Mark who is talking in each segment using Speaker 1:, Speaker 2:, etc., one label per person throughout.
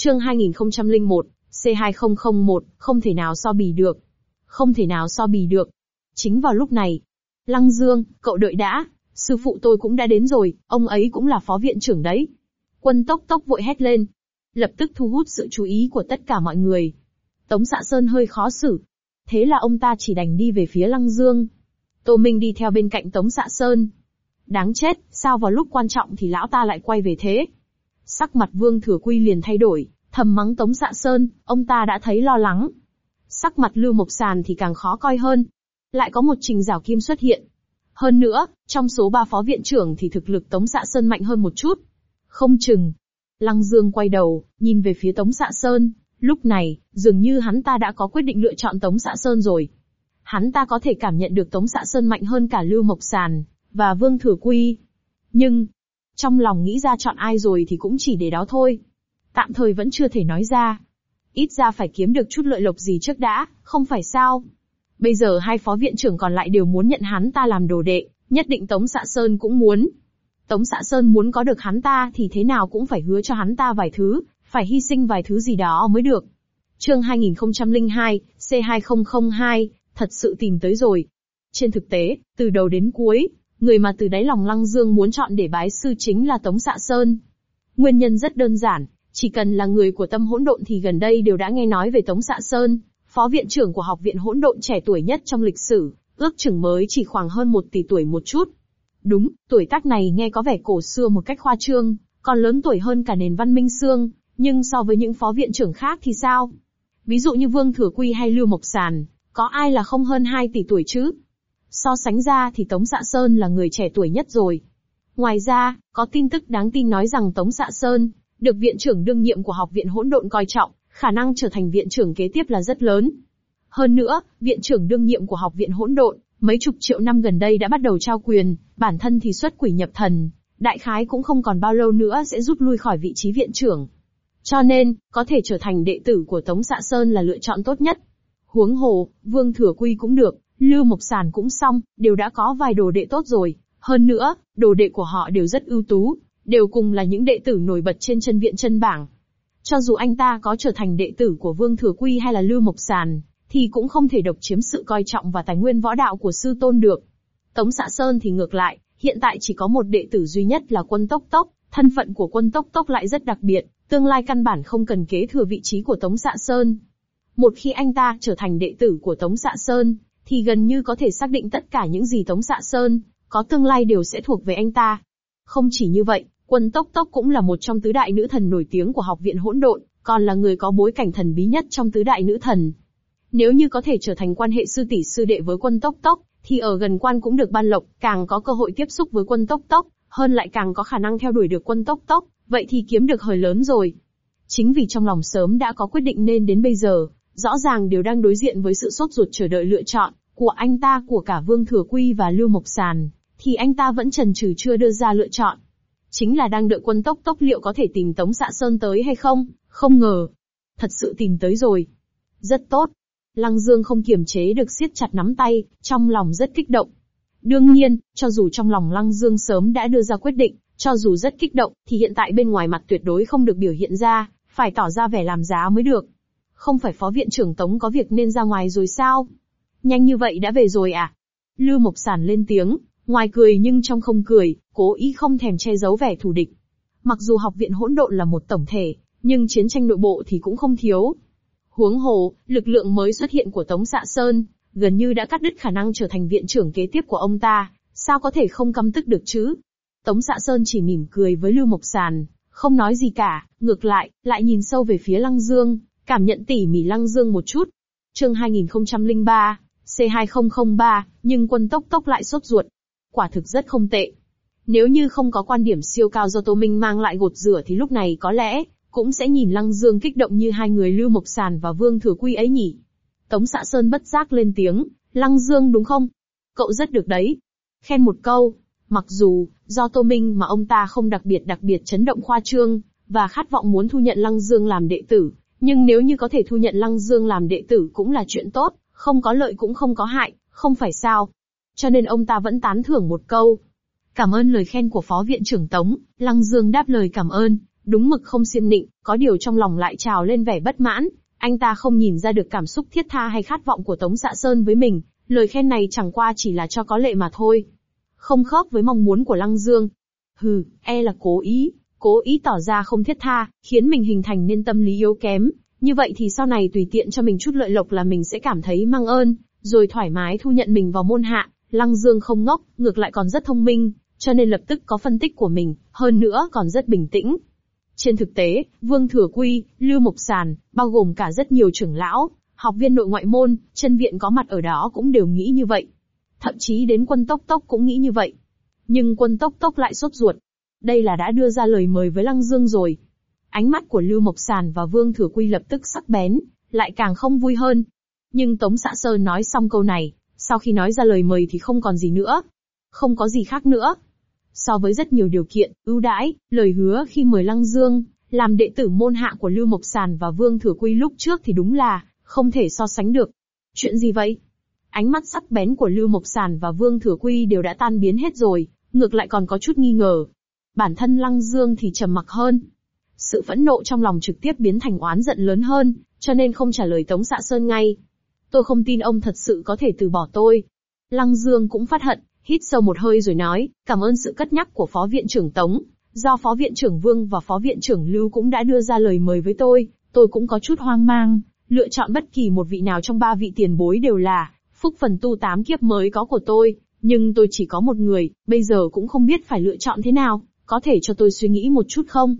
Speaker 1: Chương 2001, C2001, không thể nào so bì được. Không thể nào so bì được. Chính vào lúc này, Lăng Dương, cậu đợi đã, sư phụ tôi cũng đã đến rồi, ông ấy cũng là phó viện trưởng đấy. Quân Tốc Tốc vội hét lên, lập tức thu hút sự chú ý của tất cả mọi người. Tống Dạ Sơn hơi khó xử. Thế là ông ta chỉ đành đi về phía Lăng Dương. Tô Minh đi theo bên cạnh Tống Dạ Sơn. Đáng chết, sao vào lúc quan trọng thì lão ta lại quay về thế? Sắc mặt Vương Thừa Quy liền thay đổi, thầm mắng Tống Dạ Sơn, ông ta đã thấy lo lắng. Sắc mặt Lưu Mộc Sàn thì càng khó coi hơn. Lại có một Trình Giảo Kim xuất hiện. Hơn nữa, trong số 3 phó viện trưởng thì thực lực Tống Dạ Sơn mạnh hơn một chút. Không chừng. Lăng Dương quay đầu, nhìn về phía Tống Dạ Sơn. Lúc này, dường như hắn ta đã có quyết định lựa chọn Tống Dạ Sơn rồi. Hắn ta có thể cảm nhận được Tống Dạ Sơn mạnh hơn cả Lưu Mộc Sàn và Vương Thừa Quy. Nhưng, trong lòng nghĩ ra chọn ai rồi thì cũng chỉ để đó thôi. Tạm thời vẫn chưa thể nói ra. Ít ra phải kiếm được chút lợi lộc gì trước đã, không phải sao? Bây giờ 2 phó viện trưởng còn lại đều muốn nhận hắn ta làm đồ đệ, nhất định Tống Dạ Sơn cũng muốn. Tống Dạ Sơn muốn có được hắn ta thì thế nào cũng phải hứa cho hắn ta vài thứ, phải hy sinh vài thứ gì đó mới được. Chương 2002, C2002, thật sự tìm tới rồi. Trên thực tế, từ đầu đến cuối, người mà từ đáy lòng Lăng Dương muốn chọn để bái sư chính là Tống Dạ Sơn. Nguyên nhân rất đơn giản, chỉ cần là người của Tâm Hỗn Độn thì gần đây đều đã nghe nói về Tống Dạ Sơn, phó viện trưởng của Học viện Hỗn Độn trẻ tuổi nhất trong lịch sử, ước chừng mới chỉ khoảng hơn 1 tỷ tuổi một chút. Đúng, tuổi tác này nghe có vẻ cổ xưa một cách khoa trương, còn lớn tuổi hơn cả nền văn minh xương, nhưng so với những phó viện trưởng khác thì sao? Ví dụ như Vương Thừa Quy hay Lưu Mộc Sàn, có ai là không hơn 2 tỷ tuổi chứ? So sánh ra thì Tống Dạ Sơn là người trẻ tuổi nhất rồi. Ngoài ra, có tin tức đáng tin nói rằng Tống Dạ Sơn được viện trưởng đương nhiệm của Học viện Hỗn Độn coi trọng, khả năng trở thành viện trưởng kế tiếp là rất lớn. Hơn nữa, viện trưởng đương nhiệm của Học viện Hỗn Độn, mấy chục triệu năm gần đây đã bắt đầu trao quyền, bản thân thì xuất quỷ nhập thần, đại khái cũng không còn bao lâu nữa sẽ rút lui khỏi vị trí viện trưởng. Cho nên, có thể trở thành đệ tử của Tống Dạ Sơn là lựa chọn tốt nhất. Huống hồ, Vương Thừa Quy cũng được, Lưu Mộc Sàn cũng xong, đều đã có vài đồ đệ tốt rồi. Hơn nữa, đồ đệ của họ đều rất ưu tú, đều cùng là những đệ tử nổi bật trên chân viện chân bảng. Cho dù anh ta có trở thành đệ tử của Vương Thừa Quy hay là Lưu Mộc Sàn, thì cũng không thể độc chiếm sự coi trọng và tài nguyên võ đạo của sư tôn được. Tống Dạ Sơn thì ngược lại, hiện tại chỉ có một đệ tử duy nhất là Quân Tốc Tốc, thân phận của Quân Tốc Tốc lại rất đặc biệt, tương lai căn bản không cần kế thừa vị trí của Tống Dạ Sơn. Một khi anh ta trở thành đệ tử của Tống Dạ Sơn, thì gần như có thể xác định tất cả những gì Tống Dạ Sơn có tương lai đều sẽ thuộc về anh ta. Không chỉ như vậy, Quân Tốc Tốc cũng là một trong tứ đại nữ thần nổi tiếng của Học viện Hỗn Độn, còn là người có bối cảnh thần bí nhất trong tứ đại nữ thần. Nếu như có thể trở thành quan hệ sư tỷ sư đệ với Quân Tốc Tốc, thì ở gần quan cũng được ban lộc, càng có cơ hội tiếp xúc với Quân Tốc Tốc, hơn lại càng có khả năng theo đuổi được Quân Tốc Tốc, vậy thì kiếm được hời lớn rồi. Chính vì trong lòng sớm đã có quyết định nên đến bây giờ, rõ ràng đều đang đối diện với sự sốt ruột chờ đợi lựa chọn của anh ta, của cả Vương Thừa Quy và Lưu Mộc Sàn, thì anh ta vẫn chần chừ chưa đưa ra lựa chọn. Chính là đang đợi Quân Tốc Tốc liệu có thể tìm Tống Dạ Sơn tới hay không, không ngờ. Thật sự tìm tới rồi. Rất tốt. Lăng Dương không kiềm chế được siết chặt nắm tay, trong lòng rất kích động. Đương nhiên, cho dù trong lòng Lăng Dương sớm đã đưa ra quyết định, cho dù rất kích động, thì hiện tại bên ngoài mặt tuyệt đối không được biểu hiện ra, phải tỏ ra vẻ làm giá mới được. Không phải phó viện trưởng Tống có việc nên ra ngoài rồi sao? Nhanh như vậy đã về rồi à? Lưu Mộc Sàn lên tiếng, ngoài cười nhưng trong không cười, cố ý không thèm che giấu vẻ thù địch. Mặc dù Học viện Hỗn Độn là một tổng thể, nhưng chiến tranh nội bộ thì cũng không thiếu. Huống hồ, lực lượng mới xuất hiện của Tống Dạ Sơn, gần như đã cắt đứt khả năng trở thành viện trưởng kế tiếp của ông ta, sao có thể không căm tức được chứ? Tống Dạ Sơn chỉ mỉm cười với Lưu Mộc Sàn, không nói gì cả, ngược lại nhìn sâu về phía Lăng Dương, cảm nhận tỉ mỉ Lăng Dương một chút. Chương 2003, C2003, nhưng Quân Tốc Tốc lại sốt ruột. Quả thực rất không tệ. Nếu như không có quan điểm siêu cao do Tô Minh mang lại gột rửa thì lúc này có lẽ cũng sẽ nhìn Lăng Dương kích động như hai người Lưu Mộc Sàn và Vương Thừa Quy ấy nhỉ. Tống Dạ Sơn bất giác lên tiếng, Lăng Dương đúng không? Cậu rất được đấy. Khen một câu. Mặc dù, do Tô Minh mà ông ta không đặc biệt chấn động khoa trương, và khát vọng muốn thu nhận Lăng Dương làm đệ tử, nhưng nếu như có thể thu nhận Lăng Dương làm đệ tử cũng là chuyện tốt, không có lợi cũng không có hại, không phải sao? Cho nên ông ta vẫn tán thưởng một câu. Cảm ơn lời khen của phó viện trưởng Tống, Lăng Dương đáp lời cảm ơn, đúng mực không xiêm nịnh, có điều trong lòng lại trào lên vẻ bất mãn. Anh ta không nhìn ra được cảm xúc thiết tha hay khát vọng của Tống Dạ Sơn với mình, lời khen này chẳng qua chỉ là cho có lệ mà thôi. Không khớp với mong muốn của Lăng Dương. Hừ, là cố ý tỏ ra không thiết tha, khiến mình hình thành nên tâm lý yếu kém. Như vậy thì sau này tùy tiện cho mình chút lợi lộc là mình sẽ cảm thấy mang ơn, rồi thoải mái thu nhận mình vào môn hạ. Lăng Dương không ngốc, ngược lại còn rất thông minh, cho nên lập tức có phân tích của mình, hơn nữa còn rất bình tĩnh. Trên thực tế, Vương Thừa Quy, Lưu Mộc Sàn, bao gồm cả rất nhiều trưởng lão, học viên nội ngoại môn, chân viện có mặt ở đó cũng đều nghĩ như vậy. Thậm chí đến Quân Tốc Tốc cũng nghĩ như vậy. Nhưng Quân Tốc Tốc lại sốt ruột. Đây là đã đưa ra lời mời với Lăng Dương rồi. Ánh mắt của Lưu Mộc Sàn và Vương Thừa Quy lập tức sắc bén, lại càng không vui hơn. Nhưng Tống Dạ Sơn nói xong câu này, sau khi nói ra lời mời thì không còn gì nữa. Không có gì khác nữa. So với rất nhiều điều kiện, ưu đãi, lời hứa khi mời Lăng Dương làm đệ tử môn hạ của Lưu Mộc Sàn và Vương Thừa Quy lúc trước thì đúng là không thể so sánh được. Chuyện gì vậy? Ánh mắt sắc bén của Lưu Mộc Sàn và Vương Thừa Quy đều đã tan biến hết rồi, ngược lại còn có chút nghi ngờ. Bản thân Lăng Dương thì trầm mặc hơn. Sự phẫn nộ trong lòng trực tiếp biến thành oán giận lớn hơn, cho nên không trả lời Tống Dạ Sơn ngay. Tôi không tin ông thật sự có thể từ bỏ tôi. Lăng Dương cũng phát hận, hít sâu một hơi rồi nói, cảm ơn sự cất nhắc của Phó Viện trưởng Tống. Do Phó Viện trưởng Vương và Phó Viện trưởng Lưu cũng đã đưa ra lời mời với tôi cũng có chút hoang mang. Lựa chọn bất kỳ một vị nào trong ba vị tiền bối đều là phúc phần tu 8 kiếp mới có của tôi, nhưng tôi chỉ có một người, bây giờ cũng không biết phải lựa chọn thế nào, có thể cho tôi suy nghĩ một chút không?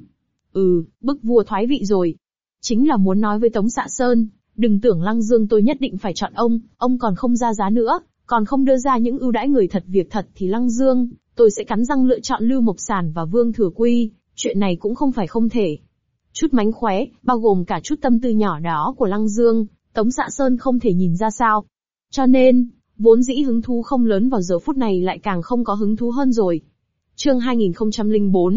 Speaker 1: Bức vua thoái vị rồi. Chính là muốn nói với Tống Dạ Sơn, đừng tưởng Lăng Dương tôi nhất định phải chọn ông còn không ra giá nữa, còn không đưa ra những ưu đãi người thật việc thật thì Lăng Dương, tôi sẽ cắn răng lựa chọn Lưu Mộc Sàn và Vương Thừa Quy, chuyện này cũng không phải không thể. Chút mánh khóe, bao gồm cả chút tâm tư nhỏ đó của Lăng Dương, Tống Dạ Sơn không thể nhìn ra sao. Cho nên, vốn dĩ hứng thú không lớn vào giờ phút này lại càng không có hứng thú hơn rồi. Chương 2004,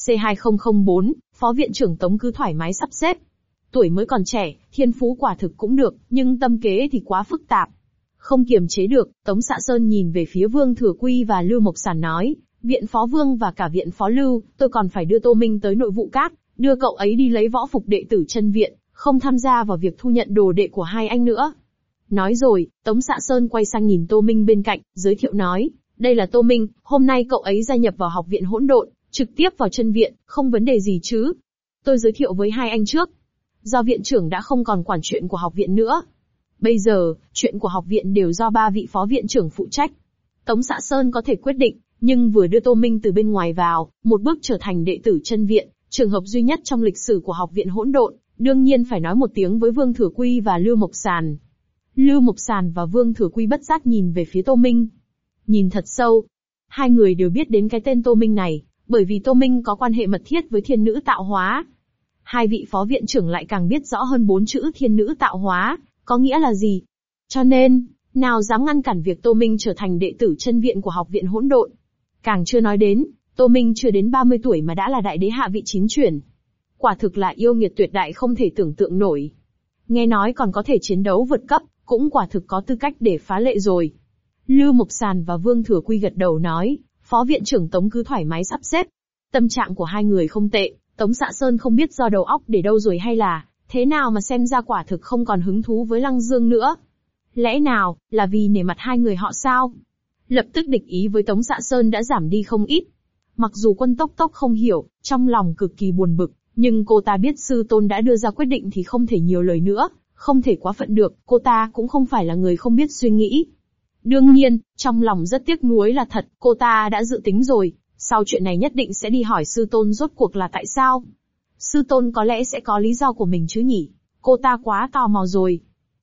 Speaker 1: C2004, Phó Viện trưởng Tống cứ thoải mái sắp xếp. Tuổi mới còn trẻ, thiên phú quả thực cũng được, nhưng tâm kế thì quá phức tạp. Không kiềm chế được, Tống Dạ Sơn nhìn về phía Vương Thừa Quy và Lưu Mộc Sàn nói, Viện Phó Vương và cả Viện Phó Lưu, tôi còn phải đưa Tô Minh tới Nội vụ các, đưa cậu ấy đi lấy võ phục đệ tử chân viện, không tham gia vào việc thu nhận đồ đệ của hai anh nữa. Nói rồi, Tống Dạ Sơn quay sang nhìn Tô Minh bên cạnh, giới thiệu nói, đây là Tô Minh, hôm nay cậu ấy gia nhập vào học viện hỗn độn, trực tiếp vào chân viện, không vấn đề gì chứ. Tôi giới thiệu với hai anh trước. Do viện trưởng đã không còn quản chuyện của học viện nữa. Bây giờ, chuyện của học viện đều do ba vị phó viện trưởng phụ trách. Tống Dạ Sơn có thể quyết định, nhưng vừa đưa Tô Minh từ bên ngoài vào, một bước trở thành đệ tử chân viện, trường hợp duy nhất trong lịch sử của học viện hỗn độn, đương nhiên phải nói một tiếng với Vương Thừa Quy và Lưu Mộc Sàn. Lưu Mộc Sàn và Vương Thừa Quy bất giác nhìn về phía Tô Minh. Nhìn thật sâu. Hai người đều biết đến cái tên Tô Minh này, bởi vì Tô Minh có quan hệ mật thiết với thiên nữ tạo hóa. Hai vị phó viện trưởng lại càng biết rõ hơn 4 chữ thiên nữ tạo hóa, có nghĩa là gì. Cho nên, nào dám ngăn cản việc Tô Minh trở thành đệ tử chân viện của học viện hỗn độn. Càng chưa nói đến, Tô Minh chưa đến 30 tuổi mà đã là đại đế hạ vị 9 chuyển. Quả thực là yêu nghiệt tuyệt đại không thể tưởng tượng nổi. Nghe nói còn có thể chiến đấu vượt cấp, cũng quả thực có tư cách để phá lệ rồi. Lưu Mộc Sàn và Vương Thừa Quy gật đầu nói, Phó Viện trưởng Tống cứ thoải mái sắp xếp. Tâm trạng của hai người không tệ, Tống Dạ Sơn không biết do đầu óc để đâu rồi hay là thế nào mà xem ra quả thực không còn hứng thú với Lăng Dương nữa. Lẽ nào, là vì nể mặt hai người họ sao? Lập tức địch ý với Tống Dạ Sơn đã giảm đi không ít. Mặc dù Quân Tốc Tốc không hiểu, trong lòng cực kỳ buồn bực, nhưng cô ta biết sư tôn đã đưa ra quyết định thì không thể nhiều lời nữa, không thể quá phận được, cô ta cũng không phải là người không biết suy nghĩ. Đương nhiên, trong lòng rất tiếc nuối là thật, cô ta đã dự tính rồi, sau chuyện này nhất định sẽ đi hỏi sư tôn rốt cuộc là tại sao. Sư tôn có lẽ sẽ có lý do của mình chứ nhỉ, cô ta quá tò mò rồi.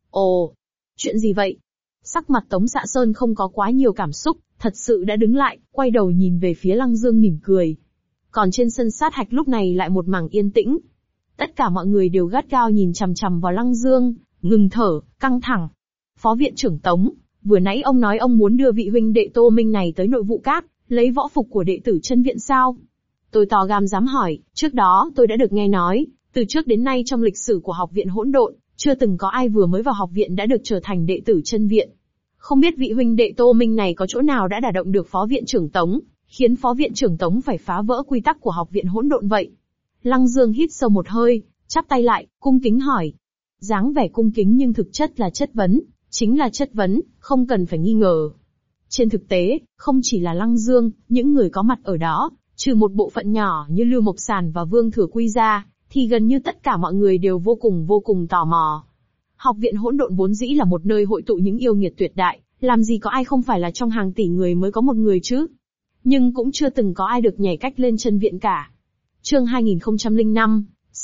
Speaker 1: Ồ, chuyện gì vậy? Sắc mặt Tống Dạ Sơn không có quá nhiều cảm xúc, thật sự đã đứng lại, quay đầu nhìn về phía Lăng Dương mỉm cười. Còn trên sân sát hạch lúc này lại một mảng yên tĩnh. Tất cả mọi người đều gắt gao nhìn chằm chằm vào Lăng Dương, ngừng thở, căng thẳng. Phó Viện trưởng Tống, vừa nãy ông nói ông muốn đưa vị huynh đệ Tô Minh này tới Nội vụ các, lấy võ phục của đệ tử chân viện sao? Tôi to gan dám hỏi, trước đó tôi đã được nghe nói, từ trước đến nay trong lịch sử của học viện hỗn độn, chưa từng có ai vừa mới vào học viện đã được trở thành đệ tử chân viện. Không biết vị huynh đệ Tô Minh này có chỗ nào đã đả động được Phó Viện trưởng Tống, khiến Phó Viện trưởng Tống phải phá vỡ quy tắc của học viện hỗn độn vậy? Lăng Dương hít sâu một hơi, chắp tay lại, cung kính hỏi. Dáng vẻ cung kính nhưng thực chất là chất vấn, chính là chất vấn, không cần phải nghi ngờ. Trên thực tế, không chỉ là Lăng Dương, những người có mặt ở đó, trừ một bộ phận nhỏ như Lưu Mộc Sàn và Vương Thừa Quy ra, thì gần như tất cả mọi người đều vô cùng tò mò. Học viện Hỗn Độn vốn dĩ là một nơi hội tụ những yêu nghiệt tuyệt đại, làm gì có ai không phải là trong hàng tỷ người mới có một người chứ. Nhưng cũng chưa từng có ai được nhảy cách lên chân viện cả. Chương 2005,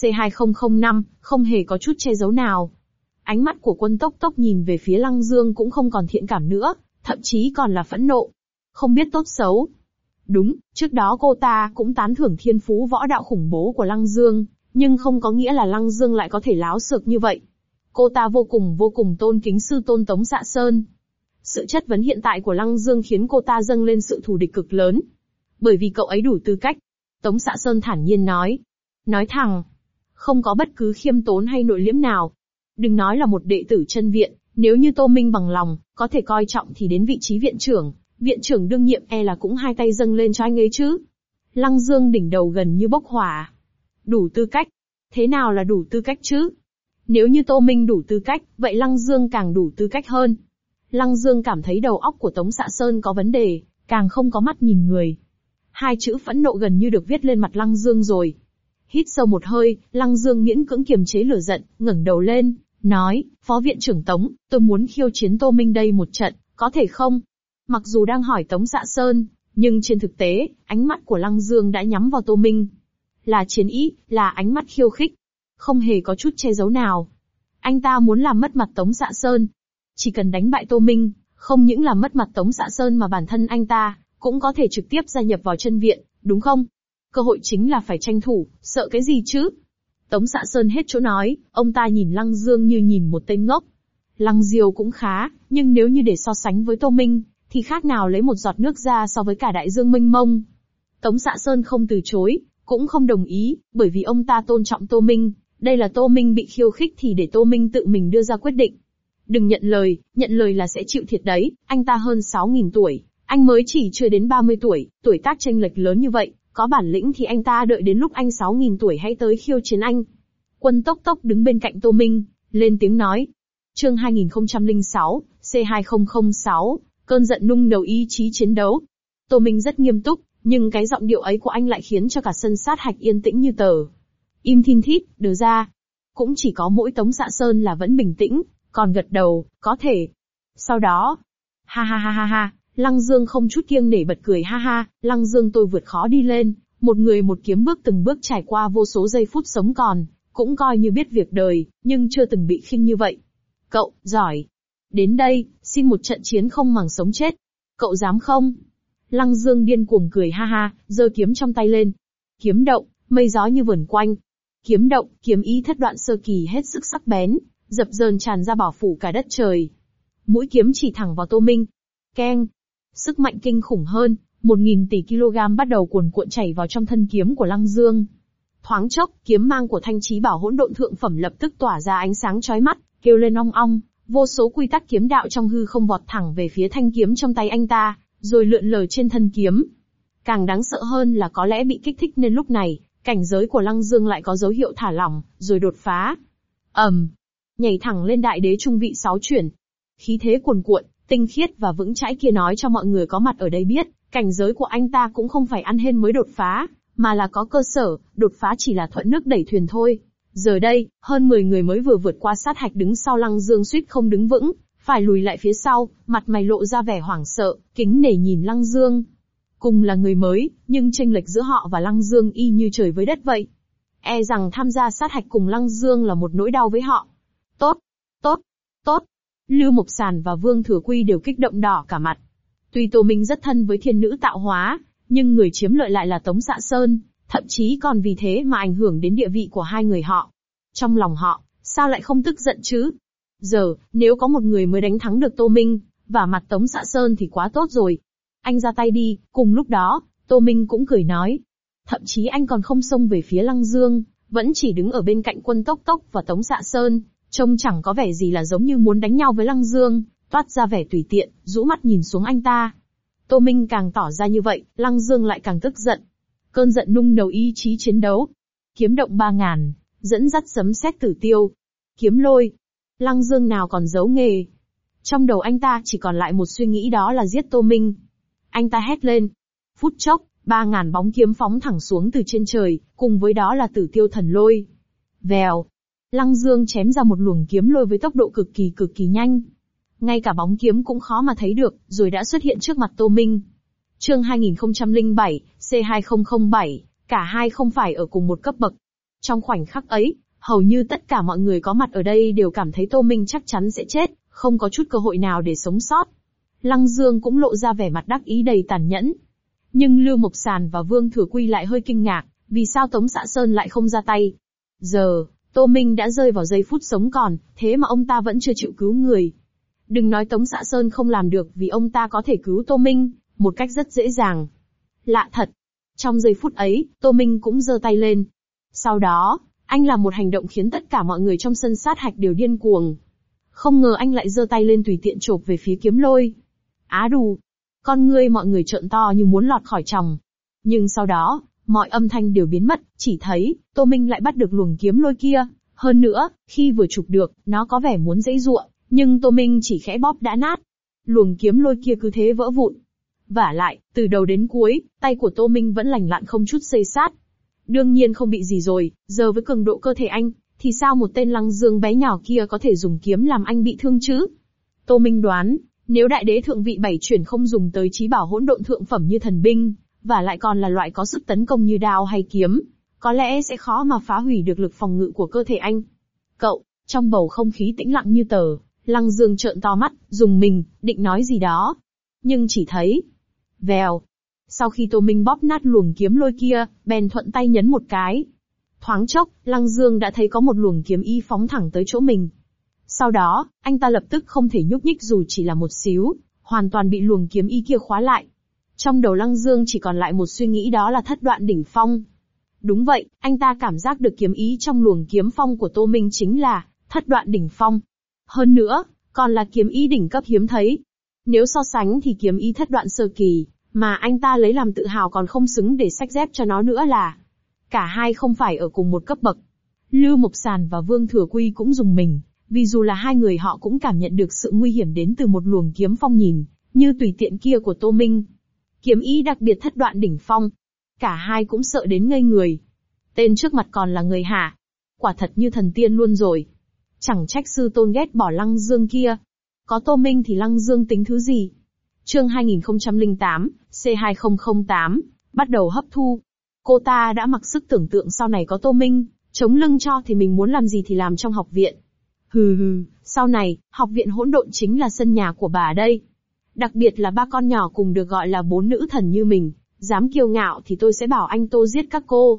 Speaker 1: C2005, không hề có chút che giấu nào. Ánh mắt của Quân Tốc Tốc nhìn về phía Lăng Dương cũng không còn thiện cảm nữa, thậm chí còn là phẫn nộ. Không biết tốt xấu. Đúng, trước đó cô ta cũng tán thưởng thiên phú võ đạo khủng bố của Lăng Dương, nhưng không có nghĩa là Lăng Dương lại có thể láo xược như vậy. Cô ta vô cùng tôn kính sư tôn Tống Dạ Sơn. Sự chất vấn hiện tại của Lăng Dương khiến cô ta dâng lên sự thù địch cực lớn. Bởi vì cậu ấy đủ tư cách. Tống Dạ Sơn thản nhiên nói. Nói thẳng. Không có bất cứ khiêm tốn hay nội liễm nào. Đừng nói là một đệ tử chân viện, nếu như Tô Minh bằng lòng, có thể coi trọng thì đến vị trí viện trưởng đương nhiệm là cũng hai tay dâng lên cho anh ấy chứ. Lăng Dương đỉnh đầu gần như bốc hỏa. Đủ tư cách. Thế nào là đủ tư cách chứ? Nếu như Tô Minh đủ tư cách, vậy Lăng Dương càng đủ tư cách hơn. Lăng Dương cảm thấy đầu óc của Tống Dạ Sơn có vấn đề, càng không có mắt nhìn người. Hai chữ phẫn nộ gần như được viết lên mặt Lăng Dương rồi. Hít sâu một hơi, Lăng Dương miễn cưỡng kiềm chế lửa giận, ngẩng đầu lên, nói, Phó viện trưởng Tống, tôi muốn khiêu chiến Tô Minh đây một trận, có thể không? Mặc dù đang hỏi Tống Dạ Sơn, nhưng trên thực tế, ánh mắt của Lăng Dương đã nhắm vào Tô Minh. Là chiến ý, là ánh mắt khiêu khích. Không hề có chút che giấu nào. Anh ta muốn làm mất mặt Tống Dạ Sơn. Chỉ cần đánh bại Tô Minh, không những làm mất mặt Tống Dạ Sơn mà bản thân anh ta cũng có thể trực tiếp gia nhập vào chân viện, đúng không? Cơ hội chính là phải tranh thủ, sợ cái gì chứ? Tống Dạ Sơn hết chỗ nói, ông ta nhìn Lăng Dương như nhìn một tên ngốc. Lăng Diêu cũng khá, nhưng nếu như để so sánh với Tô Minh, thì khác nào lấy một giọt nước ra so với cả đại dương mênh mông. Tống Dạ Sơn không từ chối, cũng không đồng ý, bởi vì ông ta tôn trọng Tô Minh. Đây là Tô Minh bị khiêu khích thì để Tô Minh tự mình đưa ra quyết định. Đừng nhận lời là sẽ chịu thiệt đấy, anh ta hơn 6.000 tuổi, anh mới chỉ chưa đến 30 tuổi, tuổi tác chênh lệch lớn như vậy, có bản lĩnh thì anh ta đợi đến lúc anh 6.000 tuổi hãy tới khiêu chiến anh. Quân Tốc Tốc đứng bên cạnh Tô Minh, lên tiếng nói. Chương 2006, C2006, cơn giận nung nấu ý chí chiến đấu. Tô Minh rất nghiêm túc, nhưng cái giọng điệu ấy của anh lại khiến cho cả sân sát hạch yên tĩnh như tờ. Im thin thít, đờ ra. Cũng chỉ có mỗi Tống Dạ Sơn là vẫn bình tĩnh, còn gật đầu, có thể. Sau đó, ha, Lăng Dương không chút kiêng nể bật cười ha, Lăng Dương tôi vượt khó đi lên, một người một kiếm bước từng bước trải qua vô số giây phút sống còn, cũng coi như biết việc đời, nhưng chưa từng bị khinh như vậy. Cậu, giỏi. Đến đây, xin một trận chiến không màng sống chết. Cậu dám không? Lăng Dương điên cuồng cười ha, giơ kiếm trong tay lên. Kiếm động, mây gió như vờn quanh. Kiếm động, kiếm ý thất đoạn sơ kỳ hết sức sắc bén, dập dờn tràn ra bảo phủ cả đất trời. Mũi kiếm chỉ thẳng vào Tô Minh. Keng. Sức mạnh kinh khủng hơn, 1.000 tỷ kg bắt đầu cuồn cuộn chảy vào trong thân kiếm của Lăng Dương. Thoáng chốc, kiếm mang của Thanh Chí Bảo Hỗn Độn Thượng Phẩm lập tức tỏa ra ánh sáng chói mắt, kêu lên ong ong, vô số quy tắc kiếm đạo trong hư không vọt thẳng về phía thanh kiếm trong tay anh ta, rồi lượn lờ trên thân kiếm. Càng đáng sợ hơn là có lẽ bị kích thích nên lúc này, cảnh giới của Lăng Dương lại có dấu hiệu thả lỏng, rồi đột phá. Nhảy thẳng lên đại đế trung vị 6 chuyển. Khí thế cuồn cuộn, tinh khiết và vững chãi kia nói cho mọi người có mặt ở đây biết, cảnh giới của anh ta cũng không phải ăn hên mới đột phá, mà là có cơ sở, đột phá chỉ là thuận nước đẩy thuyền thôi. Giờ đây, hơn 10 người mới vừa vượt qua sát hạch đứng sau Lăng Dương suýt không đứng vững, phải lùi lại phía sau, mặt mày lộ ra vẻ hoảng sợ, kính nể nhìn Lăng Dương. Cùng là người mới, nhưng chênh lệch giữa họ và Lăng Dương y như trời với đất vậy. E rằng tham gia sát hạch cùng Lăng Dương là một nỗi đau với họ. Tốt. Lưu Mộc Sàn và Vương Thừa Quy đều kích động đỏ cả mặt. Tuy Tô Minh rất thân với thiên nữ tạo hóa, nhưng người chiếm lợi lại là Tống Dạ Sơn, thậm chí còn vì thế mà ảnh hưởng đến địa vị của hai người họ. Trong lòng họ, sao lại không tức giận chứ? Giờ, nếu có một người mới đánh thắng được Tô Minh, và mặt Tống Dạ Sơn thì quá tốt rồi. Anh ra tay đi, cùng lúc đó, Tô Minh cũng cười nói. Thậm chí anh còn không xông về phía Lăng Dương, vẫn chỉ đứng ở bên cạnh Quân Tốc Tốc và Tống Dạ Sơn, trông chẳng có vẻ gì là giống như muốn đánh nhau với Lăng Dương, toát ra vẻ tùy tiện, rũ mắt nhìn xuống anh ta. Tô Minh càng tỏ ra như vậy, Lăng Dương lại càng tức giận. Cơn giận nung nấu ý chí chiến đấu. Kiếm động 3000, dẫn dắt sấm sét tử tiêu. Kiếm lôi. Lăng Dương nào còn giấu nghề. Trong đầu anh ta chỉ còn lại một suy nghĩ, đó là giết Tô Minh. Anh ta hét lên. Phút chốc, 3000 bóng kiếm phóng thẳng xuống từ trên trời, cùng với đó là tử tiêu thần lôi. Vèo. Lăng Dương chém ra một luồng kiếm lôi với tốc độ cực kỳ nhanh. Ngay cả bóng kiếm cũng khó mà thấy được, rồi đã xuất hiện trước mặt Tô Minh. Chương 2007, C2007, cả hai không phải ở cùng một cấp bậc. Trong khoảnh khắc ấy, hầu như tất cả mọi người có mặt ở đây đều cảm thấy Tô Minh chắc chắn sẽ chết, không có chút cơ hội nào để sống sót. Lăng Dương cũng lộ ra vẻ mặt đắc ý đầy tàn nhẫn. Nhưng Lưu Mộc Sàn và Vương Thừa Quy lại hơi kinh ngạc, vì sao Tống Xạ Sơn lại không ra tay. Giờ, Tô Minh đã rơi vào giây phút sống còn, thế mà ông ta vẫn chưa chịu cứu người. Đừng nói Tống Xạ Sơn không làm được, vì ông ta có thể cứu Tô Minh, một cách rất dễ dàng. Lạ thật. Trong giây phút ấy, Tô Minh cũng giơ tay lên. Sau đó, anh làm một hành động khiến tất cả mọi người trong sân sát hạch đều điên cuồng. Không ngờ anh lại giơ tay lên tùy tiện chộp về phía kiếm lôi. Á đù. Con ngươi mọi người trợn to như muốn lọt khỏi tròng. Nhưng sau đó, mọi âm thanh đều biến mất, chỉ thấy, Tô Minh lại bắt được luồng kiếm lôi kia. Hơn nữa, khi vừa chụp được, nó có vẻ muốn giãy giụa, nhưng Tô Minh chỉ khẽ bóp đã nát. Luồng kiếm lôi kia cứ thế vỡ vụn. Vả lại, từ đầu đến cuối, tay của Tô Minh vẫn lành lặn không chút xê xát. Đương nhiên không bị gì rồi, giờ với cường độ cơ thể anh, thì sao một tên Lăng Dương bé nhỏ kia có thể dùng kiếm làm anh bị thương chứ? Tô Minh đoán, nếu đại đế thượng vị 7 chuyển không dùng tới chí bảo hỗn độn thượng phẩm như thần binh, và lại còn là loại có sức tấn công như đao hay kiếm, có lẽ sẽ khó mà phá hủy được lực phòng ngự của cơ thể anh. Cậu, trong bầu không khí tĩnh lặng như tờ, Lăng Dương trợn to mắt, dùng mình, định nói gì đó. Nhưng chỉ thấy, vèo. Sau khi Tô Minh bóp nát luồng kiếm lôi kia, bèn thuận tay nhấn một cái. Thoáng chốc, Lăng Dương đã thấy có một luồng kiếm ý phóng thẳng tới chỗ mình. Sau đó, anh ta lập tức không thể nhúc nhích dù chỉ là một xíu, hoàn toàn bị luồng kiếm ý kia khóa lại. Trong đầu Lăng Dương chỉ còn lại một suy nghĩ, đó là thất đoạn đỉnh phong. Đúng vậy, anh ta cảm giác được kiếm ý trong luồng kiếm phong của Tô Minh chính là thất đoạn đỉnh phong. Hơn nữa, còn là kiếm ý đỉnh cấp hiếm thấy. Nếu so sánh thì kiếm ý thất đoạn sơ kỳ, mà anh ta lấy làm tự hào còn không xứng để xách dép cho nó nữa là. Cả hai không phải ở cùng một cấp bậc. Lưu Mộc Sàn và Vương Thừa Quy cũng dùng mình, vì dù là hai người họ cũng cảm nhận được sự nguy hiểm đến từ một luồng kiếm phong nhìn như tùy tiện kia của Tô Minh. Kiếm ý đặc biệt thất đoạn đỉnh phong. Cả hai cũng sợ đến ngây người. Tên trước mặt còn là người hả? Quả thật như thần tiên luôn rồi. Chẳng trách sư tôn ghét bỏ Lăng Dương kia. Có Tô Minh thì Lăng Dương tính thứ gì? Chương 2008, C2008, bắt đầu hấp thu. Cô ta đã mặc sức tưởng tượng sau này có Tô Minh chống lưng cho thì mình muốn làm gì thì làm trong học viện. Hừ, sau này, học viện hỗn độn chính là sân nhà của bà đây. Đặc biệt là ba con nhỏ cùng được gọi là 4 nữ thần như mình, dám kiêu ngạo thì tôi sẽ bảo anh Tô giết các cô.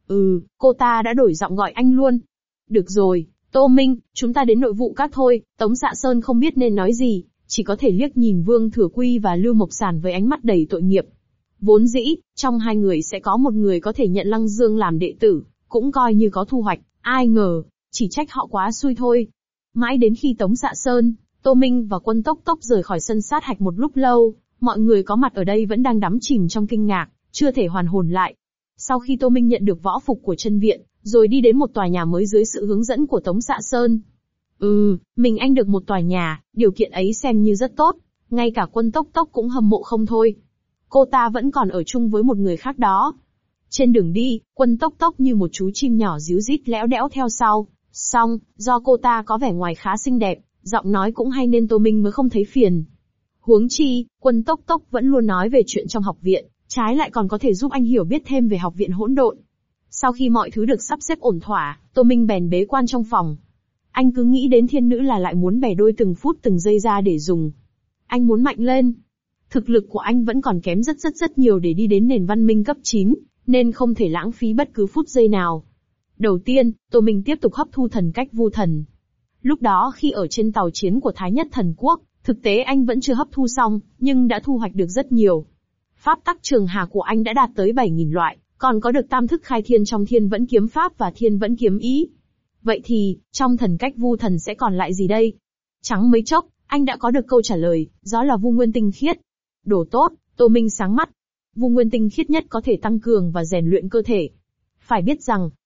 Speaker 1: Cô ta đã đổi giọng gọi anh luôn. Được rồi, Tô Minh, chúng ta đến nội vụ các thôi. Tống Xạ Sơn không biết nên nói gì, chỉ có thể liếc nhìn Vương Thừa Quy và Lưu Mộc Sàn với ánh mắt đầy tội nghiệp. Vốn dĩ, trong hai người sẽ có một người có thể nhận Lăng Dương làm đệ tử, cũng coi như có thu hoạch, ai ngờ, chỉ trách họ quá xui thôi. Mãi đến khi Tống Xạ Sơn, Tô Minh và Quân Tốc Tốc rời khỏi sân sát hạch một lúc lâu, mọi người có mặt ở đây vẫn đang đắm chìm trong kinh ngạc, chưa thể hoàn hồn lại. Sau khi Tô Minh nhận được võ phục của chân viện, rồi đi đến một tòa nhà mới dưới sự hướng dẫn của Tống Xạ Sơn. Mình anh được một tòa nhà, điều kiện ấy xem như rất tốt, ngay cả Quân Tốc Tốc cũng hâm mộ không thôi. Cô ta vẫn còn ở chung với một người khác đó. Trên đường đi, Quân Tốc Tốc như một chú chim nhỏ díu dít léo đẽo theo sau. Song, do cô ta có vẻ ngoài khá xinh đẹp, giọng nói cũng hay nên Tô Minh mới không thấy phiền. Huống chi, Quân Tốc Tốc vẫn luôn nói về chuyện trong học viện, trái lại còn có thể giúp anh hiểu biết thêm về học viện hỗn độn. Sau khi mọi thứ được sắp xếp ổn thỏa, Tô Minh bèn bế quan trong phòng. Anh cứ nghĩ đến thiên nữ là lại muốn bẻ đôi từng phút từng giây ra để dùng. Anh muốn mạnh lên. Thực lực của anh vẫn còn kém rất nhiều để đi đến nền văn minh cấp 9, nên không thể lãng phí bất cứ phút giây nào. Đầu tiên, Tô Minh tiếp tục hấp thu thần cách vu thần. Lúc đó khi ở trên tàu chiến của Thái Nhất Thần Quốc, thực tế anh vẫn chưa hấp thu xong, nhưng đã thu hoạch được rất nhiều. Pháp tắc trường hà của anh đã đạt tới 7.000 loại, còn có được tam thức khai thiên trong thiên vẫn kiếm pháp và thiên vẫn kiếm ý. Vậy thì, trong thần cách vu thần sẽ còn lại gì đây? Chẳng mấy chốc, anh đã có được câu trả lời, đó là vu nguyên tinh khiết. Đồ tốt, Tô Minh sáng mắt. Vu nguyên tinh khiết nhất có thể tăng cường và rèn luyện cơ thể. Phải biết rằng,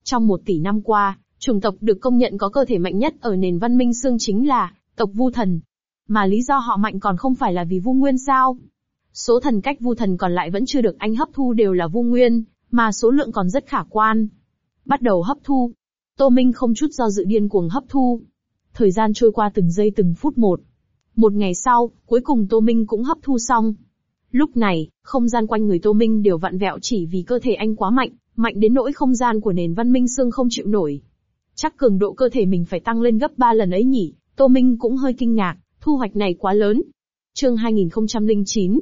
Speaker 1: Trong 1 tỷ năm qua, chủng tộc được công nhận có cơ thể mạnh nhất ở nền văn minh xương chính là tộc Vu Thần. Mà lý do họ mạnh còn không phải là vì Vu Nguyên sao? Số thần cách Vu Thần còn lại vẫn chưa được anh hấp thu đều là Vu Nguyên, mà số lượng còn rất khả quan. Bắt đầu hấp thu. Tô Minh không chút do dự điên cuồng hấp thu. Thời gian trôi qua từng giây từng phút một. Một ngày sau, cuối cùng Tô Minh cũng hấp thu xong. Lúc này, không gian quanh người Tô Minh đều vặn vẹo chỉ vì cơ thể anh quá mạnh, mạnh đến nỗi không gian của nền văn minh xương không chịu nổi. Chắc cường độ cơ thể mình phải tăng lên gấp 3 lần ấy nhỉ, Tô Minh cũng hơi kinh ngạc, thu hoạch này quá lớn. Chương 2009,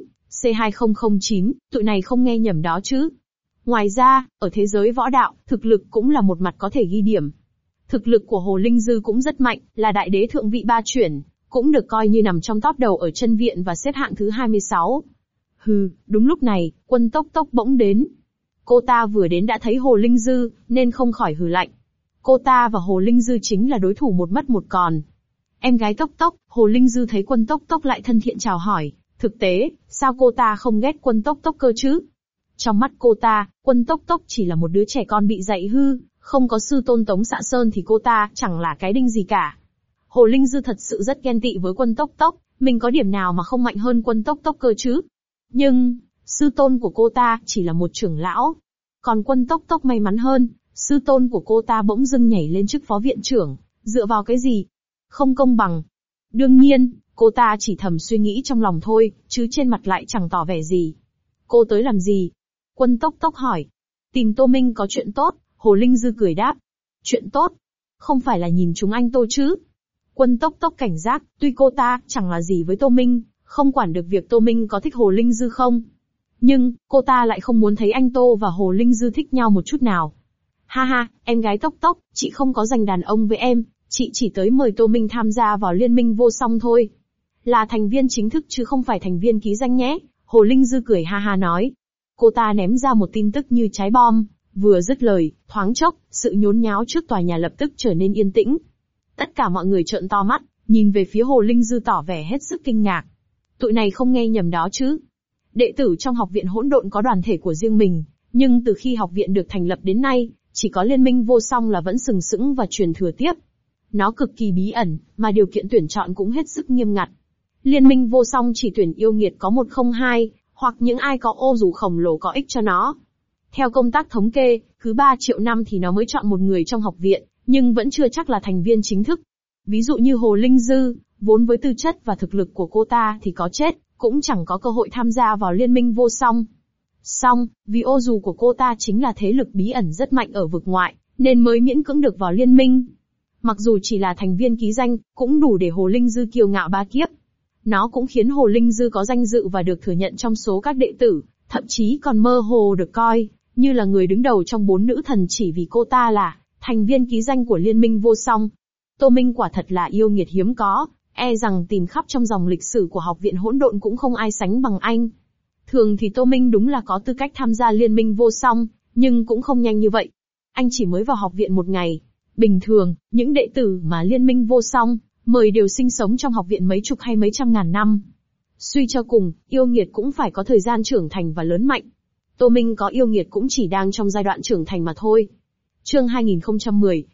Speaker 1: C2009, tụi này không nghe nhầm đó chứ. Ngoài ra, ở thế giới võ đạo, thực lực cũng là một mặt có thể ghi điểm. Thực lực của Hồ Linh Dư cũng rất mạnh, là đại đế thượng vị 3 chuyển, cũng được coi như nằm trong top đầu ở chân viện và xếp hạng thứ 26. Hừ, đúng lúc này, Quân Tốc Tốc bỗng đến. Cô ta vừa đến đã thấy Hồ Linh Dư, nên không khỏi hừ lạnh. Cô ta và Hồ Linh Dư chính là đối thủ một mất một còn. Em gái Tốc Tốc, Hồ Linh Dư thấy Quân Tốc Tốc lại thân thiện chào hỏi. Thực tế, sao cô ta không ghét Quân Tốc Tốc cơ chứ? Trong mắt cô ta, Quân Tốc Tốc chỉ là một đứa trẻ con bị dạy hư, không có sư tôn Tống Xạ Sơn thì cô ta chẳng là cái đinh gì cả. Hồ Linh Dư thật sự rất ghen tị với Quân Tốc Tốc, mình có điểm nào mà không mạnh hơn Quân Tốc Tốc cơ chứ? Nhưng, sư tôn của cô ta chỉ là một trưởng lão. Còn Quân Tốc Tốc may mắn hơn, sư tôn của cô ta bỗng dưng nhảy lên chức phó viện trưởng, dựa vào cái gì? Không công bằng. Đương nhiên, cô ta chỉ thầm suy nghĩ trong lòng thôi, chứ trên mặt lại chẳng tỏ vẻ gì. Cô tới làm gì? Quân Tốc Tốc hỏi. Tìm Tô Minh có chuyện tốt, Hồ Linh Dư cười đáp. Chuyện tốt? Không phải là nhìn chúng anh Tô chứ? Quân Tốc Tốc cảnh giác, tuy cô ta chẳng là gì với Tô Minh, không quản được việc Tô Minh có thích Hồ Linh Dư không. Nhưng, cô ta lại không muốn thấy anh Tô và Hồ Linh Dư thích nhau một chút nào. Ha ha, em gái Tốc Tốc, chị không có giành đàn ông với em, chị chỉ tới mời Tô Minh tham gia vào liên minh vô song thôi. Là thành viên chính thức chứ không phải thành viên ký danh nhé, Hồ Linh Dư cười ha ha nói. Cô ta ném ra một tin tức như trái bom, vừa dứt lời, thoáng chốc, sự nhốn nháo trước tòa nhà lập tức trở nên yên tĩnh. Tất cả mọi người trợn to mắt, nhìn về phía Hồ Linh Dư tỏ vẻ hết sức kinh ngạc. Tụi này không nghe nhầm đó chứ. Đệ tử trong học viện hỗn độn có đoàn thể của riêng mình, nhưng từ khi học viện được thành lập đến nay, chỉ có liên minh vô song là vẫn sừng sững và truyền thừa tiếp. Nó cực kỳ bí ẩn, mà điều kiện tuyển chọn cũng hết sức nghiêm ngặt. Liên minh vô song chỉ tuyển yêu nghiệt có 102, hoặc những ai có ô dù khổng lồ có ích cho nó. Theo công tác thống kê, cứ 3 triệu năm thì nó mới chọn một người trong học viện, nhưng vẫn chưa chắc là thành viên chính thức. Ví dụ như Hồ Linh Dư, vốn với tư chất và thực lực của cô ta thì có chết, cũng chẳng có cơ hội tham gia vào liên minh vô song. Song, vì ô dù của cô ta chính là thế lực bí ẩn rất mạnh ở vực ngoại, nên mới miễn cưỡng được vào liên minh. Mặc dù chỉ là thành viên ký danh, cũng đủ để Hồ Linh Dư kiêu ngạo 3 kiếp. Nó cũng khiến Hồ Linh Dư có danh dự và được thừa nhận trong số các đệ tử, thậm chí còn mơ hồ được coi như là người đứng đầu trong 4 nữ thần chỉ vì cô ta là thành viên ký danh của liên minh vô song. Tô Minh quả thật là yêu nghiệt hiếm có, e rằng tìm khắp trong dòng lịch sử của học viện hỗn độn cũng không ai sánh bằng anh. Thường thì Tô Minh đúng là có tư cách tham gia liên minh vô song, nhưng cũng không nhanh như vậy. Anh chỉ mới vào học viện 1 ngày. Bình thường, những đệ tử mà liên minh vô song mời đều sinh sống trong học viện mấy chục hay mấy trăm ngàn năm. Suy cho cùng, yêu nghiệt cũng phải có thời gian trưởng thành và lớn mạnh. Tô Minh có yêu nghiệt cũng chỉ đang trong giai đoạn trưởng thành mà thôi. Chương 2010,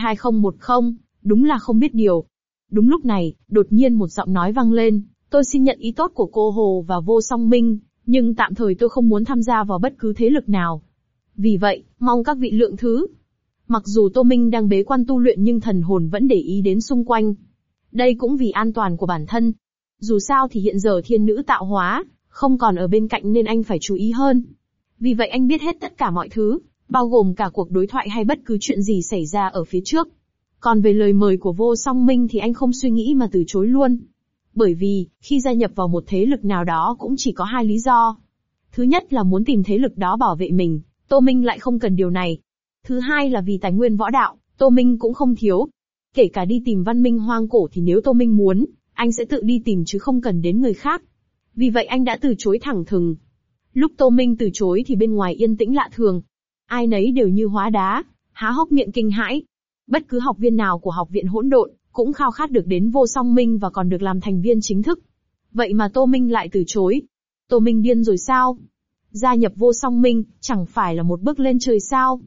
Speaker 1: C2010, đúng là không biết điều. Đúng lúc này, đột nhiên một giọng nói vang lên, tôi xin nhận ý tốt của cô Hồ và Vô Song Minh, nhưng tạm thời tôi không muốn tham gia vào bất cứ thế lực nào. Vì vậy, mong các vị lượng thứ. Mặc dù Tô Minh đang bế quan tu luyện nhưng thần hồn vẫn để ý đến xung quanh. Đây cũng vì an toàn của bản thân. Dù sao thì hiện giờ thiên nữ tạo hóa, không còn ở bên cạnh nên anh phải chú ý hơn. Vì vậy anh biết hết tất cả mọi thứ, bao gồm cả cuộc đối thoại hay bất cứ chuyện gì xảy ra ở phía trước. Còn về lời mời của Vô Song Minh thì anh không suy nghĩ mà từ chối luôn. Bởi vì, khi gia nhập vào một thế lực nào đó cũng chỉ có 2 lý do. Thứ nhất là muốn tìm thế lực đó bảo vệ mình, Tô Minh lại không cần điều này. Thứ hai là vì tài nguyên võ đạo, Tô Minh cũng không thiếu. Kể cả đi tìm văn minh hoang cổ thì nếu Tô Minh muốn, anh sẽ tự đi tìm chứ không cần đến người khác. Vì vậy anh đã từ chối thẳng thừng. Lúc Tô Minh từ chối thì bên ngoài yên tĩnh lạ thường. Ai nấy đều như hóa đá, há hốc miệng kinh hãi. Bất cứ học viên nào của học viện hỗn độn cũng khao khát được đến Vô Song Minh và còn được làm thành viên chính thức. Vậy mà Tô Minh lại từ chối. Tô Minh điên rồi sao? Gia nhập Vô Song Minh chẳng phải là một bước lên trời sao?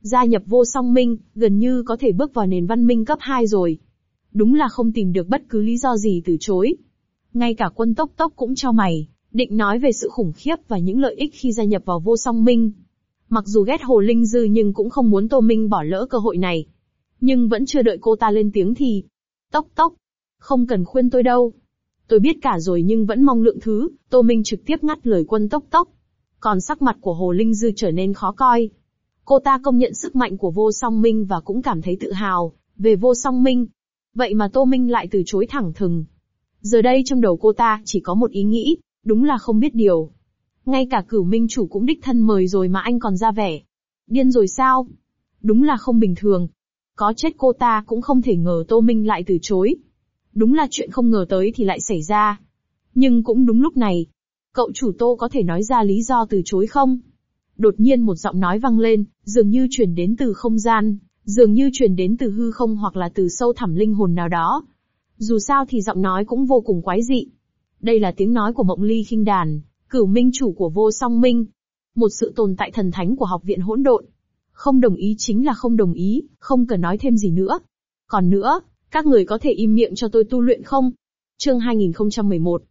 Speaker 1: Gia nhập Vô Song Minh, gần như có thể bước vào nền văn minh cấp 2 rồi. Đúng là không tìm được bất cứ lý do gì từ chối. Ngay cả Quân Tốc Tốc cũng chau mày, định nói về sự khủng khiếp và những lợi ích khi gia nhập vào Vô Song Minh. Mặc dù ghét Hồ Linh Dư nhưng cũng không muốn Tô Minh bỏ lỡ cơ hội này. Nhưng vẫn chưa đợi cô ta lên tiếng thì... Tốc Tốc, không cần khuyên tôi đâu. Tôi biết cả rồi nhưng vẫn mong lượng thứ, Tô Minh trực tiếp ngắt lời Quân Tốc Tốc. Còn sắc mặt của Hồ Linh Dư trở nên khó coi. Cô ta công nhận sức mạnh của Vô Song Minh và cũng cảm thấy tự hào về Vô Song Minh. Vậy mà Tô Minh lại từ chối thẳng thừng. Giờ đây trong đầu cô ta chỉ có một ý nghĩ, đúng là không biết điều. Ngay cả Cửu Minh chủ cũng đích thân mời rồi mà anh còn ra vẻ điên rồi sao? Đúng là không bình thường. Có chết cô ta cũng không thể ngờ Tô Minh lại từ chối. Đúng là chuyện không ngờ tới thì lại xảy ra. Nhưng cũng đúng lúc này, cậu chủ Tô có thể nói ra lý do từ chối không? Đột nhiên một giọng nói vang lên, dường như truyền đến từ không gian, dường như truyền đến từ hư không hoặc là từ sâu thẳm linh hồn nào đó. Dù sao thì giọng nói cũng vô cùng quái dị. Đây là tiếng nói của Mộng Ly Khinh Đàn, Cửu Minh chủ của Vô Song Minh. Một sự tồn tại thần thánh của học viện hỗn độn. Không đồng ý chính là không đồng ý, không cần nói thêm gì nữa. Còn nữa, các người có thể im miệng cho tôi tu luyện không? Chương 2011,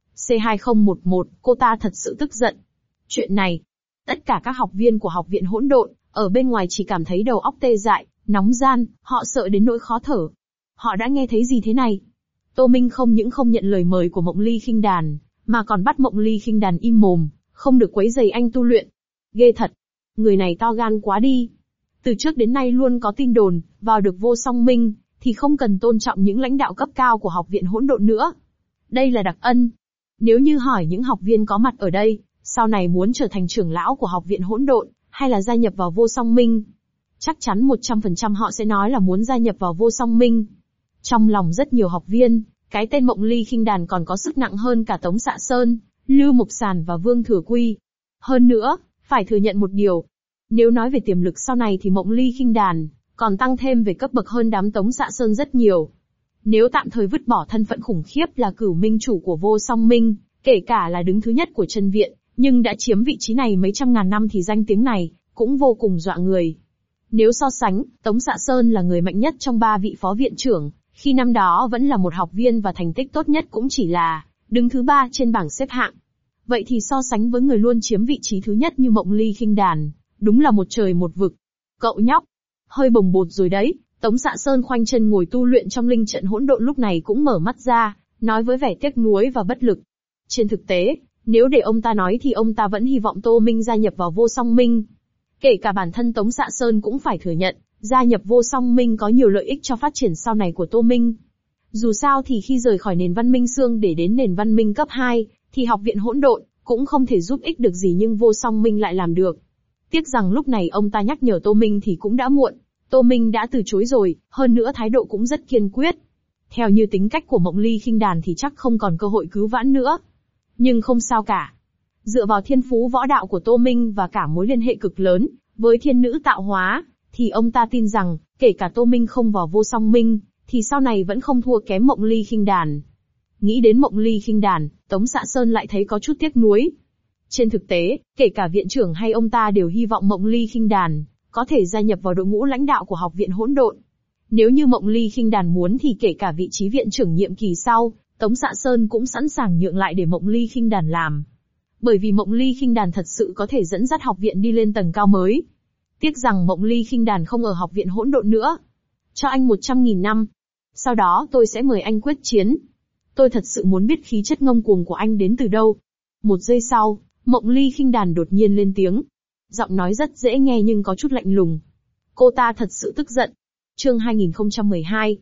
Speaker 1: C2011, cô ta thật sự tức giận. Chuyện này, tất cả các học viên của học viện hỗn độn, ở bên ngoài chỉ cảm thấy đầu óc tê dại, nóng gian, họ sợ đến nỗi khó thở. Họ đã nghe thấy gì thế này? Tô Minh không những không nhận lời mời của Mộng Ly Khinh Đàn, mà còn bắt Mộng Ly Khinh Đàn im mồm, không được quấy rầy anh tu luyện. Ghê thật. Người này to gan quá đi. Từ trước đến nay luôn có tin đồn, vào được Vô Song Minh, thì không cần tôn trọng những lãnh đạo cấp cao của học viện hỗn độn nữa. Đây là đặc ân. Nếu như hỏi những học viên có mặt ở đây, sau này muốn trở thành trưởng lão của học viện hỗn độn, hay là gia nhập vào Vô Song Minh, chắc chắn 100% họ sẽ nói là muốn gia nhập vào Vô Song Minh. Trong lòng rất nhiều học viên, cái tên Mộng Ly Khinh Đàn còn có sức nặng hơn cả Tống Xạ Sơn, Lưu Mục Sàn và Vương Thừa Quy. Hơn nữa, phải thừa nhận một điều. Nếu nói về tiềm lực sau này thì Mộng Ly Khinh Đàn còn tăng thêm về cấp bậc hơn đám Tống Xạ Sơn rất nhiều. Nếu tạm thời vứt bỏ thân phận khủng khiếp là Cửu Minh chủ của Vô Song Minh, kể cả là đứng thứ nhất của chân viện, nhưng đã chiếm vị trí này mấy trăm ngàn năm thì danh tiếng này cũng vô cùng dọa người. Nếu so sánh, Tống Xạ Sơn là người mạnh nhất trong 3 vị phó viện trưởng, khi năm đó vẫn là một học viên và thành tích tốt nhất cũng chỉ là đứng thứ 3 trên bảng xếp hạng. Vậy thì so sánh với người luôn chiếm vị trí thứ nhất như Mộng Ly Khinh Đàn, đúng là một trời một vực. Cậu nhóc, hơi bồng bột rồi đấy. Tống Xạ Sơn khoanh chân ngồi tu luyện trong linh trận hỗn độn lúc này cũng mở mắt ra, nói với vẻ tiếc nuối và bất lực. Trên thực tế, nếu để ông ta nói thì ông ta vẫn hy vọng Tô Minh gia nhập vào Vô Song Minh. Kể cả bản thân Tống Xạ Sơn cũng phải thừa nhận, gia nhập Vô Song Minh có nhiều lợi ích cho phát triển sau này của Tô Minh. Dù sao thì khi rời khỏi nền văn minh xương để đến nền văn minh cấp 2, thì học viện hỗn độn cũng không thể giúp ích được gì nhưng Vô Song Minh lại làm được. Tiếc rằng lúc này ông ta nhắc nhở Tô Minh thì cũng đã muộn. Tô Minh đã từ chối rồi, hơn nữa thái độ cũng rất kiên quyết. Theo như tính cách của Mộng Ly Khinh Đàn thì chắc không còn cơ hội cứu vãn nữa. Nhưng không sao cả. Dựa vào thiên phú võ đạo của Tô Minh và cả mối liên hệ cực lớn với thiên nữ tạo hóa, thì ông ta tin rằng, kể cả Tô Minh không vào Vô Song Minh, thì sau này vẫn không thua kém Mộng Ly Khinh Đàn. Nghĩ đến Mộng Ly Khinh Đàn, Tống Xạ Sơn lại thấy có chút tiếc nuối. Trên thực tế, kể cả viện trưởng hay ông ta đều hy vọng Mộng Ly Khinh Đàn có thể gia nhập vào đội ngũ lãnh đạo của học viện hỗn độn. Nếu như Mộng Ly Khinh Đàn muốn thì kể cả vị trí viện trưởng nhiệm kỳ sau, Tống Xạ Sơn cũng sẵn sàng nhượng lại để Mộng Ly Khinh Đàn làm. Bởi vì Mộng Ly Khinh Đàn thật sự có thể dẫn dắt học viện đi lên tầng cao mới. Tiếc rằng Mộng Ly Khinh Đàn không ở học viện hỗn độn nữa. Cho anh 100.000 năm. Sau đó tôi sẽ mời anh quyết chiến. Tôi thật sự muốn biết khí chất ngông cuồng của anh đến từ đâu. Một giây sau, Mộng Ly Khinh Đàn đột nhiên lên tiếng. Giọng nói rất dễ nghe nhưng có chút lạnh lùng. Cô ta thật sự tức giận. Chương 2012,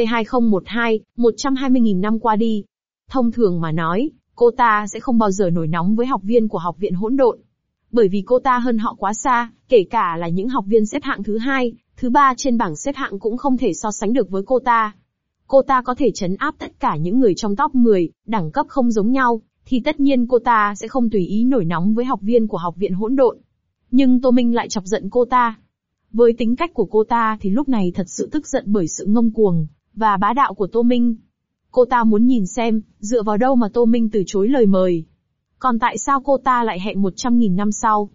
Speaker 1: C2012, 120.000 năm qua đi. Thông thường mà nói, cô ta sẽ không bao giờ nổi nóng với học viên của học viện hỗn độn. Bởi vì cô ta hơn họ quá xa, kể cả là những học viên xếp hạng thứ 2, thứ 3 trên bảng xếp hạng cũng không thể so sánh được với cô ta. Cô ta có thể trấn áp tất cả những người trong top 10, đẳng cấp không giống nhau, thì tất nhiên cô ta sẽ không tùy ý nổi nóng với học viên của học viện hỗn độn. Nhưng Tô Minh lại chọc giận cô ta. Với tính cách của cô ta thì lúc này thật sự tức giận bởi sự ngông cuồng và bá đạo của Tô Minh. Cô ta muốn nhìn xem, dựa vào đâu mà Tô Minh từ chối lời mời. Còn tại sao cô ta lại hẹn 100.000 năm sau?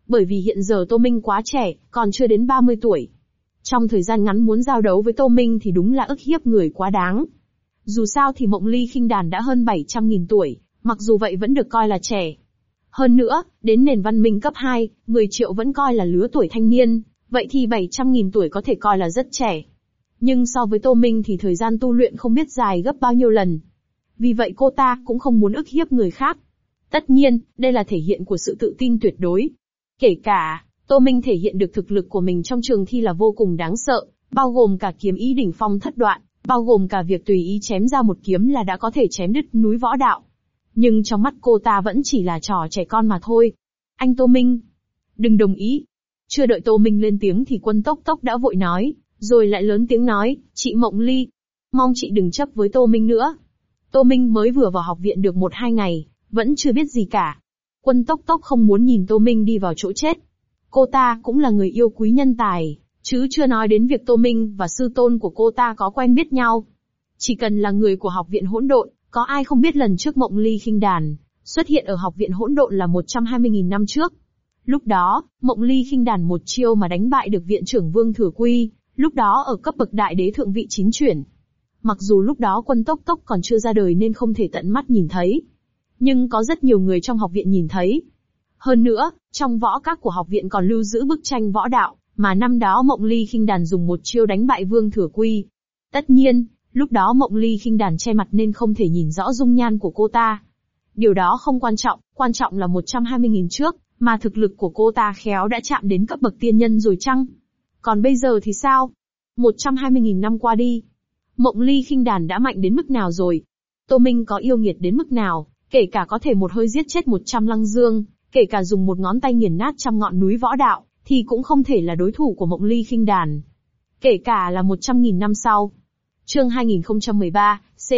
Speaker 1: Bởi vì hiện giờ Tô Minh quá trẻ, còn chưa đến 30 tuổi. Trong thời gian ngắn muốn giao đấu với Tô Minh thì đúng là ức hiếp người quá đáng. Dù sao thì Mộng Ly Khinh Đàn đã hơn 700.000 tuổi, mặc dù vậy vẫn được coi là trẻ. Hơn nữa, đến nền văn minh cấp 2, 10 triệu vẫn coi là lứa tuổi thanh niên, vậy thì 700.000 tuổi có thể coi là rất trẻ. Nhưng so với Tô Minh thì thời gian tu luyện không biết dài gấp bao nhiêu lần. Vì vậy cô ta cũng không muốn ức hiếp người khác. Tất nhiên, đây là thể hiện của sự tự tin tuyệt đối. Kể cả, Tô Minh thể hiện được thực lực của mình trong trường thi là vô cùng đáng sợ, bao gồm cả kiếm ý đỉnh phong thất đoạn, bao gồm cả việc tùy ý chém ra một kiếm là đã có thể chém đứt núi võ đạo. Nhưng trong mắt cô ta vẫn chỉ là trò trẻ con mà thôi. Anh Tô Minh, đừng đồng ý. Chưa đợi Tô Minh lên tiếng thì Quân Tốc Tốc đã vội nói, rồi lại lớn tiếng nói, chị Mộng Ly, mong chị đừng chấp với Tô Minh nữa. Tô Minh mới vừa vào học viện được 1-2 ngày, vẫn chưa biết gì cả. Quân Tốc Tốc không muốn nhìn Tô Minh đi vào chỗ chết. Cô ta cũng là người yêu quý nhân tài, chứ chưa nói đến việc Tô Minh và sư tôn của cô ta có quen biết nhau. Chỉ cần là người của học viện hỗn độn, có ai không biết lần trước Mộng Ly Khinh Đàn xuất hiện ở học viện hỗn độn là 120.000 năm trước. Lúc đó, Mộng Ly Khinh Đàn một chiêu mà đánh bại được viện trưởng Vương Thừa Quy, lúc đó ở cấp bậc đại đế thượng vị 9 chuyển. Mặc dù lúc đó Quân Tốc Tốc còn chưa ra đời nên không thể tận mắt nhìn thấy, nhưng có rất nhiều người trong học viện nhìn thấy. Hơn nữa, trong võ các của học viện còn lưu giữ bức tranh võ đạo, mà năm đó Mộng Ly Khinh Đàn dùng một chiêu đánh bại Vương Thừa Quy. Tất nhiên, lúc đó Mộng Ly Khinh Đàn che mặt nên không thể nhìn rõ dung nhan của cô ta. Điều đó không quan trọng là 120.000 trước, mà thực lực của cô ta khéo đã chạm đến cấp bậc tiên nhân rồi chăng? Còn bây giờ thì sao? 120.000 năm qua đi, Mộng Ly Khinh Đàn đã mạnh đến mức nào rồi? Tô Minh có yêu nghiệt đến mức nào, kể cả có thể một hơi giết chết 100 Lăng Dương, kể cả dùng một ngón tay nghiền nát trăm ngọn núi võ đạo, thì cũng không thể là đối thủ của Mộng Ly Khinh Đàn. Kể cả là 100.000 năm sau. Chương 2013,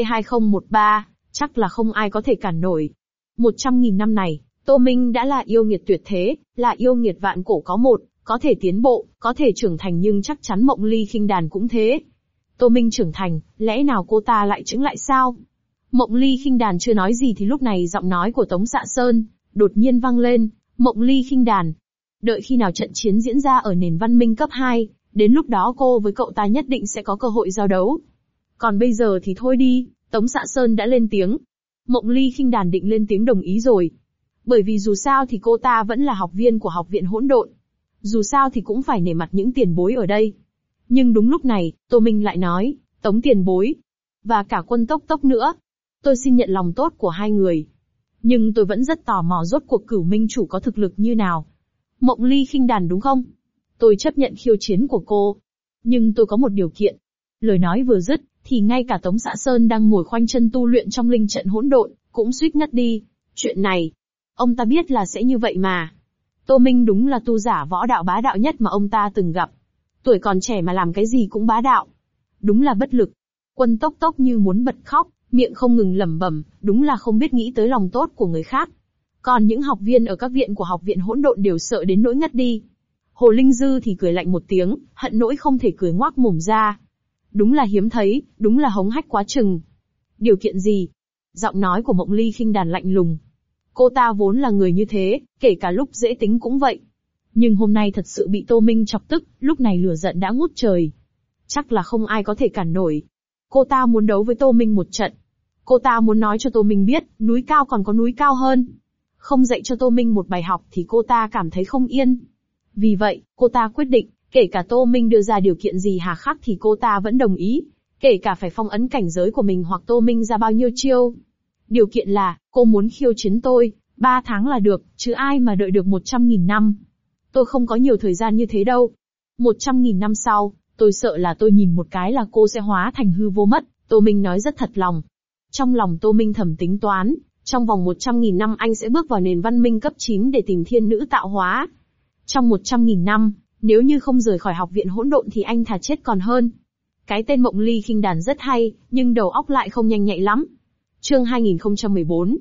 Speaker 1: C2013, chắc là không ai có thể cản nổi. 100.000 năm này, Tô Minh đã là yêu nghiệt tuyệt thế, là yêu nghiệt vạn cổ có một, có thể tiến bộ, có thể trưởng thành nhưng chắc chắn Mộng Ly Khinh Đàn cũng thế. Tô Minh trưởng thành, lẽ nào cô ta lại chững lại sao? Mộng Ly Khinh Đàn chưa nói gì thì lúc này giọng nói của Tống Dạ Sơn đột nhiên vang lên, Mộng Ly Khinh Đàn. Đợi khi nào trận chiến diễn ra ở nền văn minh cấp 2, đến lúc đó cô với cậu ta nhất định sẽ có cơ hội giao đấu. Còn bây giờ thì thôi đi, Tống Dạ Sơn đã lên tiếng. Mộng Ly Khinh Đàn định lên tiếng đồng ý rồi. Bởi vì dù sao thì cô ta vẫn là học viên của học viện hỗn độn. Dù sao thì cũng phải nể mặt những tiền bối ở đây. Nhưng đúng lúc này, Tô Minh lại nói, Tống tiền bối, và cả Quân Tốc Tốc nữa. Tôi xin nhận lòng tốt của hai người. Nhưng tôi vẫn rất tò mò rốt cuộc Cửu Minh chủ có thực lực như nào. Mộng Ly Khinh Đàn đúng không? Tôi chấp nhận khiêu chiến của cô. Nhưng tôi có một điều kiện. Lời nói vừa dứt, thì ngay cả Tống Dạ Sơn đang ngồi khoanh chân tu luyện trong linh trận hỗn độn, cũng suýt ngất đi. Chuyện này, ông ta biết là sẽ như vậy mà. Tô Minh đúng là tu giả võ đạo bá đạo nhất mà ông ta từng gặp. Tuổi còn trẻ mà làm cái gì cũng bá đạo. Đúng là bất lực. Quân Tốc Tốc như muốn bật khóc, miệng không ngừng lẩm bẩm, đúng là không biết nghĩ tới lòng tốt của người khác. Còn những học viên ở các viện của học viện hỗn độn đều sợ đến nỗi ngất đi. Hồ Linh Dư thì cười lạnh một tiếng, hận nỗi không thể cười ngoác mồm ra. Đúng là hiếm thấy, đúng là hống hách quá chừng. Điều kiện gì? Giọng nói của Mộng Ly Khinh Đàn lạnh lùng. Cô ta vốn là người như thế, kể cả lúc dễ tính cũng vậy. Nhưng hôm nay thật sự bị Tô Minh chọc tức, lúc này lửa giận đã ngút trời. Chắc là không ai có thể cản nổi. Cô ta muốn đấu với Tô Minh một trận. Cô ta muốn nói cho Tô Minh biết, núi cao còn có núi cao hơn. Không dạy cho Tô Minh một bài học thì cô ta cảm thấy không yên. Vì vậy, cô ta quyết định, kể cả Tô Minh đưa ra điều kiện gì hà khắc thì cô ta vẫn đồng ý. Kể cả phải phong ấn cảnh giới của mình hoặc Tô Minh ra bao nhiêu chiêu. Điều kiện là, cô muốn khiêu chiến tôi, 3 tháng là được, chứ ai mà đợi được 100.000 năm. Tôi không có nhiều thời gian như thế đâu. 100.000 năm sau, tôi sợ là tôi nhìn một cái là cô sẽ hóa thành hư vô mất, Tô Minh nói rất thật lòng. Trong lòng Tô Minh thầm tính toán, trong vòng 100.000 năm anh sẽ bước vào nền văn minh cấp 9 để tìm thiên nữ tạo hóa. Trong 100.000 năm, nếu như không rời khỏi học viện hỗn độn thì anh thà chết còn hơn. Cái tên Mộng Ly Khinh Đàn rất hay, nhưng đầu óc lại không nhanh nhạy lắm. Chương 2014,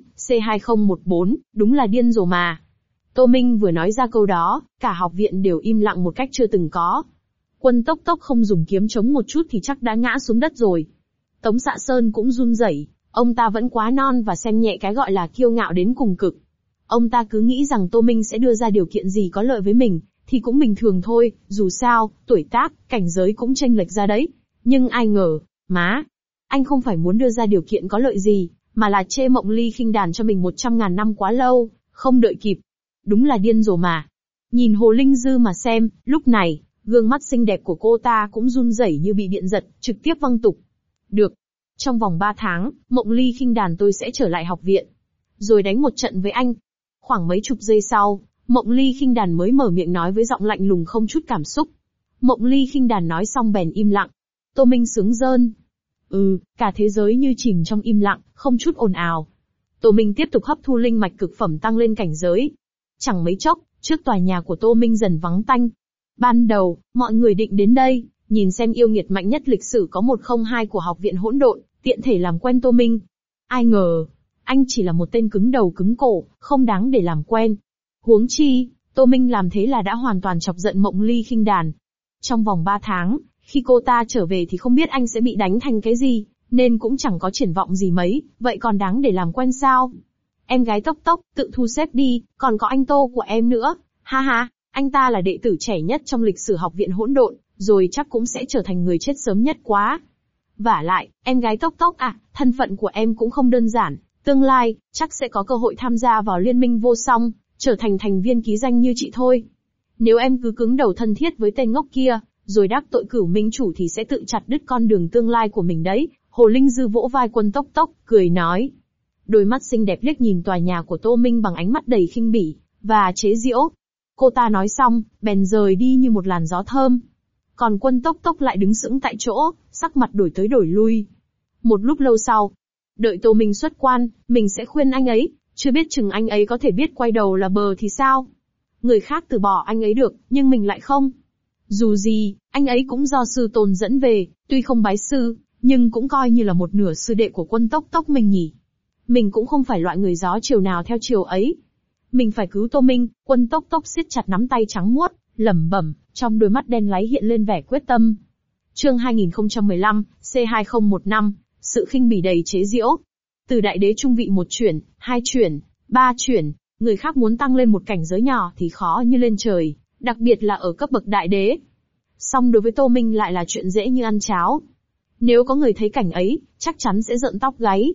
Speaker 1: C2014, đúng là điên rồ mà. Tô Minh vừa nói ra câu đó, cả học viện đều im lặng một cách chưa từng có. Quân Tốc Tốc không dùng kiếm chống một chút thì chắc đã ngã xuống đất rồi. Tống Dạ Sơn cũng run rẩy, ông ta vẫn quá non và xem nhẹ cái gọi là kiêu ngạo đến cùng cực. Ông ta cứ nghĩ rằng Tô Minh sẽ đưa ra điều kiện gì có lợi với mình, thì cũng bình thường thôi, dù sao, tuổi tác, cảnh giới cũng chênh lệch ra đấy. Nhưng ai ngờ, anh không phải muốn đưa ra điều kiện có lợi gì, mà là chê Mộng Ly khinh đàn cho mình 100.000 năm quá lâu, không đợi kịp. Đúng là điên rồ mà. Nhìn Hồ Linh Dư mà xem, lúc này, gương mắt xinh đẹp của cô ta cũng run rẩy như bị điện giật, trực tiếp văng tục. Được. Trong vòng 3 tháng, Mộng Ly khinh đàn tôi sẽ trở lại học viện. Rồi đánh một trận với anh. Khoảng mấy chục giây sau, Mộng Ly khinh đàn mới mở miệng nói với giọng lạnh lùng không chút cảm xúc. Mộng Ly khinh đàn nói xong bèn im lặng. Tô Minh sướng rơn. Cả thế giới như chìm trong im lặng, không chút ồn ào. Tô Minh tiếp tục hấp thu linh mạch cực phẩm tăng lên cảnh giới. Chẳng mấy chốc, trước tòa nhà của Tô Minh dần vắng tanh. Ban đầu, mọi người định đến đây, nhìn xem yêu nghiệt mạnh nhất lịch sử có 102 của học viện hỗn độn, tiện thể làm quen Tô Minh. Ai ngờ, anh chỉ là một tên cứng đầu cứng cổ, không đáng để làm quen. Huống chi, Tô Minh làm thế là đã hoàn toàn chọc giận Mộng Ly khinh đàn. Trong vòng 3 tháng, khi cô ta trở về thì không biết anh sẽ bị đánh thành cái gì, nên cũng chẳng có triển vọng gì mấy, vậy còn đáng để làm quen sao? Em gái Tốc Tốc, tự thu xếp đi, còn có anh Tô của em nữa, ha ha, anh ta là đệ tử trẻ nhất trong lịch sử học viện hỗn độn, rồi chắc cũng sẽ trở thành người chết sớm nhất quá. Vả lại, em gái Tốc Tốc à, thân phận của em cũng không đơn giản, tương lai, chắc sẽ có cơ hội tham gia vào liên minh vô song, trở thành thành viên ký danh như chị thôi. Nếu em cứ cứng đầu thân thiết với tên ngốc kia, rồi đắc tội Cửu Minh chủ thì sẽ tự chặt đứt con đường tương lai của mình đấy. Hồ Linh Dư vỗ vai Quân Tốc Tốc, cười nói. Đôi mắt xinh đẹp liếc nhìn tòa nhà của Tô Minh bằng ánh mắt đầy khinh bỉ và chế giễu. Cô ta nói xong, bèn rời đi như một làn gió thơm. Còn Quân Tốc Tốc lại đứng sững tại chỗ, sắc mặt đổi tới đổi lui. Một lúc lâu sau, đợi Tô Minh xuất quan, mình sẽ khuyên anh ấy, chưa biết chừng anh ấy có thể biết quay đầu là bờ thì sao. Người khác từ bỏ anh ấy được, nhưng mình lại không. Dù gì, anh ấy cũng do sư tôn dẫn về, tuy không bái sư, nhưng cũng coi như là một nửa sư đệ của Quân Tốc Tốc mình nhỉ. Mình cũng không phải loại người gió chiều nào theo chiều ấy. Mình phải cứu Tô Minh. Quân Tốc Tốc siết chặt nắm tay trắng muốt, lẩm bẩm, trong đôi mắt đen láy hiện lên vẻ quyết tâm. Chương 2015, C2015, sự khinh bỉ đầy chế giễu. Từ đại đế trung vị 1 chuyển, 2 chuyển, 3 chuyển, người khác muốn tăng lên một cảnh giới nhỏ thì khó như lên trời, đặc biệt là ở cấp bậc đại đế. Song đối với Tô Minh lại là chuyện dễ như ăn cháo. Nếu có người thấy cảnh ấy, chắc chắn sẽ rợn tóc gáy.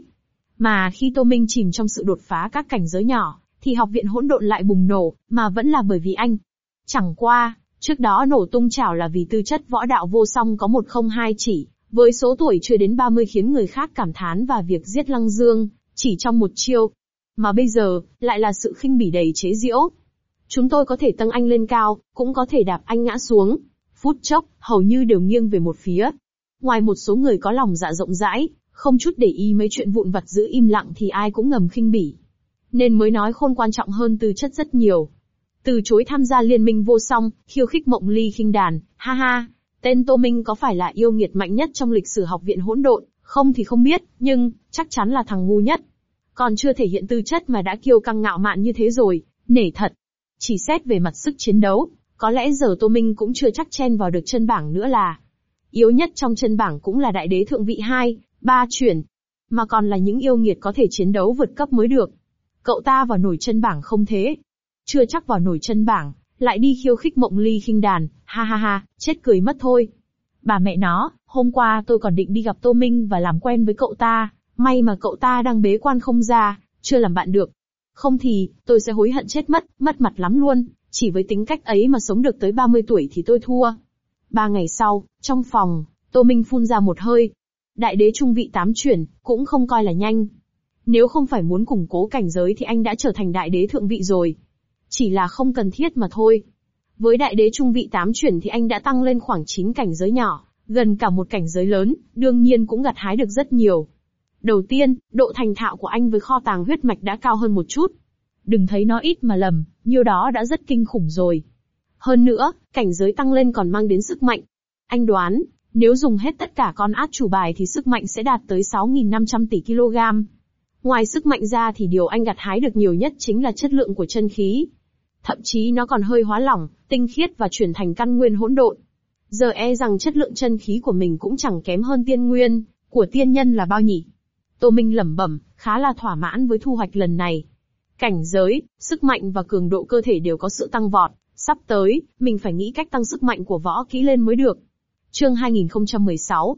Speaker 1: Mà khi Tô Minh chìm trong sự đột phá các cảnh giới nhỏ, thì học viện hỗn độn lại bùng nổ, mà vẫn là bởi vì anh. Chẳng qua, trước đó nổ tung chảo là vì tư chất võ đạo vô song có 102 chỉ, với số tuổi chưa đến 30 khiến người khác cảm thán và việc giết Lăng Dương, chỉ trong một chiêu. Mà bây giờ, lại là sự khinh bỉ đầy chế giễu. Chúng tôi có thể tăng anh lên cao, cũng có thể đạp anh ngã xuống. Phút chốc, hầu như đều nghiêng về một phía. Ngoài một số người có lòng dạ rộng rãi, không chút để ý mấy chuyện vụn vặt giữ im lặng thì ai cũng ngầm khinh bỉ. Nên mới nói khôn quan trọng hơn tư chất rất nhiều. Từ chối tham gia liên minh vô song, khiêu khích Mộng Ly khinh đàn, ha ha. Tên Tô Minh có phải là yêu nghiệt mạnh nhất trong lịch sử học viện hỗn độn, không thì không biết, nhưng, chắc chắn là thằng ngu nhất. Còn chưa thể hiện tư chất mà đã kiêu căng ngạo mạn như thế rồi, nể thật. Chỉ xét về mặt sức chiến đấu, có lẽ giờ Tô Minh cũng chưa chắc chen vào được chân bảng nữa là. Yếu nhất trong chân bảng cũng là đại đế thượng vị 2, 3 chuyển. Mà còn là những yêu nghiệt có thể chiến đấu vượt cấp mới được. Cậu ta vào nổi chân bảng không thế. Chưa chắc vào nổi chân bảng, lại đi khiêu khích Mộng Ly khinh đàn, ha ha ha, chết cười mất thôi. Bà mẹ nó, hôm qua tôi còn định đi gặp Tô Minh và làm quen với cậu ta, may mà cậu ta đang bế quan không ra, chưa làm bạn được. Không thì, tôi sẽ hối hận chết mất mặt lắm luôn, chỉ với tính cách ấy mà sống được tới 30 tuổi thì tôi thua. 3 ngày sau, trong phòng, Tô Minh phun ra một hơi. Đại đế trung vị 8 chuyển, cũng không coi là nhanh. Nếu không phải muốn củng cố cảnh giới thì anh đã trở thành đại đế thượng vị rồi. Chỉ là không cần thiết mà thôi. Với đại đế trung vị 8 chuyển thì anh đã tăng lên khoảng 9 cảnh giới nhỏ, gần cả một cảnh giới lớn, đương nhiên cũng gặt hái được rất nhiều. Đầu tiên, độ thành thạo của anh với kho tàng huyết mạch đã cao hơn một chút. Đừng thấy nó ít mà lầm, nhiêu đó đã rất kinh khủng rồi. Hơn nữa, cảnh giới tăng lên còn mang đến sức mạnh. Anh đoán, nếu dùng hết tất cả con át chủ bài thì sức mạnh sẽ đạt tới 6.500 tỷ kg. Ngoài sức mạnh ra thì điều anh gặt hái được nhiều nhất chính là chất lượng của chân khí. Thậm chí nó còn hơi hóa lỏng, tinh khiết và chuyển thành căn nguyên hỗn độn. Giờ e rằng chất lượng chân khí của mình cũng chẳng kém hơn tiên nguyên của tiên nhân là bao nhỉ. Tô Minh lẩm bẩm, khá là thỏa mãn với thu hoạch lần này. cảnh giới, sức mạnh và cường độ cơ thể đều có sự tăng vọt. Sắp tới, mình phải nghĩ cách tăng sức mạnh của võ kỹ lên mới được. Chương 2016,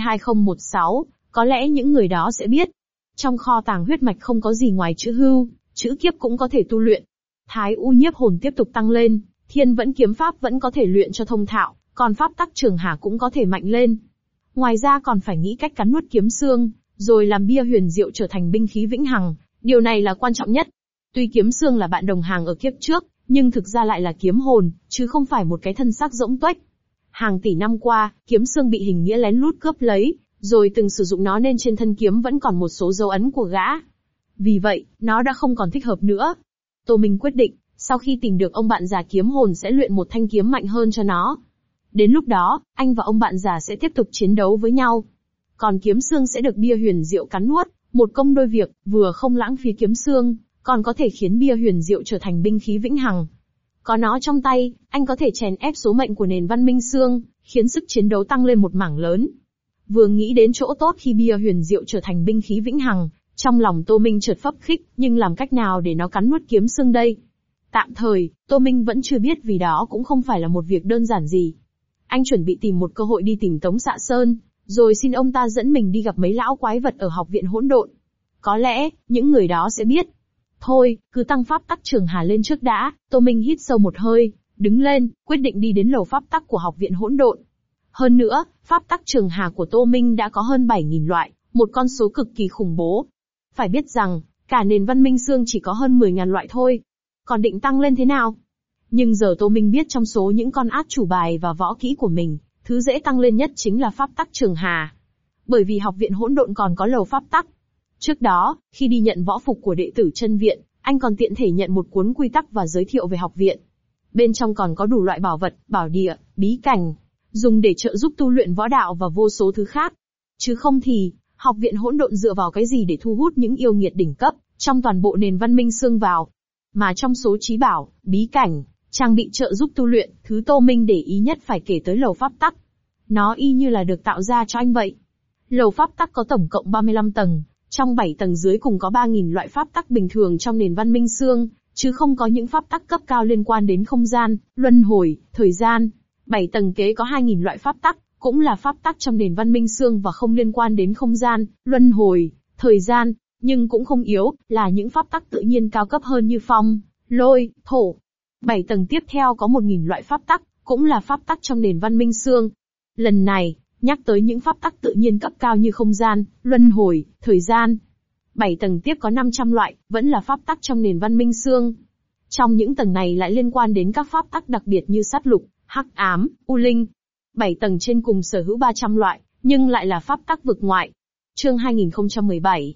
Speaker 1: C2016, có lẽ những người đó sẽ biết. Trong kho tàng huyết mạch không có gì ngoài chữ hưu, chữ kiếp cũng có thể tu luyện. Thái U nhiếp hồn tiếp tục tăng lên, thiên vẫn kiếm pháp vẫn có thể luyện cho thông thạo, còn pháp tắc trường hà cũng có thể mạnh lên. Ngoài ra còn phải nghĩ cách cắn nuốt kiếm xương, rồi làm bia huyền diệu trở thành binh khí vĩnh hằng, điều này là quan trọng nhất. Tuy kiếm xương là bạn đồng hàng ở kiếp trước, nhưng thực ra lại là kiếm hồn, chứ không phải một cái thân xác rỗng tuếch. Hàng tỷ năm qua, kiếm xương bị hình nghĩa lén lút cướp lấy, rồi từng sử dụng nó nên trên thân kiếm vẫn còn một số dấu ấn của gã. Vì vậy, nó đã không còn thích hợp nữa. Tô Minh quyết định, sau khi tìm được ông bạn già kiếm hồn sẽ luyện một thanh kiếm mạnh hơn cho nó. Đến lúc đó, anh và ông bạn già sẽ tiếp tục chiến đấu với nhau. Còn kiếm xương sẽ được bia huyền diệu cắn nuốt, một công đôi việc, vừa không lãng phí kiếm xương, còn có thể khiến bia huyền diệu trở thành binh khí vĩnh hằng. Có nó trong tay, anh có thể chèn ép số mệnh của nền văn minh xương, khiến sức chiến đấu tăng lên một mảng lớn. Vừa nghĩ đến chỗ tốt khi bia huyền diệu trở thành binh khí vĩnh hằng, trong lòng Tô Minh chợt phấp khích, nhưng làm cách nào để nó cắn nuốt kiếm xương đây? Tạm thời, Tô Minh vẫn chưa biết vì đó cũng không phải là một việc đơn giản gì. Anh chuẩn bị tìm một cơ hội đi tìm Tống Xạ Sơn, rồi xin ông ta dẫn mình đi gặp mấy lão quái vật ở học viện hỗn độn. Có lẽ, những người đó sẽ biết. Thôi, cứ tăng pháp tắc trường hà lên trước đã. Tô Minh hít sâu một hơi, đứng lên, quyết định đi đến lầu pháp tắc của học viện hỗn độn. Hơn nữa, pháp tắc trường hà của Tô Minh đã có hơn 7.000 loại, một con số cực kỳ khủng bố. Phải biết rằng, cả nền văn minh xương chỉ có hơn 10.000 loại thôi. Còn định tăng lên thế nào? Nhưng giờ Tô Minh biết trong số những con át chủ bài và võ kỹ của mình, thứ dễ tăng lên nhất chính là pháp tắc trường hà. Bởi vì học viện hỗn độn còn có lầu pháp tắc. Trước đó, khi đi nhận võ phục của đệ tử chân viện, anh còn tiện thể nhận một cuốn quy tắc và giới thiệu về học viện. Bên trong còn có đủ loại bảo vật, bảo địa, bí cảnh, dùng để trợ giúp tu luyện võ đạo và vô số thứ khác. Chứ không thì, học viện hỗn độn dựa vào cái gì để thu hút những yêu nghiệt đỉnh cấp, trong toàn bộ nền văn minh xương vào. Mà trong số trí bảo, bí cảnh, trang bị trợ giúp tu luyện, thứ Tô Minh để ý nhất phải kể tới lầu pháp tắc. Nó y như là được tạo ra cho anh vậy. Lầu pháp tắc có tổng cộng 35 tầng, trong 7 tầng dưới cùng có 3.000 loại pháp tắc bình thường trong nền văn minh xương, chứ không có những pháp tắc cấp cao liên quan đến không gian, luân hồi, thời gian. 7 tầng kế có 2.000 loại pháp tắc, cũng là pháp tắc trong nền văn minh xương và không liên quan đến không gian, luân hồi, thời gian, nhưng cũng không yếu, là những pháp tắc tự nhiên cao cấp hơn như phong, lôi, thổ. 7 tầng tiếp theo có 1.000 loại pháp tắc, cũng là pháp tắc trong nền văn minh xương. Lần này, nhắc tới những pháp tắc tự nhiên cấp cao như không gian, luân hồi, thời gian. 7 tầng tiếp có 500 loại, vẫn là pháp tắc trong nền văn minh xương. Trong những tầng này lại liên quan đến các pháp tắc đặc biệt như sát lục, hắc ám, u linh. 7 tầng trên cùng sở hữu 300 loại, nhưng lại là pháp tắc vực ngoại. Chương 2017,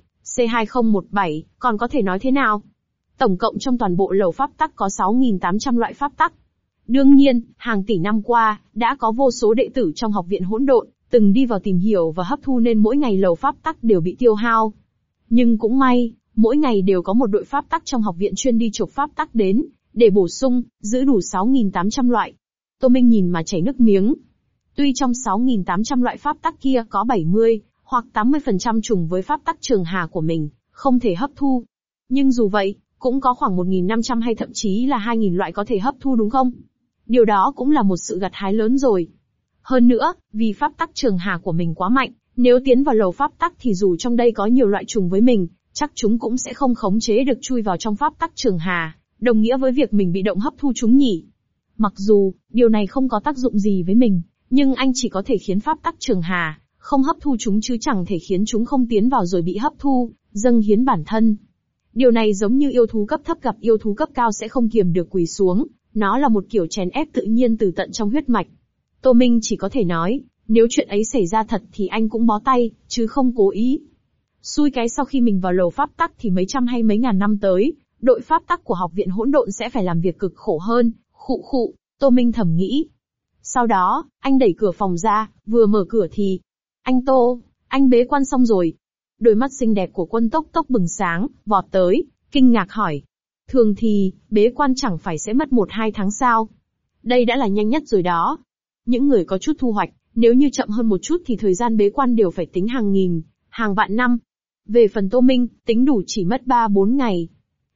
Speaker 1: C2017, còn có thể nói thế nào? Tổng cộng trong toàn bộ lầu pháp tắc có 6.800 loại pháp tắc. Đương nhiên, hàng tỷ năm qua, đã có vô số đệ tử trong học viện hỗn độn, từng đi vào tìm hiểu và hấp thu nên mỗi ngày lầu pháp tắc đều bị tiêu hao. Nhưng cũng may, mỗi ngày đều có một đội pháp tắc trong học viện chuyên đi chộp pháp tắc đến, để bổ sung, giữ đủ 6.800 loại. Tô Minh nhìn mà chảy nước miếng. Tuy trong 6.800 loại pháp tắc kia có 70, hoặc 80% trùng với pháp tắc trường hà của mình, không thể hấp thu. Nhưng dù vậy, cũng có khoảng 1.500 hay thậm chí là 2.000 loại có thể hấp thu đúng không? Điều đó cũng là một sự gặt hái lớn rồi. Hơn nữa, vì pháp tắc trường hà của mình quá mạnh, nếu tiến vào lầu pháp tắc thì dù trong đây có nhiều loại trùng với mình, chắc chúng cũng sẽ không khống chế được chui vào trong pháp tắc trường hà, đồng nghĩa với việc mình bị động hấp thu chúng nhỉ. Mặc dù, điều này không có tác dụng gì với mình, nhưng anh chỉ có thể khiến pháp tắc trường hà không hấp thu chúng chứ chẳng thể khiến chúng không tiến vào rồi bị hấp thu, dâng hiến bản thân. Điều này giống như yêu thú cấp thấp gặp yêu thú cấp cao sẽ không kiềm được quỳ xuống, nó là một kiểu chèn ép tự nhiên từ tận trong huyết mạch. Tô Minh chỉ có thể nói, nếu chuyện ấy xảy ra thật thì anh cũng bó tay, chứ không cố ý. Xui cái sau khi mình vào lầu pháp tắc thì mấy trăm hay mấy ngàn năm tới, đội pháp tắc của học viện hỗn độn sẽ phải làm việc cực khổ hơn, khụ, Tô Minh thầm nghĩ. Sau đó, anh đẩy cửa phòng ra, vừa mở cửa thì... Anh Tô, anh bế quan xong rồi. Đôi mắt xinh đẹp của Quân Tốc Tốc bừng sáng, vọt tới, kinh ngạc hỏi. Thường thì, bế quan chẳng phải sẽ mất 1-2 tháng sao? Đây đã là nhanh nhất rồi đó. Những người có chút thu hoạch, nếu như chậm hơn một chút thì thời gian bế quan đều phải tính hàng nghìn, hàng vạn năm. Về phần Tô Minh, tính đủ chỉ mất 3-4 ngày.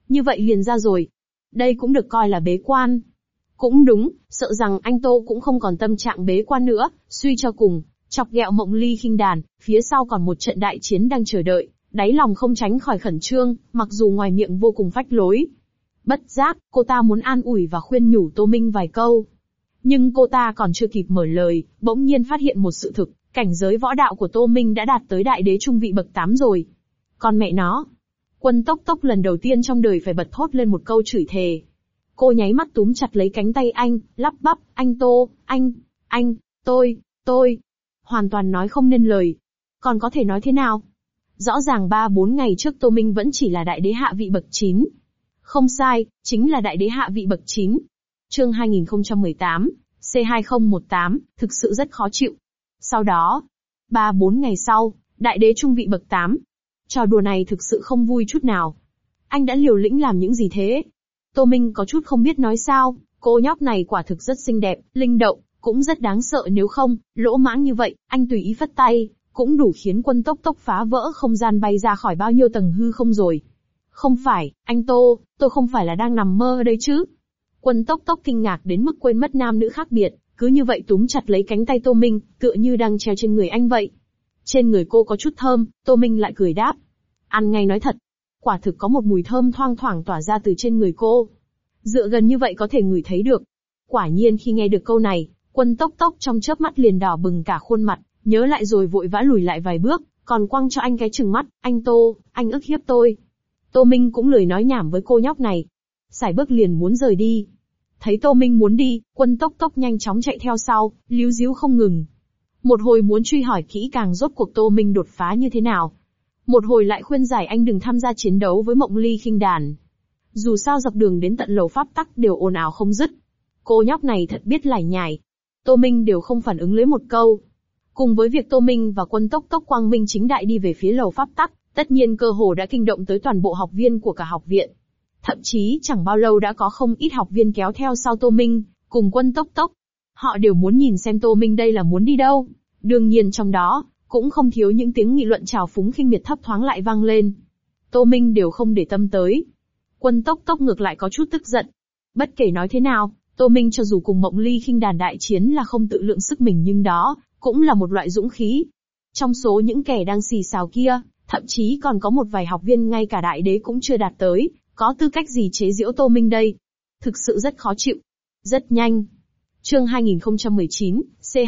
Speaker 1: Như vậy liền ra rồi. Đây cũng được coi là bế quan. Cũng đúng, sợ rằng anh Tô cũng không còn tâm trạng bế quan nữa, suy cho cùng, chọc ghẹo Mộng Ly khinh đàn, phía sau còn một trận đại chiến đang chờ đợi, đáy lòng không tránh khỏi khẩn trương, mặc dù ngoài miệng vô cùng phách lối. Bất giác, cô ta muốn an ủi và khuyên nhủ Tô Minh vài câu. Nhưng cô ta còn chưa kịp mở lời, bỗng nhiên phát hiện một sự thực, cảnh giới võ đạo của Tô Minh đã đạt tới đại đế trung vị bậc 8 rồi. Còn mẹ nó, Quân Tốc Tốc lần đầu tiên trong đời phải bật thốt lên một câu chửi thề. Cô nháy mắt túm chặt lấy cánh tay anh, lắp bắp, anh Tô, anh, tôi. Hoàn toàn nói không nên lời. Còn có thể nói thế nào? Rõ ràng 3-4 ngày trước Tô Minh vẫn chỉ là đại đế hạ vị bậc 9. Không sai, chính là đại đế hạ vị bậc 9. Chương 2018, C2018, thực sự rất khó chịu. Sau đó, 3-4 ngày sau, đại đế trung vị bậc 8. Trò đùa này thực sự không vui chút nào. Anh đã liều lĩnh làm những gì thế? Tô Minh có chút không biết nói sao, cô nhóc này quả thực rất xinh đẹp, linh động, cũng rất đáng sợ, nếu không, lỗ mãng như vậy, anh tùy ý phất tay, cũng đủ khiến Quân Tốc Tốc phá vỡ không gian bay ra khỏi bao nhiêu tầng hư không rồi. Không phải, anh Tô, tôi không phải là đang nằm mơ đây chứ? Quân Tốc Tốc kinh ngạc đến mức quên mất nam nữ khác biệt, cứ như vậy túm chặt lấy cánh tay Tô Minh, tựa như đang treo trên người anh vậy. Trên người cô có chút thơm, Tô Minh lại cười đáp. Ăn ngay nói thật, quả thực có một mùi thơm thoang thoảng tỏa ra từ trên người cô. Dựa gần như vậy có thể ngửi thấy được. Quả nhiên khi nghe được câu này, Quân Tốc Tốc trong chớp mắt liền đỏ bừng cả khuôn mặt, nhớ lại rồi vội vã lùi lại vài bước, còn quăng cho anh cái trừng mắt, anh Tô, anh ức hiếp tôi. Tô Minh cũng lười nói nhảm với cô nhóc này. Sải bước liền muốn rời đi. Thấy Tô Minh muốn đi, Quân Tốc Tốc nhanh chóng chạy theo sau, líu díu không ngừng. Một hồi muốn truy hỏi kỹ càng rốt cuộc Tô Minh đột phá như thế nào. Một hồi lại khuyên giải anh đừng tham gia chiến đấu với Mộng Ly khinh đàn. Dù sao dọc đường đến tận lầu pháp tắc đều ồn ào không dứt. Cô nhóc này thật biết lải nhải. Tô Minh đều không phản ứng lấy một câu. Cùng với việc Tô Minh và Quân Tốc Tốc quang minh chính đại đi về phía lầu pháp tắc, tất nhiên cơ hồ đã kinh động tới toàn bộ học viên của cả học viện. Thậm chí chẳng bao lâu đã có không ít học viên kéo theo sau Tô Minh, cùng Quân Tốc Tốc. Họ đều muốn nhìn xem Tô Minh đây là muốn đi đâu. Đương nhiên trong đó, cũng không thiếu những tiếng nghị luận trào phúng khinh miệt thấp thoáng lại vang lên. Tô Minh đều không để tâm tới. Quân Tốc Tốc ngược lại có chút tức giận. Bất kể nói thế nào, Tô Minh cho dù cùng Mộng Ly khinh đàn đại chiến là không tự lượng sức mình nhưng đó, cũng là một loại dũng khí. Trong số những kẻ đang xì xào kia, thậm chí còn có một vài học viên ngay cả đại đế cũng chưa đạt tới, có tư cách gì chế giễu Tô Minh đây? Thực sự rất khó chịu. Rất nhanh. Chương 2019,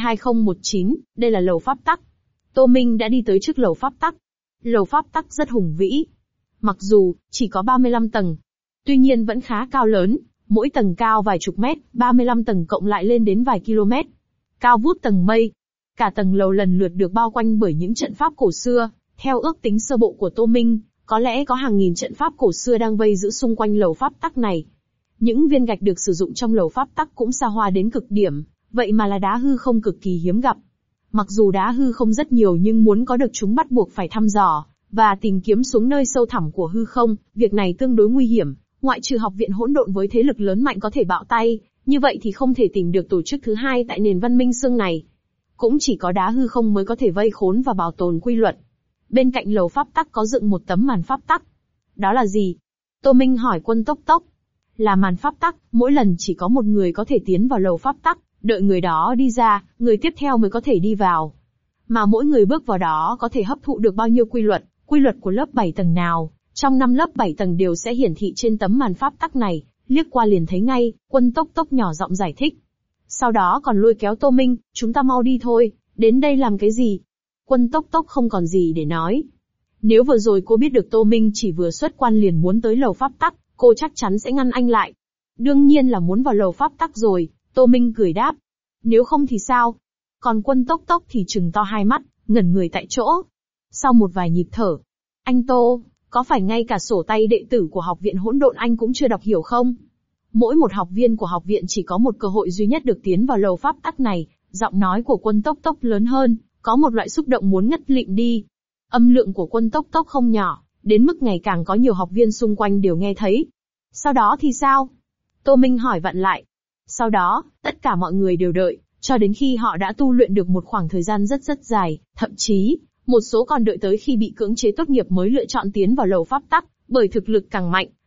Speaker 1: C2019, đây là lầu pháp tắc. Tô Minh đã đi tới trước lầu pháp tắc. Lầu pháp tắc rất hùng vĩ. Mặc dù, chỉ có 35 tầng. Tuy nhiên vẫn khá cao lớn, mỗi tầng cao vài chục mét, 35 tầng cộng lại lên đến vài km. Cao vút tầng mây. Cả tầng lầu lần lượt được bao quanh bởi những trận pháp cổ xưa. Theo ước tính sơ bộ của Tô Minh, có lẽ có hàng nghìn trận pháp cổ xưa đang vây giữ xung quanh lầu pháp tắc này. Những viên gạch được sử dụng trong lầu pháp tắc cũng xa hoa đến cực điểm, vậy mà là đá hư không cực kỳ hiếm gặp. Mặc dù đá hư không rất nhiều nhưng muốn có được chúng bắt buộc phải thăm dò, và tìm kiếm xuống nơi sâu thẳm của hư không, việc này tương đối nguy hiểm, ngoại trừ học viện hỗn độn với thế lực lớn mạnh có thể bạo tay, như vậy thì không thể tìm được tổ chức thứ hai tại nền văn minh xương này. Cũng chỉ có đá hư không mới có thể vây khốn và bảo tồn quy luật. Bên cạnh lầu pháp tắc có dựng một tấm màn pháp tắc. Đó là gì? Tô Minh hỏi Quân Tốc Tốc. Là màn pháp tắc, mỗi lần chỉ có một người có thể tiến vào lầu pháp tắc, đợi người đó đi ra, người tiếp theo mới có thể đi vào. Mà mỗi người bước vào đó có thể hấp thụ được bao nhiêu quy luật của lớp 7 tầng nào, trong 5 lớp 7 tầng đều sẽ hiển thị trên tấm màn pháp tắc này, liếc qua liền thấy ngay, Quân Tốc Tốc nhỏ giọng giải thích. Sau đó còn lôi kéo Tô Minh, chúng ta mau đi thôi, đến đây làm cái gì? Quân Tốc Tốc không còn gì để nói. Nếu vừa rồi cô biết được Tô Minh chỉ vừa xuất quan liền muốn tới lầu pháp tắc, cô chắc chắn sẽ ngăn anh lại. Đương nhiên là muốn vào lầu pháp tắc rồi, Tô Minh cười đáp. Nếu không thì sao? Còn Quân Tốc Tốc thì trừng to hai mắt, ngẩn người tại chỗ. Sau một vài nhịp thở, anh Tô, có phải ngay cả sổ tay đệ tử của học viện hỗn độn anh cũng chưa đọc hiểu không? Mỗi một học viên của học viện chỉ có một cơ hội duy nhất được tiến vào lầu pháp tắc này, giọng nói của Quân Tốc Tốc lớn hơn, có một loại xúc động muốn ngất lịm đi. Âm lượng của Quân Tốc Tốc không nhỏ, đến mức ngày càng có nhiều học viên xung quanh đều nghe thấy. Sau đó thì sao? Tô Minh hỏi vặn lại. Sau đó, tất cả mọi người đều đợi, cho đến khi họ đã tu luyện được một khoảng thời gian rất rất dài, thậm chí, một số còn đợi tới khi bị cưỡng chế tốt nghiệp mới lựa chọn tiến vào lầu pháp tắc, bởi thực lực càng mạnh,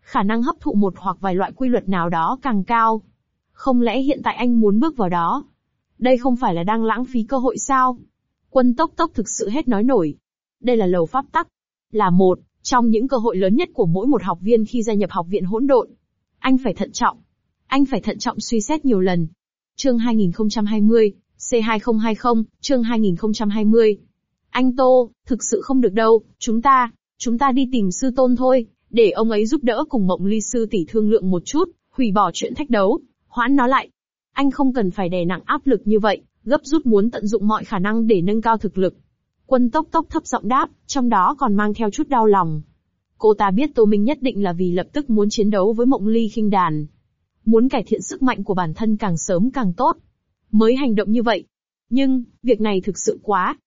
Speaker 1: khả năng hấp thụ một hoặc vài loại quy luật nào đó càng cao. Không lẽ hiện tại anh muốn bước vào đó? Đây không phải là đang lãng phí cơ hội sao? Quân Tốc Tốc thực sự hết nói nổi. Đây là lầu pháp tắc, là một trong những cơ hội lớn nhất của mỗi một học viên khi gia nhập học viện hỗn độn. Anh phải thận trọng. Anh phải thận trọng suy xét nhiều lần. Chương 2020, C2020, chương 2020. Anh Tô, thực sự không được đâu, chúng ta đi tìm sư tôn thôi, để ông ấy giúp đỡ cùng Mộng Ly sư tỷ thương lượng một chút, hủy bỏ chuyện thách đấu, hoãn nó lại. Anh không cần phải đè nặng áp lực như vậy, gấp rút muốn tận dụng mọi khả năng để nâng cao thực lực. Quân Tốc Tốc thấp giọng đáp, trong đó còn mang theo chút đau lòng. Cô ta biết Tô Minh nhất định là vì lập tức muốn chiến đấu với Mộng Ly khinh đàn. Muốn cải thiện sức mạnh của bản thân càng sớm càng tốt. Mới hành động như vậy. Nhưng, việc này thực sự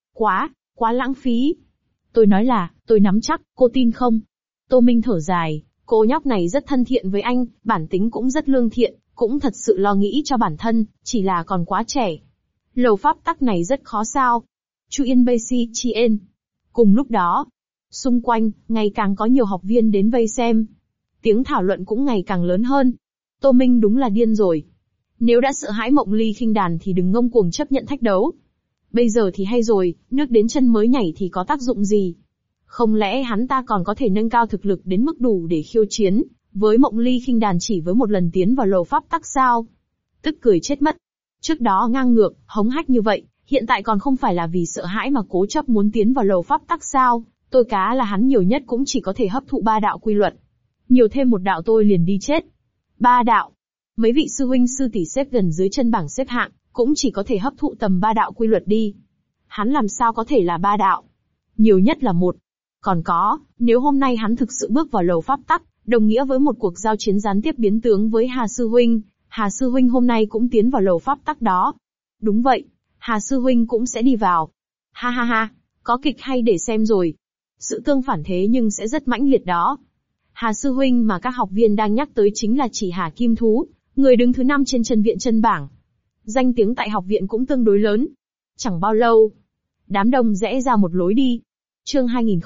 Speaker 1: quá lãng phí. Tôi nói là, tôi nắm chắc, cô tin không? Tô Minh thở dài, cô nhóc này rất thân thiện với anh, bản tính cũng rất lương thiện, cũng thật sự lo nghĩ cho bản thân, chỉ là còn quá trẻ. Lầu pháp tắc này rất khó sao? Chu Yên Bây Si Chien. Cùng lúc đó, xung quanh, ngày càng có nhiều học viên đến vây xem. Tiếng thảo luận cũng ngày càng lớn hơn. Tô Minh đúng là điên rồi. Nếu đã sợ hãi Mộng Ly khinh đàn thì đừng ngông cuồng chấp nhận thách đấu. Bây giờ thì hay rồi, nước đến chân mới nhảy thì có tác dụng gì? Không lẽ hắn ta còn có thể nâng cao thực lực đến mức đủ để khiêu chiến với Mộng Ly khinh đàn chỉ với một lần tiến vào lầu pháp tắc sao? Tức cười chết mất. Trước đó ngang ngược, hống hách như vậy, hiện tại còn không phải là vì sợ hãi mà cố chấp muốn tiến vào lầu pháp tắc sao? Tôi cá là hắn nhiều nhất cũng chỉ có thể hấp thụ 3 đạo quy luật. Nhiều thêm một đạo tôi liền đi chết. 3 đạo. Mấy vị sư huynh sư tỷ xếp gần dưới chân bảng xếp hạng, cũng chỉ có thể hấp thụ tầm 3 đạo quy luật đi. Hắn làm sao có thể là 3 đạo? Nhiều nhất là 1. Còn có, nếu hôm nay hắn thực sự bước vào lầu pháp tắc, đồng nghĩa với một cuộc giao chiến gián tiếp biến tướng với Hà sư huynh. Hà sư huynh hôm nay cũng tiến vào lầu pháp tắc đó. Đúng vậy, Hà sư huynh cũng sẽ đi vào. Ha ha ha, có kịch hay để xem rồi. Sự tương phản thế nhưng sẽ rất mãnh liệt đó. Hà sư huynh mà các học viên đang nhắc tới chính là chỉ Hà Kim Thú, người đứng thứ 5 trên chân viện chân bảng. Danh tiếng tại học viện cũng tương đối lớn. Chẳng bao lâu, đám đông rẽ ra một lối đi. Chương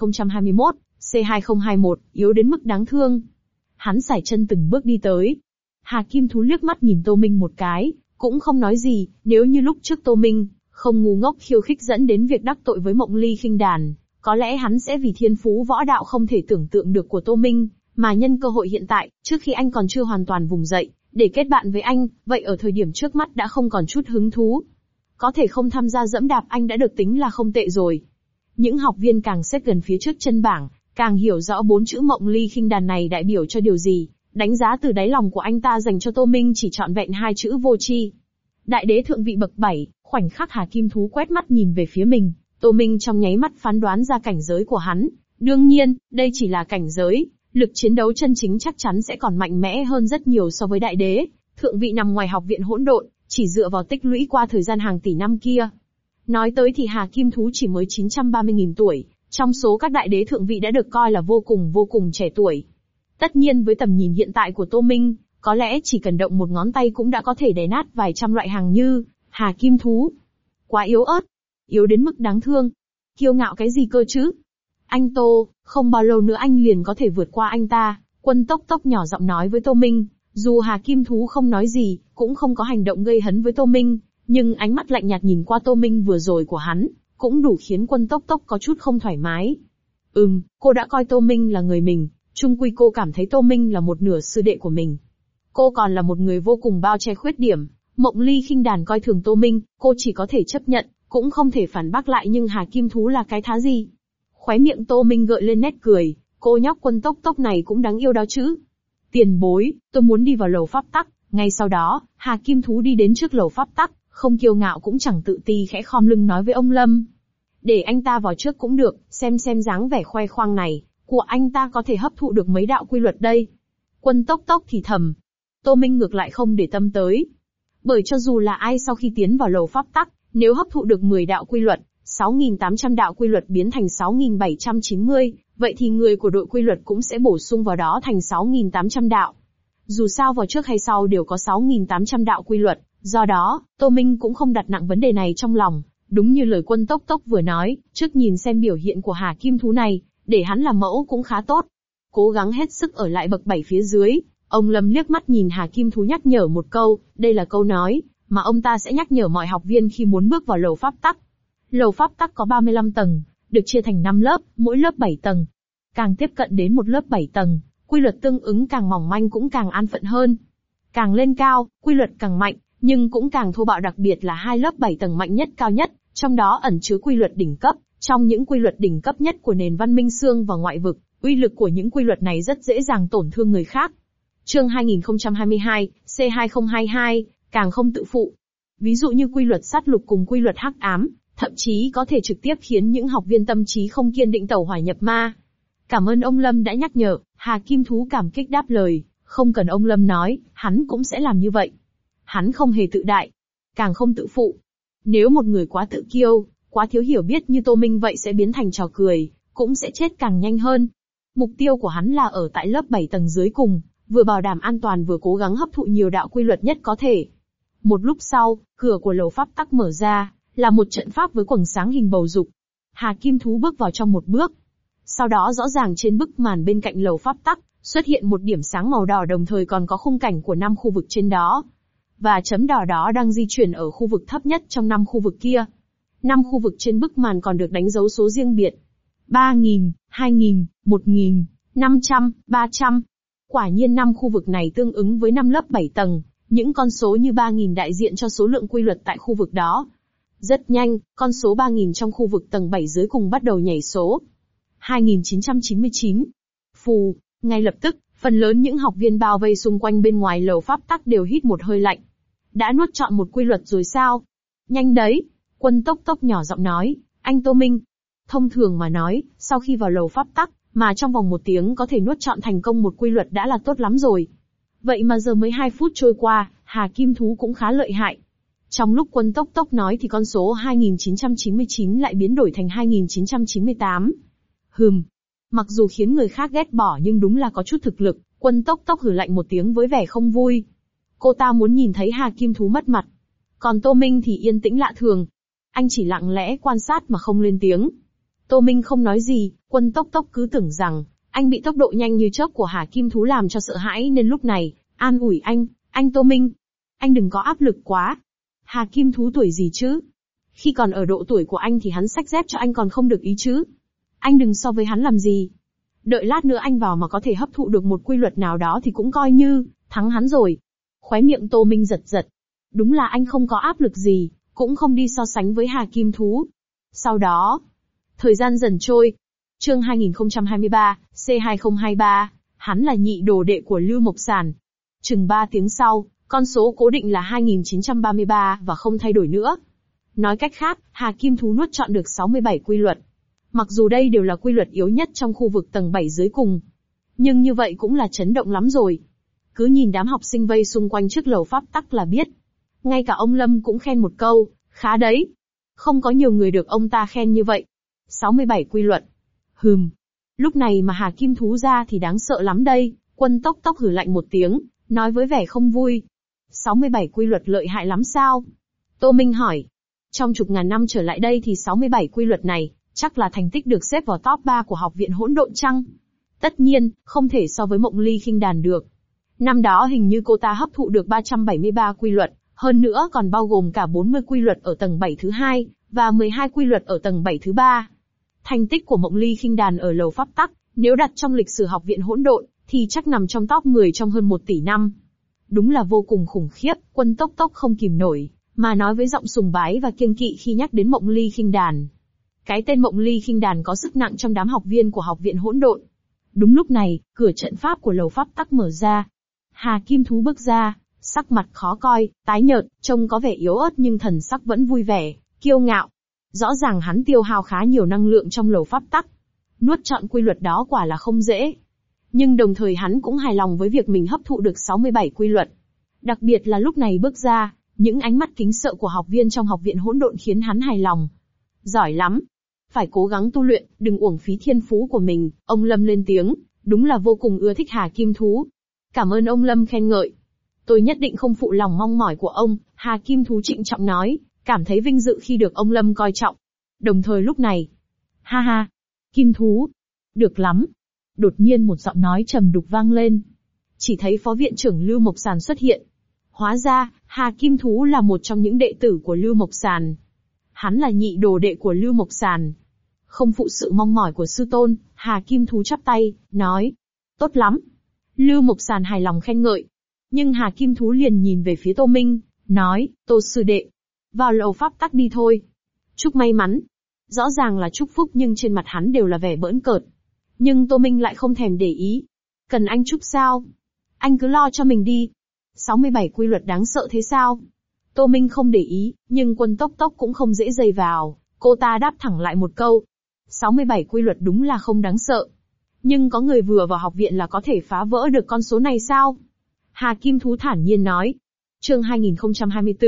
Speaker 1: 2021, C2021, yếu đến mức đáng thương. Hắn sải chân từng bước đi tới. Hà Kim Thú liếc mắt nhìn Tô Minh một cái, cũng không nói gì, nếu như lúc trước Tô Minh không ngu ngốc khiêu khích dẫn đến việc đắc tội với Mộng Ly khinh đàn, có lẽ hắn sẽ vì thiên phú võ đạo không thể tưởng tượng được của Tô Minh, mà nhân cơ hội hiện tại, trước khi anh còn chưa hoàn toàn vùng dậy, để kết bạn với anh, vậy ở thời điểm trước mắt đã không còn chút hứng thú. Có thể không tham gia dẫm đạp anh đã được tính là không tệ rồi. Những học viên càng xếp gần phía trước chân bảng, càng hiểu rõ 4 chữ Mộng Ly khinh đàn này đại biểu cho điều gì, đánh giá từ đáy lòng của anh ta dành cho Tô Minh chỉ trọn vẹn 2 chữ vô tri. Đại đế thượng vị bậc 7, khoảnh khắc Hà Kim Thú quét mắt nhìn về phía mình, Tô Minh trong nháy mắt phán đoán ra cảnh giới của hắn. Đương nhiên, đây chỉ là cảnh giới, lực chiến đấu chân chính chắc chắn sẽ còn mạnh mẽ hơn rất nhiều so với đại đế. Thượng vị nằm ngoài học viện hỗn độn, chỉ dựa vào tích lũy qua thời gian hàng tỷ năm kia. Nói tới thì Hà Kim Thú chỉ mới 930.000 tuổi, trong số các đại đế thượng vị đã được coi là vô cùng trẻ tuổi. Tất nhiên với tầm nhìn hiện tại của Tô Minh, có lẽ chỉ cần động một ngón tay cũng đã có thể đè nát vài trăm loại hàng như Hà Kim Thú. Quá yếu ớt, yếu đến mức đáng thương. Kiêu ngạo cái gì cơ chứ? Anh Tô, không bao lâu nữa anh liền có thể vượt qua anh ta. Quân Tốc Tốc nhỏ giọng nói với Tô Minh. Dù Hà Kim Thú không nói gì, cũng không có hành động gây hấn với Tô Minh, nhưng ánh mắt lạnh nhạt nhìn qua Tô Minh vừa rồi của hắn, cũng đủ khiến Quân Tốc Tốc có chút không thoải mái. Cô đã coi Tô Minh là người mình, chung quy cô cảm thấy Tô Minh là một nửa sư đệ của mình. Cô còn là một người vô cùng bao che khuyết điểm. Mộng Ly khinh đàn coi thường Tô Minh, cô chỉ có thể chấp nhận, cũng không thể phản bác lại, nhưng Hà Kim Thú là cái thá gì? Khóe miệng Tô Minh gợi lên nét cười, cô nhóc Quân Tốc Tốc này cũng đáng yêu đó chứ. Tiền bối, tôi muốn đi vào lầu pháp tắc. Ngay sau đó, Hà Kim Thú đi đến trước lầu pháp tắc, không kiêu ngạo cũng chẳng tự ti khẽ khom lưng nói với ông Lâm. Để anh ta vào trước cũng được, xem dáng vẻ khoe khoang này của anh ta có thể hấp thụ được mấy đạo quy luật đây. Quân Tốc Tốc thì thầm. Tô Minh ngược lại không để tâm tới. Bởi cho dù là ai sau khi tiến vào lầu pháp tắc, nếu hấp thụ được 10 đạo quy luật, 6.800 đạo quy luật biến thành 6.790, vậy thì người của đội quy luật cũng sẽ bổ sung vào đó thành 6.800 đạo. Dù sao vào trước hay sau đều có 6.800 đạo quy luật, do đó, Tô Minh cũng không đặt nặng vấn đề này trong lòng. Đúng như lời Quân Tốc Tốc vừa nói, trước nhìn xem biểu hiện của Hà Kim Thú này, để hắn làm mẫu cũng khá tốt. cố gắng hết sức ở lại bậc 7 phía dưới. Ông Lâm liếc mắt nhìn Hà Kim Thú nhắc nhở một câu, đây là câu nói mà ông ta sẽ nhắc nhở mọi học viên khi muốn bước vào lầu pháp tắc. Lầu pháp tắc có 35 tầng, được chia thành 5 lớp, mỗi lớp 7 tầng. Càng tiếp cận đến một lớp 7 tầng, quy luật tương ứng càng mỏng manh cũng càng an phận hơn. Càng lên cao, quy luật càng mạnh, nhưng cũng càng thô bạo, đặc biệt là hai lớp 7 tầng mạnh nhất cao nhất, trong đó ẩn chứa quy luật đỉnh cấp. Trong những quy luật đỉnh cấp nhất của nền văn minh xương và ngoại vực, uy lực của những quy luật này rất dễ dàng tổn thương người khác. Chương 2022, C2022, càng không tự phụ. Ví dụ như quy luật sát lục cùng quy luật hắc ám, thậm chí có thể trực tiếp khiến những học viên tâm trí không kiên định tẩu hỏa nhập ma. Cảm ơn ông Lâm đã nhắc nhở, Hà Kim Thú cảm kích đáp lời, không cần ông Lâm nói, hắn cũng sẽ làm như vậy. Hắn không hề tự đại, càng không tự phụ. Nếu một người quá tự kiêu, quá thiếu hiểu biết như Tô Minh vậy sẽ biến thành trò cười, cũng sẽ chết càng nhanh hơn. Mục tiêu của hắn là ở tại lớp 7 tầng dưới cùng, vừa bảo đảm an toàn vừa cố gắng hấp thụ nhiều đạo quy luật nhất có thể. Một lúc sau, cửa của lầu pháp tắc mở ra, là một trận pháp với quầng sáng hình bầu dục. Hà Kim Thú bước vào trong một bước. Sau đó rõ ràng trên bức màn bên cạnh lầu pháp tắc, xuất hiện một điểm sáng màu đỏ, đồng thời còn có khung cảnh của 5 khu vực trên đó. Và chấm đỏ đó đang di chuyển ở khu vực thấp nhất trong 5 khu vực kia. 5 khu vực trên bức màn còn được đánh dấu số riêng biệt. 3.000, 2.000, 1.000, 500, 300. Quả nhiên 5 khu vực này tương ứng với 5 lớp 7 tầng, những con số như 3.000 đại diện cho số lượng quy luật tại khu vực đó. Rất nhanh, con số 3.000 trong khu vực tầng 7 dưới cùng bắt đầu nhảy số. 2.999. Phù, ngay lập tức, phần lớn những học viên bao vây xung quanh bên ngoài lầu pháp tắc đều hít một hơi lạnh. Đã nuốt trọn một quy luật rồi sao? Nhanh đấy, Quân Tốc Tốc nhỏ giọng nói, anh Tô Minh. Thông thường mà nói, sau khi vào lầu pháp tắc, mà trong vòng 1 tiếng có thể nuốt trọn thành công một quy luật đã là tốt lắm rồi. Vậy mà giờ mới 2 phút trôi qua, Hà Kim Thú cũng khá lợi hại. Trong lúc Quân Tốc Tốc nói thì con số 2.999 lại biến đổi thành 2.998. Mặc dù khiến người khác ghét bỏ nhưng đúng là có chút thực lực, Quân Tốc Tốc hừ lạnh một tiếng với vẻ không vui. Cô ta muốn nhìn thấy Hà Kim Thú mất mặt. Còn Tô Minh thì yên tĩnh lạ thường. Anh chỉ lặng lẽ quan sát mà không lên tiếng. Tô Minh không nói gì, Quân Tốc Tốc cứ tưởng rằng, anh bị tốc độ nhanh như chớp của Hà Kim Thú làm cho sợ hãi nên lúc này, an ủi anh Tô Minh. Anh đừng có áp lực quá. Hà Kim Thú tuổi gì chứ? Khi còn ở độ tuổi của anh thì hắn xách dép cho anh còn không được ý chứ. Anh đừng so với hắn làm gì. Đợi lát nữa anh vào mà có thể hấp thụ được một quy luật nào đó thì cũng coi như thắng hắn rồi. Khóe miệng Tô Minh giật giật. Đúng là anh không có áp lực gì, cũng không đi so sánh với Hà Kim Thú. Sau đó, thời gian dần trôi. Chương 2023, C2023, hắn là nhị đồ đệ của Lưu Mộc Sàn. Chừng 3 tiếng sau, con số cố định là 2933 và không thay đổi nữa. Nói cách khác, Hà Kim Thú nuốt trọn được 67 quy luật. Mặc dù đây đều là quy luật yếu nhất trong khu vực tầng 7 dưới cùng. Nhưng như vậy cũng là chấn động lắm rồi. Cứ nhìn đám học sinh vây xung quanh trước lầu pháp tắc là biết. Ngay cả ông Lâm cũng khen một câu, khá đấy. Không có nhiều người được ông ta khen như vậy. 67 quy luật. Lúc này mà Hà Kim Thú ra thì đáng sợ lắm đây. Quân Tốc Tốc hừ lạnh một tiếng, nói với vẻ không vui. 67 quy luật lợi hại lắm sao? Tô Minh hỏi. Trong chục ngàn năm trở lại đây thì 67 quy luật này, chắc là thành tích được xếp vào top 3 của học viện hỗn độn chăng? Tất nhiên, không thể so với Mộng Ly Khinh Đàn được. Năm đó hình như cô ta hấp thụ được 373 quy luật, hơn nữa còn bao gồm cả 40 quy luật ở tầng 7 thứ 2, và 12 quy luật ở tầng 7 thứ 3. Thành tích của Mộng Ly Khinh Đàn ở lầu pháp tắc, nếu đặt trong lịch sử học viện hỗn độn, thì chắc nằm trong top 10 trong hơn 1 tỷ năm. Đúng là vô cùng khủng khiếp, Quân Tốc Tốc không kìm nổi, mà nói với giọng sùng bái và kiêng kỵ khi nhắc đến Mộng Ly Khinh Đàn. Cái tên Mộng Ly Khinh Đàn có sức nặng trong đám học viên của học viện hỗn độn. Đúng lúc này, cửa trận pháp của lầu pháp tắc mở ra. Hà Kim Thú bước ra, sắc mặt khó coi, tái nhợt, trông có vẻ yếu ớt nhưng thần sắc vẫn vui vẻ, kiêu ngạo. Rõ ràng hắn tiêu hao khá nhiều năng lượng trong lầu pháp tắc. Nuốt trọn quy luật đó quả là không dễ. Nhưng đồng thời hắn cũng hài lòng với việc mình hấp thụ được 67 quy luật. Đặc biệt là lúc này bước ra, những ánh mắt kính sợ của học viên trong học viện hỗn độn khiến hắn hài lòng. Giỏi lắm. Phải cố gắng tu luyện, đừng uổng phí thiên phú của mình, ông Lâm lên tiếng, đúng là vô cùng ưa thích Hà Kim Thú. Cảm ơn ông Lâm khen ngợi. Tôi nhất định không phụ lòng mong mỏi của ông, Hà Kim Thú trịnh trọng nói, cảm thấy vinh dự khi được ông Lâm coi trọng. Đồng thời lúc này, ha ha, Kim Thú, được lắm. Đột nhiên một giọng nói trầm đục vang lên. Chỉ thấy phó viện trưởng Lưu Mộc Sàn xuất hiện. Hóa ra, Hà Kim Thú là một trong những đệ tử của Lưu Mộc Sàn. Hắn là nhị đồ đệ của Lưu Mộc Sàn. Không phụ sự mong mỏi của sư tôn, Hà Kim Thú chắp tay, nói. Tốt lắm. Lưu Mộc Sàn hài lòng khen ngợi. Nhưng Hà Kim Thú liền nhìn về phía Tô Minh, nói, Tô sư đệ. Vào lầu pháp tắc đi thôi. Chúc may mắn. Rõ ràng là chúc phúc nhưng trên mặt hắn đều là vẻ bỡn cợt. Nhưng Tô Minh lại không thèm để ý. Cần anh chúc sao? Anh cứ lo cho mình đi. 67 quy luật đáng sợ thế sao? Tô Minh không để ý, nhưng Quân Tốc Tốc cũng không dễ dây vào. Cô ta đáp thẳng lại một câu. 67 quy luật đúng là không đáng sợ. Nhưng có người vừa vào học viện là có thể phá vỡ được con số này sao? Hà Kim Thú thản nhiên nói. Chương 2024,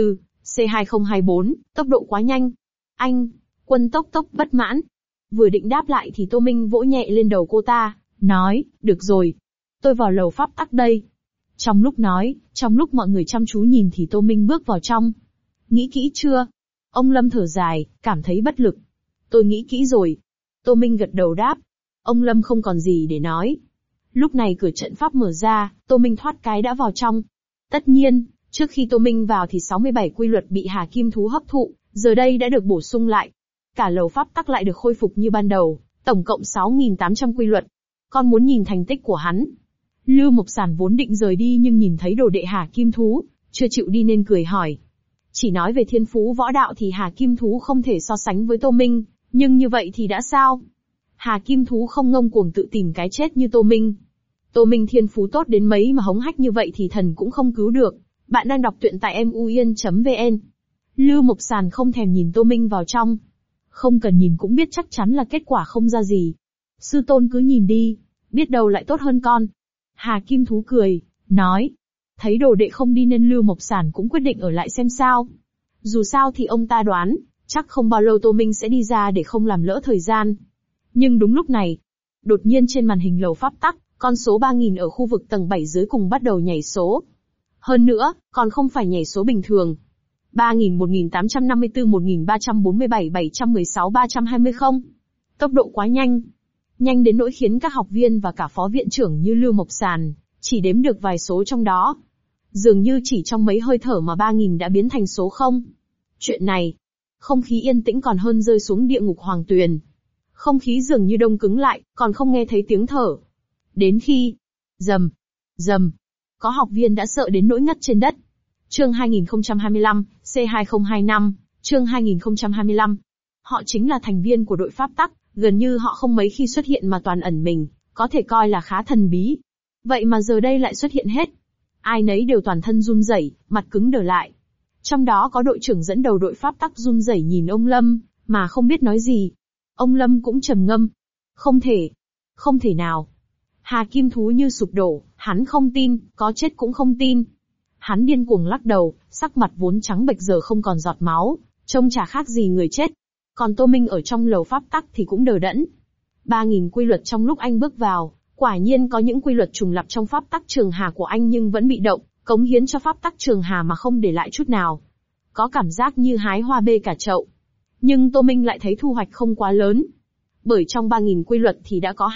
Speaker 1: C2024, tốc độ quá nhanh. Anh, Quân Tốc Tốc bất mãn. Vừa định đáp lại thì Tô Minh vỗ nhẹ lên đầu cô ta, nói, được rồi. Tôi vào lầu pháp tắc đây. Trong lúc nói, trong lúc mọi người chăm chú nhìn thì Tô Minh bước vào trong. Nghĩ kỹ chưa? Ông Lâm thở dài, cảm thấy bất lực. Tôi nghĩ kỹ rồi. Tô Minh gật đầu đáp. Ông Lâm không còn gì để nói. Lúc này cửa trận pháp mở ra, Tô Minh thoát cái đã vào trong. Tất nhiên, trước khi Tô Minh vào thì 67 quy luật bị Hà Kim Thú hấp thụ, giờ đây đã được bổ sung lại. Cả lầu pháp tắc lại được khôi phục như ban đầu, tổng cộng 6.800 quy luật. Con muốn nhìn thành tích của hắn. Lưu Mộc Sàn vốn định rời đi nhưng nhìn thấy đồ đệ Hà Kim Thú, chưa chịu đi nên cười hỏi. Chỉ nói về thiên phú võ đạo thì Hà Kim Thú không thể so sánh với Tô Minh, nhưng như vậy thì đã sao? Hà Kim Thú không ngông cuồng tự tìm cái chết như Tô Minh. Tô Minh thiên phú tốt đến mấy mà hống hách như vậy thì thần cũng không cứu được. Bạn đang đọc truyện tại muyen.vn. Lưu Mộc Sàn không thèm nhìn Tô Minh vào trong. Không cần nhìn cũng biết chắc chắn là kết quả không ra gì. Sư tôn cứ nhìn đi, biết đâu lại tốt hơn con. Hà Kim Thú cười, nói. Thấy đồ đệ không đi nên Lưu Mộc Sàn cũng quyết định ở lại xem sao. Dù sao thì ông ta đoán, chắc không bao lâu Tô Minh sẽ đi ra để không làm lỡ thời gian. Nhưng đúng lúc này, đột nhiên trên màn hình lầu pháp tắc, con số 3000 ở khu vực tầng 7 dưới cùng bắt đầu nhảy số. Hơn nữa, còn không phải nhảy số bình thường. 3000, 1854, 1347, 716, 320 không. Tốc độ quá nhanh. Nhanh đến nỗi khiến các học viên và cả phó viện trưởng như Lưu Mộc Sàn, chỉ đếm được vài số trong đó. Dường như chỉ trong mấy hơi thở mà 3000 đã biến thành số 0. Chuyện này, không khí yên tĩnh còn hơn rơi xuống địa ngục hoàng tuyền. Không khí dường như đông cứng lại, còn không nghe thấy tiếng thở. Đến khi, rầm, rầm, có học viên đã sợ đến nỗi ngất trên đất. Chương 2025, C2025, chương 2025. Họ chính là thành viên của đội pháp tắc, gần như họ không mấy khi xuất hiện mà toàn ẩn mình, có thể coi là khá thần bí. Vậy mà giờ đây lại xuất hiện hết. Ai nấy đều toàn thân run rẩy, mặt cứng đờ lại. Trong đó có đội trưởng dẫn đầu đội pháp tắc run rẩy nhìn ông Lâm, mà không biết nói gì. Ông Lâm cũng trầm ngâm. Không thể. Không thể nào. Hà Kim Thú như sụp đổ, hắn không tin, có chết cũng không tin. Hắn điên cuồng lắc đầu, sắc mặt vốn trắng bệch giờ không còn giọt máu, trông chả khác gì người chết. Còn Tô Minh ở trong lầu pháp tắc thì cũng đờ đẫn. 3000 quy luật trong lúc anh bước vào, quả nhiên có những quy luật trùng lặp trong pháp tắc trường hà của anh nhưng vẫn bị động, cống hiến cho pháp tắc trường hà mà không để lại chút nào. Có cảm giác như hái hoa bê cả chậu. Nhưng Tô Minh lại thấy thu hoạch không quá lớn. Bởi trong 3000 quy luật thì đã có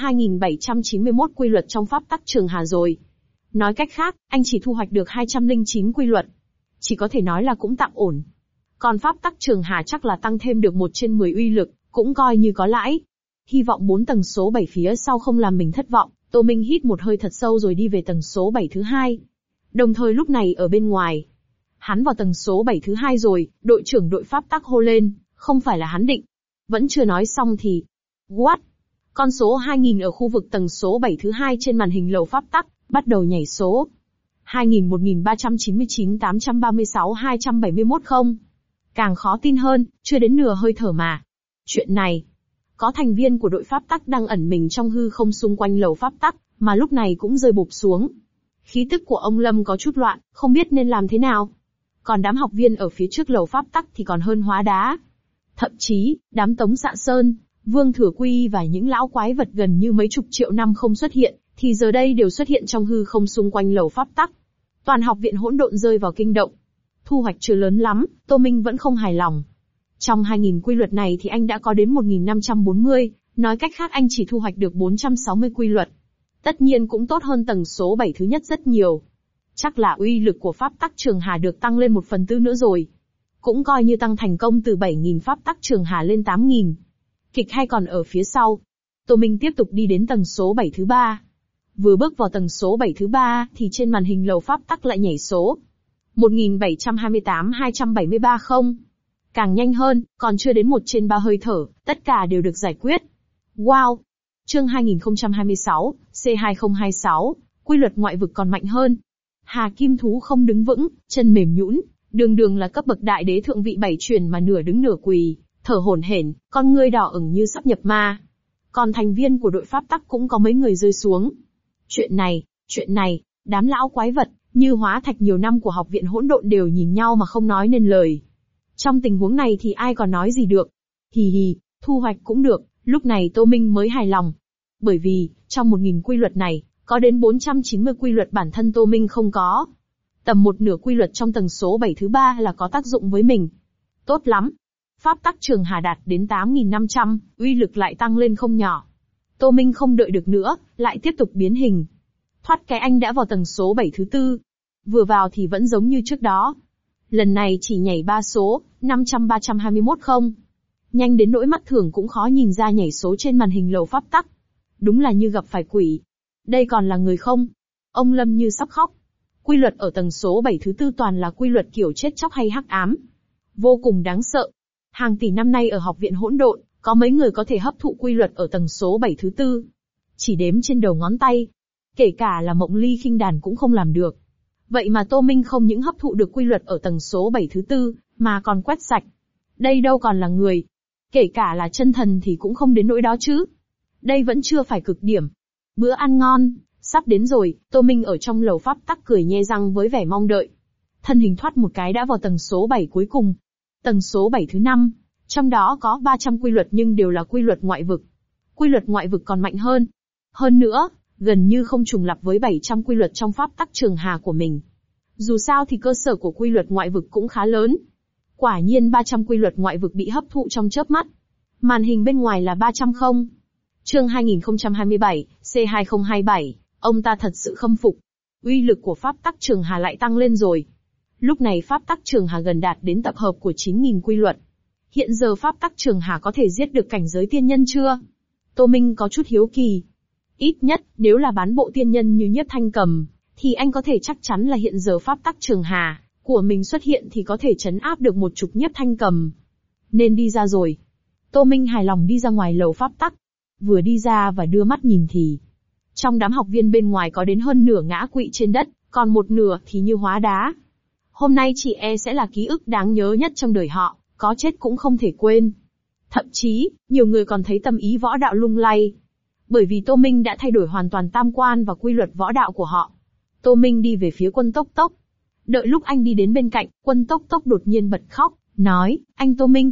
Speaker 1: 2791 quy luật trong pháp tắc trường hà rồi. Nói cách khác, anh chỉ thu hoạch được 209 quy luật. Chỉ có thể nói là cũng tạm ổn. Còn pháp tắc trường hà chắc là tăng thêm được 1/10 uy lực, cũng coi như có lãi. Hy vọng 4 tầng số 7 phía sau không làm mình thất vọng, Tô Minh hít một hơi thật sâu rồi đi về tầng số 7 thứ 2. Đồng thời lúc này ở bên ngoài, hắn vào tầng số 7 thứ 2 rồi, đội trưởng đội pháp tắc hô lên, không phải là hắn định. Vẫn chưa nói xong thì, what? Con số 2000 ở khu vực tầng số 7 thứ 2 trên màn hình lầu pháp tắc, bắt đầu nhảy số. 2000, 1399, 836, 271 không. Càng khó tin hơn, chưa đến nửa hơi thở mà. Chuyện này, có thành viên của đội pháp tắc đang ẩn mình trong hư không xung quanh lầu pháp tắc, mà lúc này cũng rơi bụp xuống. Khí tức của ông Lâm có chút loạn, không biết nên làm thế nào. Còn đám học viên ở phía trước lầu pháp tắc thì còn hơn hóa đá. Thậm chí, đám Tống Xạ Sơn, Vương Thừa Quy và những lão quái vật gần như mấy chục triệu năm không xuất hiện, thì giờ đây đều xuất hiện trong hư không xung quanh lầu pháp tắc. Toàn học viện hỗn độn rơi vào kinh động. Thu hoạch chưa lớn lắm, Tô Minh vẫn không hài lòng. Trong 2000 quy luật này thì anh đã có đến 1540, Nói cách khác anh chỉ thu hoạch được 460 quy luật. Tất nhiên cũng tốt hơn tầng số 7 thứ nhất rất nhiều. Chắc là uy lực của pháp tắc Trường Hà được tăng lên 1/4 nữa rồi. Cũng coi như tăng thành công từ 7.000 pháp tắc Trường Hà lên 8.000. Kịch hay còn ở phía sau. Tô Minh tiếp tục đi đến tầng số 7 thứ 3. Vừa bước vào tầng số 7 thứ 3 thì trên màn hình lầu pháp tắc lại nhảy số 1728-273 không. Càng nhanh hơn, còn chưa đến 1/3 hơi thở, tất cả đều được giải quyết. Wow! Chương 2026, C2026, quy luật ngoại vực còn mạnh hơn. Hà Kim Thú không đứng vững, chân mềm nhũn, đường đường là cấp bậc đại đế thượng vị 7 truyền mà nửa đứng nửa quỳ, thở hổn hển, con ngươi đỏ ửng như sắp nhập ma. Còn thành viên của đội pháp tắc cũng có mấy người rơi xuống. Chuyện này, đám lão quái vật, như hóa thạch nhiều năm của học viện hỗn độn đều nhìn nhau mà không nói nên lời. Trong tình huống này thì ai còn nói gì được. Hì hì, thu hoạch cũng được, lúc này Tô Minh mới hài lòng. Bởi vì, trong 1.000 quy luật này, có đến 490 quy luật bản thân Tô Minh không có. Tầm một nửa quy luật trong tầng số 7 thứ 3 là có tác dụng với mình. Tốt lắm. Pháp tắc Trường Hà đạt đến 8.500, uy lực lại tăng lên không nhỏ. Tô Minh không đợi được nữa, lại tiếp tục biến hình. Thoát cái anh đã vào tầng số 7 thứ 4. Vừa vào thì vẫn giống như trước đó. Lần này chỉ nhảy 3 số, 500-321 không. Nhanh đến nỗi mắt thường cũng khó nhìn ra nhảy số trên màn hình lầu pháp tắc. Đúng là như gặp phải quỷ. Đây còn là người không? Ông Lâm như sắp khóc. Quy luật ở tầng số 7 thứ 4 toàn là quy luật kiểu chết chóc hay hắc ám. Vô cùng đáng sợ. Hàng tỷ năm nay ở học viện hỗn độn, có mấy người có thể hấp thụ quy luật ở tầng số 7 thứ 4. Chỉ đếm trên đầu ngón tay. Kể cả là Mộng Ly Khinh Đàn cũng không làm được. Vậy mà Tô Minh không những hấp thụ được quy luật ở tầng số 7 thứ 4, mà còn quét sạch. Đây đâu còn là người. Kể cả là chân thần thì cũng không đến nỗi đó chứ. Đây vẫn chưa phải cực điểm. Bữa ăn ngon, sắp đến rồi, Tô Minh ở trong lầu pháp tắc cười nhe răng với vẻ mong đợi. Thân hình thoát một cái đã vào tầng số 7 cuối cùng. Tầng số 7 thứ 5, trong đó có 300 quy luật nhưng đều là quy luật ngoại vực. Quy luật ngoại vực còn mạnh hơn. Hơn nữa, gần như không trùng lặp với 700 quy luật trong pháp tắc Trường Hà của mình. Dù sao thì cơ sở của quy luật ngoại vực cũng khá lớn. Quả nhiên 300 quy luật ngoại vực bị hấp thụ trong chớp mắt. Màn hình bên ngoài là 300 không. Chương 2027, C2027, ông ta thật sự khâm phục. Uy lực của pháp tắc Trường Hà lại tăng lên rồi. Lúc này pháp tắc Trường Hà gần đạt đến tập hợp của 9.000 quy luật. Hiện giờ pháp tắc Trường Hà có thể giết được cảnh giới tiên nhân chưa? Tô Minh có chút hiếu kỳ. Ít nhất, nếu là bán bộ tiên nhân như Nhiếp Thanh Cầm, thì anh có thể chắc chắn là hiện giờ pháp tắc Trường Hà của mình xuất hiện thì có thể trấn áp được một chục Nhiếp Thanh Cầm. Nên đi ra rồi. Tô Minh hài lòng đi ra ngoài lầu pháp tắc. Vừa đi ra và đưa mắt nhìn thì, trong đám học viên bên ngoài có đến hơn nửa ngã quỵ trên đất, còn một nửa thì như hóa đá. Hôm nay chỉ e sẽ là ký ức đáng nhớ nhất trong đời họ, có chết cũng không thể quên. Thậm chí, nhiều người còn thấy tâm ý võ đạo lung lay. Bởi vì Tô Minh đã thay đổi hoàn toàn tam quan và quy luật võ đạo của họ. Tô Minh đi về phía Quân Tốc Tốc. Đợi lúc anh đi đến bên cạnh, Quân Tốc Tốc đột nhiên bật khóc, nói, anh Tô Minh,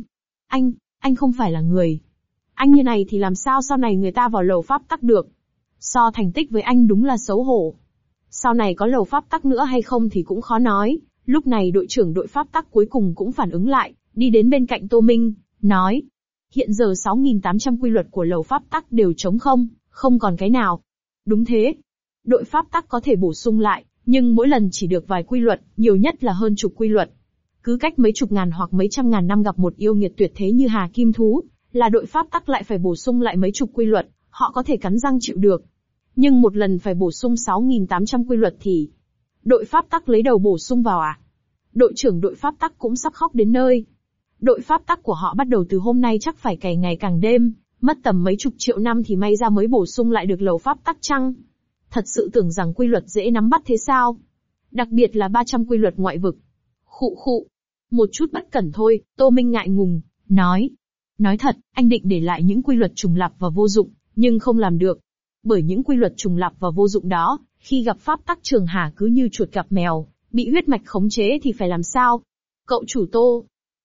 Speaker 1: anh không phải là người. Anh như này thì làm sao sau này người ta vào lầu pháp tắc được. So thành tích với anh đúng là xấu hổ. Sau này có lầu pháp tắc nữa hay không thì cũng khó nói. Lúc này đội trưởng đội pháp tắc cuối cùng cũng phản ứng lại, đi đến bên cạnh Tô Minh, nói. Hiện giờ 6.800 quy luật của lầu pháp tắc đều trống không, không còn cái nào. Đúng thế. Đội pháp tắc có thể bổ sung lại, nhưng mỗi lần chỉ được vài quy luật, nhiều nhất là hơn chục quy luật. Cứ cách mấy chục ngàn hoặc mấy trăm ngàn năm gặp một yêu nghiệt tuyệt thế như Hà Kim Thú, là đội pháp tắc lại phải bổ sung lại mấy chục quy luật, họ có thể cắn răng chịu được. Nhưng một lần phải bổ sung 6.800 quy luật thì, đội pháp tắc lấy đầu bổ sung vào à? Đội trưởng đội pháp tắc cũng sắp khóc đến nơi. Đội pháp tắc của họ bắt đầu từ hôm nay chắc phải cày ngày càng đêm, mất tầm mấy chục triệu năm thì may ra mới bổ sung lại được lầu pháp tắc chăng? Thật sự tưởng rằng quy luật dễ nắm bắt thế sao? Đặc biệt là 300 quy luật ngoại vực. Khụ. Một chút bất cẩn thôi, Tô Minh ngại ngùng, nói. Nói thật, anh định để lại những quy luật trùng lặp và vô dụng, nhưng không làm được. Bởi những quy luật trùng lặp và vô dụng đó, khi gặp pháp tắc Trường Hà cứ như chuột gặp mèo, bị huyết mạch khống chế thì phải làm sao? Cậu chủ Tô.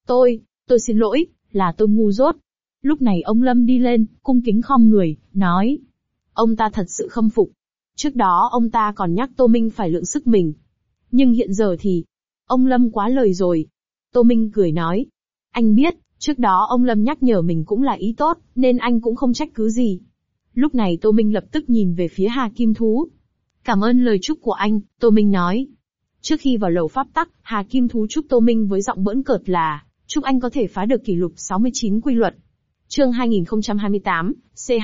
Speaker 1: Tôi xin lỗi, là tôi ngu dốt. Lúc này ông Lâm đi lên, cung kính khom người, nói. Ông ta thật sự khâm phục. Trước đó ông ta còn nhắc Tô Minh phải lượng sức mình. Nhưng hiện giờ thì, ông Lâm quá lời rồi. Tô Minh cười nói. Anh biết, Trước đó ông Lâm nhắc nhở mình cũng là ý tốt, nên anh cũng không trách cứ gì. Lúc này Tô Minh lập tức nhìn về phía Hà Kim Thú. Cảm ơn lời chúc của anh, Tô Minh nói. Trước khi vào lầu pháp tắc, Hà Kim Thú chúc Tô Minh với giọng bỡn cợt là, chúc anh có thể phá được kỷ lục 69 quy luật. Chương 2028,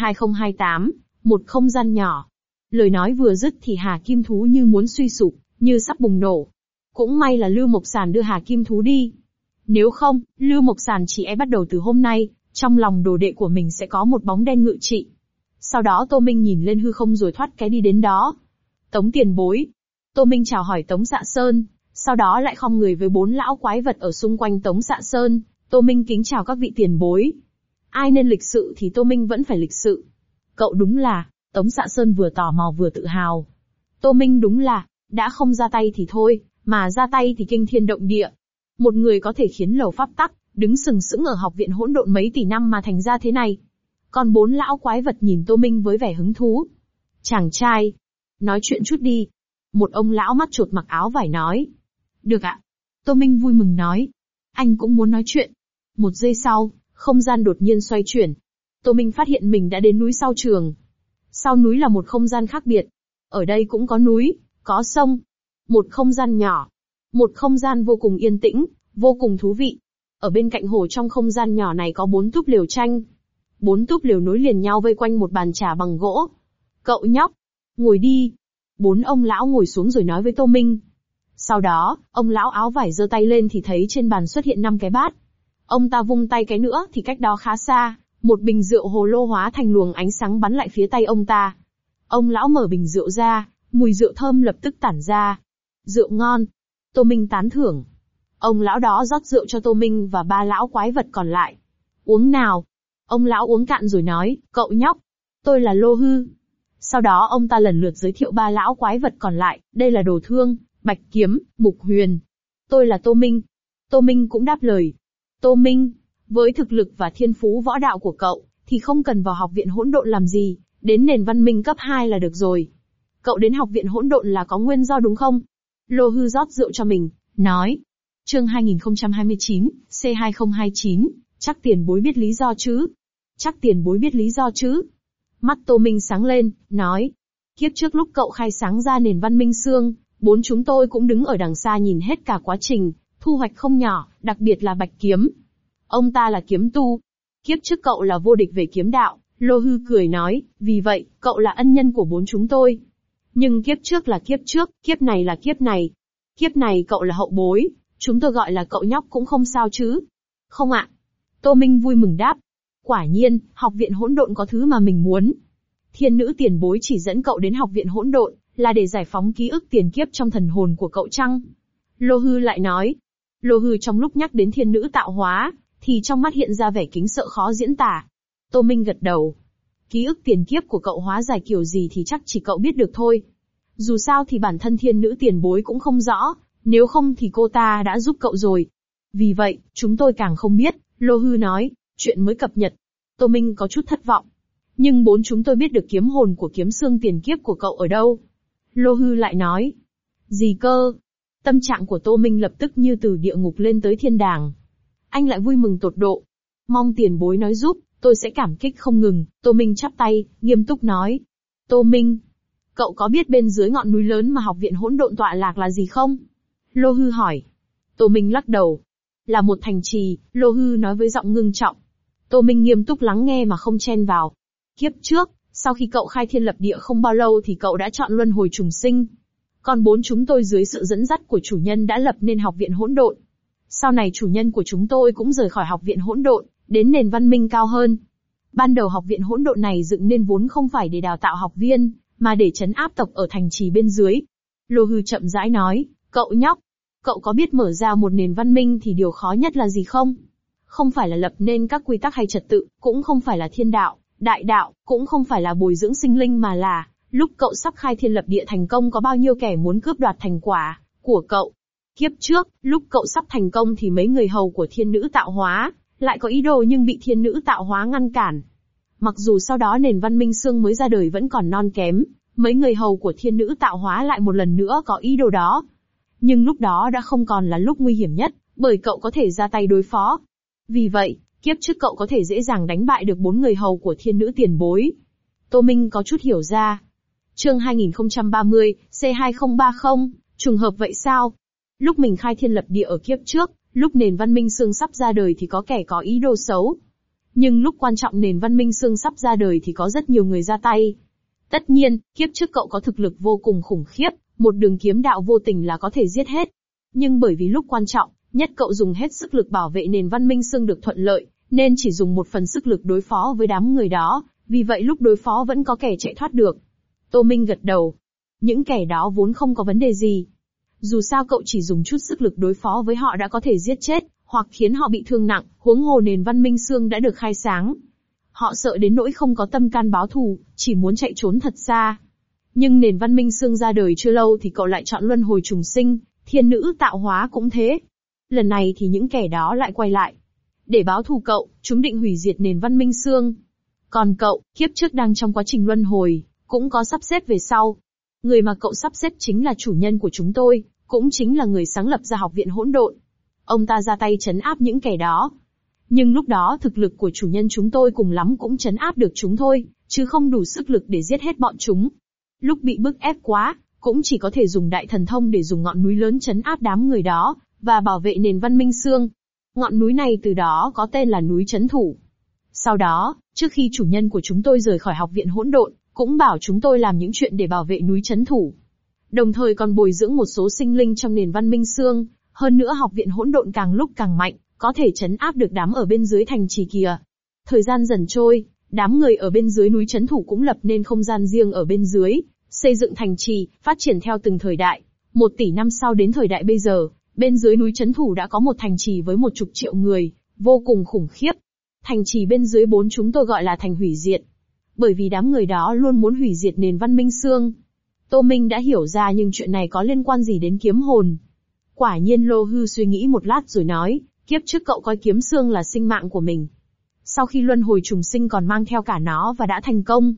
Speaker 1: C2028, một không gian nhỏ. Lời nói vừa dứt thì Hà Kim Thú như muốn suy sụp, như sắp bùng nổ. Cũng may là Lưu Mộc Sàn đưa Hà Kim Thú đi. Nếu không, Lưu Mộc Sàn chỉ e bắt đầu từ hôm nay, trong lòng đồ đệ của mình sẽ có một bóng đen ngự trị. Sau đó Tô Minh nhìn lên hư không rồi thoát cái đi đến đó. Tống tiền bối. Tô Minh chào hỏi Tống Dạ Sơn, sau đó lại khom người với 4 lão quái vật ở xung quanh Tống Dạ Sơn. Tô Minh kính chào các vị tiền bối. Ai nên lịch sự thì Tô Minh vẫn phải lịch sự. Cậu đúng là, Tống Dạ Sơn vừa tò mò vừa tự hào. Tô Minh đúng là, đã không ra tay thì thôi, mà ra tay thì kinh thiên động địa. Một người có thể khiến lầu pháp tắc, đứng sừng sững ở học viện hỗn độn mấy tỷ năm mà thành ra thế này. Còn 4 lão quái vật nhìn Tô Minh với vẻ hứng thú. Chàng trai, nói chuyện chút đi. Một ông lão mắt chột mặc áo vải nói. Được ạ. Tô Minh vui mừng nói. Anh cũng muốn nói chuyện. Một giây sau, không gian đột nhiên xoay chuyển. Tô Minh phát hiện mình đã đến núi sau trường. Sau núi là một không gian khác biệt. Ở đây cũng có núi, có sông. Một không gian nhỏ. Một không gian vô cùng yên tĩnh, vô cùng thú vị. Ở bên cạnh hồ trong không gian nhỏ này có 4 túp lều tranh. 4 túp lều nối liền nhau vây quanh một bàn trà bằng gỗ. Cậu nhóc, ngồi đi. 4 ông lão ngồi xuống rồi nói với Tô Minh. Sau đó, ông lão áo vải giơ tay lên thì thấy trên bàn xuất hiện 5 cái bát. Ông ta vung tay cái nữa thì cách đó khá xa, một bình rượu hồ lô hóa thành luồng ánh sáng bắn lại phía tay ông ta. Ông lão mở bình rượu ra, mùi rượu thơm lập tức tản ra. Rượu ngon. Tô Minh tán thưởng. Ông lão đó rót rượu cho Tô Minh và 3 lão quái vật còn lại. Uống nào. Ông lão uống cạn rồi nói, cậu nhóc, tôi là Lô Hư. Sau đó ông ta lần lượt giới thiệu 3 lão quái vật còn lại, đây là Đồ Thương, Bạch Kiếm, Mục Huyền. Tôi là Tô Minh. Tô Minh cũng đáp lời. Tô Minh, với thực lực và thiên phú võ đạo của cậu, thì không cần vào học viện hỗn độn làm gì, đến nền văn minh cấp 2 là được rồi. Cậu đến học viện hỗn độn là có nguyên do đúng không? Lô Hư rót rượu cho mình, nói. Chương 2029, C2029, chắc tiền bối biết lý do chứ? Chắc tiền bối biết lý do chứ? Mắt Tô Minh sáng lên, nói. Kiếp trước lúc cậu khai sáng ra nền văn minh xương, 4 chúng tôi cũng đứng ở đằng xa nhìn hết cả quá trình, thu hoạch không nhỏ, đặc biệt là Bạch Kiếm. Ông ta là kiếm tu. Kiếp trước cậu là vô địch về kiếm đạo, Lô Hư cười nói, vì vậy, cậu là ân nhân của 4 chúng tôi. Nhưng kiếp trước là kiếp trước, kiếp này là kiếp này. Kiếp này cậu là hậu bối, chúng tôi gọi là cậu nhóc cũng không sao chứ. Không ạ. Tô Minh vui mừng đáp. Quả nhiên, học viện hỗn độn có thứ mà mình muốn. Thiên nữ tiền bối chỉ dẫn cậu đến học viện hỗn độn, là để giải phóng ký ức tiền kiếp trong thần hồn của cậu chăng? Lô Hư lại nói. Lô Hư trong lúc nhắc đến thiên nữ tạo hóa, thì trong mắt hiện ra vẻ kính sợ khó diễn tả. Tô Minh gật đầu. Ký ức tiền kiếp của cậu hóa giải kiểu gì thì chắc chỉ cậu biết được thôi. Dù sao thì bản thân thiên nữ tiền bối cũng không rõ, nếu không thì cô ta đã giúp cậu rồi. Vì vậy, chúng tôi càng không biết, Lô Hư nói, chuyện mới cập nhật. Tô Minh có chút thất vọng. Nhưng 4 chúng tôi biết được kiếm hồn của kiếm xương tiền kiếp của cậu ở đâu. Lô Hư lại nói. Gì cơ? Tâm trạng của Tô Minh lập tức như từ địa ngục lên tới thiên đàng. Anh lại vui mừng tột độ. Mong tiền bối nói giúp, tôi sẽ cảm kích không ngừng. Tô Minh chắp tay, nghiêm túc nói. Tô Minh, cậu có biết bên dưới ngọn núi lớn mà học viện hỗn độn tọa lạc là gì không? Lô Hư hỏi. Tô Minh lắc đầu. Là một thành trì, Lô Hư nói với giọng ngưng trọng. Tô Minh nghiêm túc lắng nghe mà không chen vào. Kiếp trước, sau khi cậu khai thiên lập địa không bao lâu thì cậu đã chọn luân hồi trùng sinh. Còn 4 chúng tôi dưới sự dẫn dắt của chủ nhân đã lập nên học viện hỗn độn. Sau này chủ nhân của chúng tôi cũng rời khỏi học viện hỗn độn, đến nền văn minh cao hơn. Ban đầu học viện hỗn độn này dựng nên vốn không phải để đào tạo học viên, mà để trấn áp tộc ở thành trì bên dưới. Lô Hư chậm rãi nói, cậu nhóc, cậu có biết mở ra một nền văn minh thì điều khó nhất là gì không? Không phải là lập nên các quy tắc hay trật tự, cũng không phải là thiên đạo, đại đạo, cũng không phải là bồi dưỡng sinh linh mà là, lúc cậu sắp khai thiên lập địa thành công có bao nhiêu kẻ muốn cướp đoạt thành quả của cậu. Kiếp trước, lúc cậu sắp thành công thì mấy người hầu của thiên nữ tạo hóa, lại có ý đồ nhưng bị thiên nữ tạo hóa ngăn cản. Mặc dù sau đó nền văn minh xương mới ra đời vẫn còn non kém, mấy người hầu của thiên nữ tạo hóa lại một lần nữa có ý đồ đó. Nhưng lúc đó đã không còn là lúc nguy hiểm nhất, bởi cậu có thể ra tay đối phó. Vì vậy, kiếp trước cậu có thể dễ dàng đánh bại được 4 người hầu của thiên nữ tiền bối. Tô Minh có chút hiểu ra. Chương 2030, C2030, trùng hợp vậy sao? Lúc mình khai thiên lập địa ở kiếp trước, lúc nền văn minh xương sắp ra đời thì có kẻ có ý đồ xấu. Nhưng lúc quan trọng nền văn minh xương sắp ra đời thì có rất nhiều người ra tay. Tất nhiên, kiếp trước cậu có thực lực vô cùng khủng khiếp, một đường kiếm đạo vô tình là có thể giết hết. Nhưng bởi vì lúc quan trọng, nhất cậu dùng hết sức lực bảo vệ nền văn minh xương được thuận lợi, nên chỉ dùng một phần sức lực đối phó với đám người đó, vì vậy lúc đối phó vẫn có kẻ chạy thoát được. Tô Minh gật đầu. Những kẻ đó vốn không có vấn đề gì. Dù sao cậu chỉ dùng chút sức lực đối phó với họ đã có thể giết chết, hoặc khiến họ bị thương nặng, huống hồ nền văn minh xương đã được khai sáng. Họ sợ đến nỗi không có tâm can báo thù, chỉ muốn chạy trốn thật xa. Nhưng nền văn minh xương ra đời chưa lâu thì cậu lại chọn luân hồi trùng sinh, thiên nữ tạo hóa cũng thế. Lần này thì những kẻ đó lại quay lại. Để báo thù cậu, chúng định hủy diệt nền văn minh xương. Còn cậu, kiếp trước đang trong quá trình luân hồi, cũng có sắp xếp về sau. Người mà cậu sắp xếp chính là chủ nhân của chúng tôi, cũng chính là người sáng lập ra học viện hỗn độn. Ông ta ra tay trấn áp những kẻ đó. Nhưng lúc đó thực lực của chủ nhân chúng tôi cùng lắm cũng trấn áp được chúng thôi, chứ không đủ sức lực để giết hết bọn chúng. Lúc bị bức ép quá, cũng chỉ có thể dùng đại thần thông để dùng ngọn núi lớn trấn áp đám người đó, và bảo vệ nền văn minh xương. Ngọn núi này từ đó có tên là núi Trấn Thủ. Sau đó, trước khi chủ nhân của chúng tôi rời khỏi học viện hỗn độn, cũng bảo chúng tôi làm những chuyện để bảo vệ núi Trấn Thủ. Đồng thời còn bồi dưỡng một số sinh linh trong nền văn minh xương, hơn nữa học viện hỗn độn càng lúc càng mạnh, có thể trấn áp được đám ở bên dưới thành trì kia. Thời gian dần trôi, đám người ở bên dưới núi Trấn Thủ cũng lập nên không gian riêng ở bên dưới, xây dựng thành trì, phát triển theo từng thời đại. 1 tỷ năm sau đến thời đại bây giờ, bên dưới núi Trấn Thủ đã có một thành trì với 10 triệu người, vô cùng khủng khiếp. Thành trì bên dưới 4 chúng tôi gọi là thành hủy diệt. Bởi vì đám người đó luôn muốn hủy diệt nền văn minh xương. Tô Minh đã hiểu ra nhưng chuyện này có liên quan gì đến kiếm hồn. Quả nhiên Lô Hư suy nghĩ một lát rồi nói, kiếp trước cậu coi kiếm xương là sinh mạng của mình. Sau khi luân hồi trùng sinh còn mang theo cả nó và đã thành công.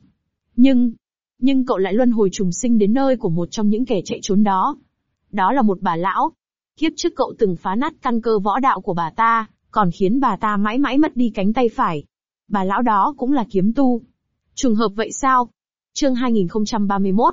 Speaker 1: Nhưng cậu lại luân hồi trùng sinh đến nơi của một trong những kẻ chạy trốn đó. Đó là một bà lão. Kiếp trước cậu từng phá nát căn cơ võ đạo của bà ta, còn khiến bà ta mãi mãi mất đi cánh tay phải. Bà lão đó cũng là kiếm tu. Trùng hợp vậy sao? Chương 2031,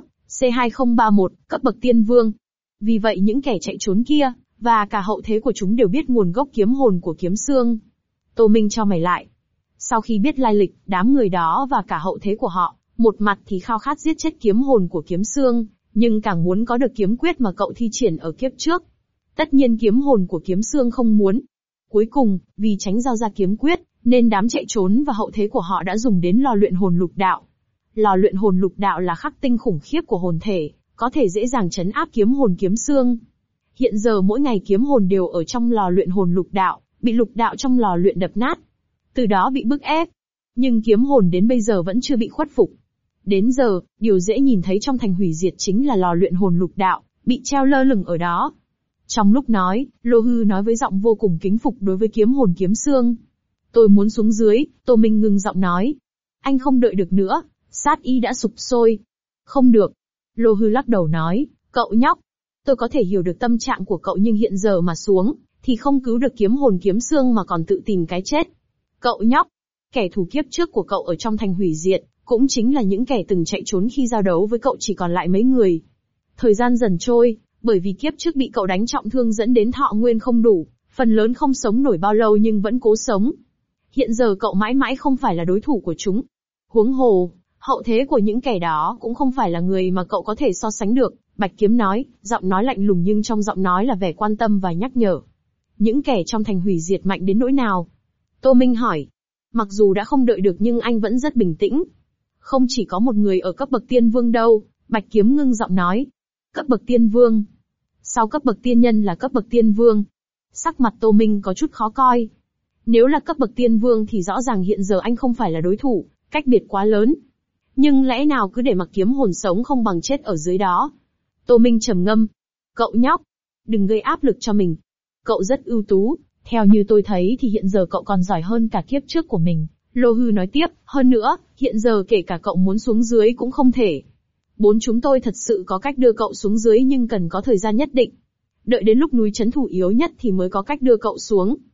Speaker 1: C2031, cấp bậc tiên vương. Vì vậy những kẻ chạy trốn kia, và cả hậu thế của chúng đều biết nguồn gốc kiếm hồn của kiếm xương. Tô Minh cho mày lại. Sau khi biết lai lịch, đám người đó và cả hậu thế của họ, một mặt thì khao khát giết chết kiếm hồn của kiếm xương, nhưng càng muốn có được kiếm quyết mà cậu thi triển ở kiếp trước. Tất nhiên kiếm hồn của kiếm xương không muốn. Cuối cùng, vì tránh giao ra kiếm quyết, nên đám chạy trốn và hậu thế của họ đã dùng đến lò luyện hồn lục đạo. Lò luyện hồn lục đạo là khắc tinh khủng khiếp của hồn thể, có thể dễ dàng trấn áp kiếm hồn kiếm xương. Hiện giờ mỗi ngày kiếm hồn đều ở trong lò luyện hồn lục đạo, bị lục đạo trong lò luyện đập nát. Từ đó bị bức ép. Nhưng kiếm hồn đến bây giờ vẫn chưa bị khuất phục. Đến giờ, điều dễ nhìn thấy trong thành hủy diệt chính là lò luyện hồn lục đạo, bị treo lơ lửng ở đó. Trong lúc nói, Lô Hư nói với giọng vô cùng kính phục đối với kiếm hồn kiếm xương. Tôi muốn xuống dưới, Tô Minh ngưng giọng nói. Anh không đợi được nữa, sát ý đã sục sôi. Không được. Lô Hư lắc đầu nói, cậu nhóc. Tôi có thể hiểu được tâm trạng của cậu nhưng hiện giờ mà xuống, thì không cứu được kiếm hồn kiếm xương mà còn tự tìm cái chết. Cậu nhóc. Kẻ thù kiếp trước của cậu ở trong thành hủy diệt, cũng chính là những kẻ từng chạy trốn khi giao đấu với cậu chỉ còn lại mấy người. Thời gian dần trôi, bởi vì kiếp trước bị cậu đánh trọng thương dẫn đến thọ nguyên không đủ, phần lớn không sống nổi bao lâu nhưng vẫn cố sống. Hiện giờ cậu mãi mãi không phải là đối thủ của chúng. Huống hồ, hậu thế của những kẻ đó cũng không phải là người mà cậu có thể so sánh được, Bạch Kiếm nói, giọng nói lạnh lùng nhưng trong giọng nói là vẻ quan tâm và nhắc nhở. Những kẻ trong thành hủy diệt mạnh đến nỗi nào? Tô Minh hỏi. Mặc dù đã không đợi được nhưng anh vẫn rất bình tĩnh. Không chỉ có một người ở cấp bậc tiên vương đâu, Bạch Kiếm ngưng giọng nói. Cấp bậc tiên vương. Sau cấp bậc tiên nhân là cấp bậc tiên vương. Sắc mặt Tô Minh có chút khó coi. Nếu là cấp bậc tiên vương thì rõ ràng hiện giờ anh không phải là đối thủ, cách biệt quá lớn. Nhưng lẽ nào cứ để mặc kiếm hồn sống không bằng chết ở dưới đó? Tô Minh trầm ngâm. Cậu nhóc, đừng gây áp lực cho mình. Cậu rất ưu tú, theo như tôi thấy thì hiện giờ cậu còn giỏi hơn cả kiếp trước của mình. Lô Hư nói tiếp, hơn nữa, hiện giờ kể cả cậu muốn xuống dưới cũng không thể. 4 chúng tôi thật sự có cách đưa cậu xuống dưới nhưng cần có thời gian nhất định. Đợi đến lúc núi Trấn Thủ yếu nhất thì mới có cách đưa cậu xuống.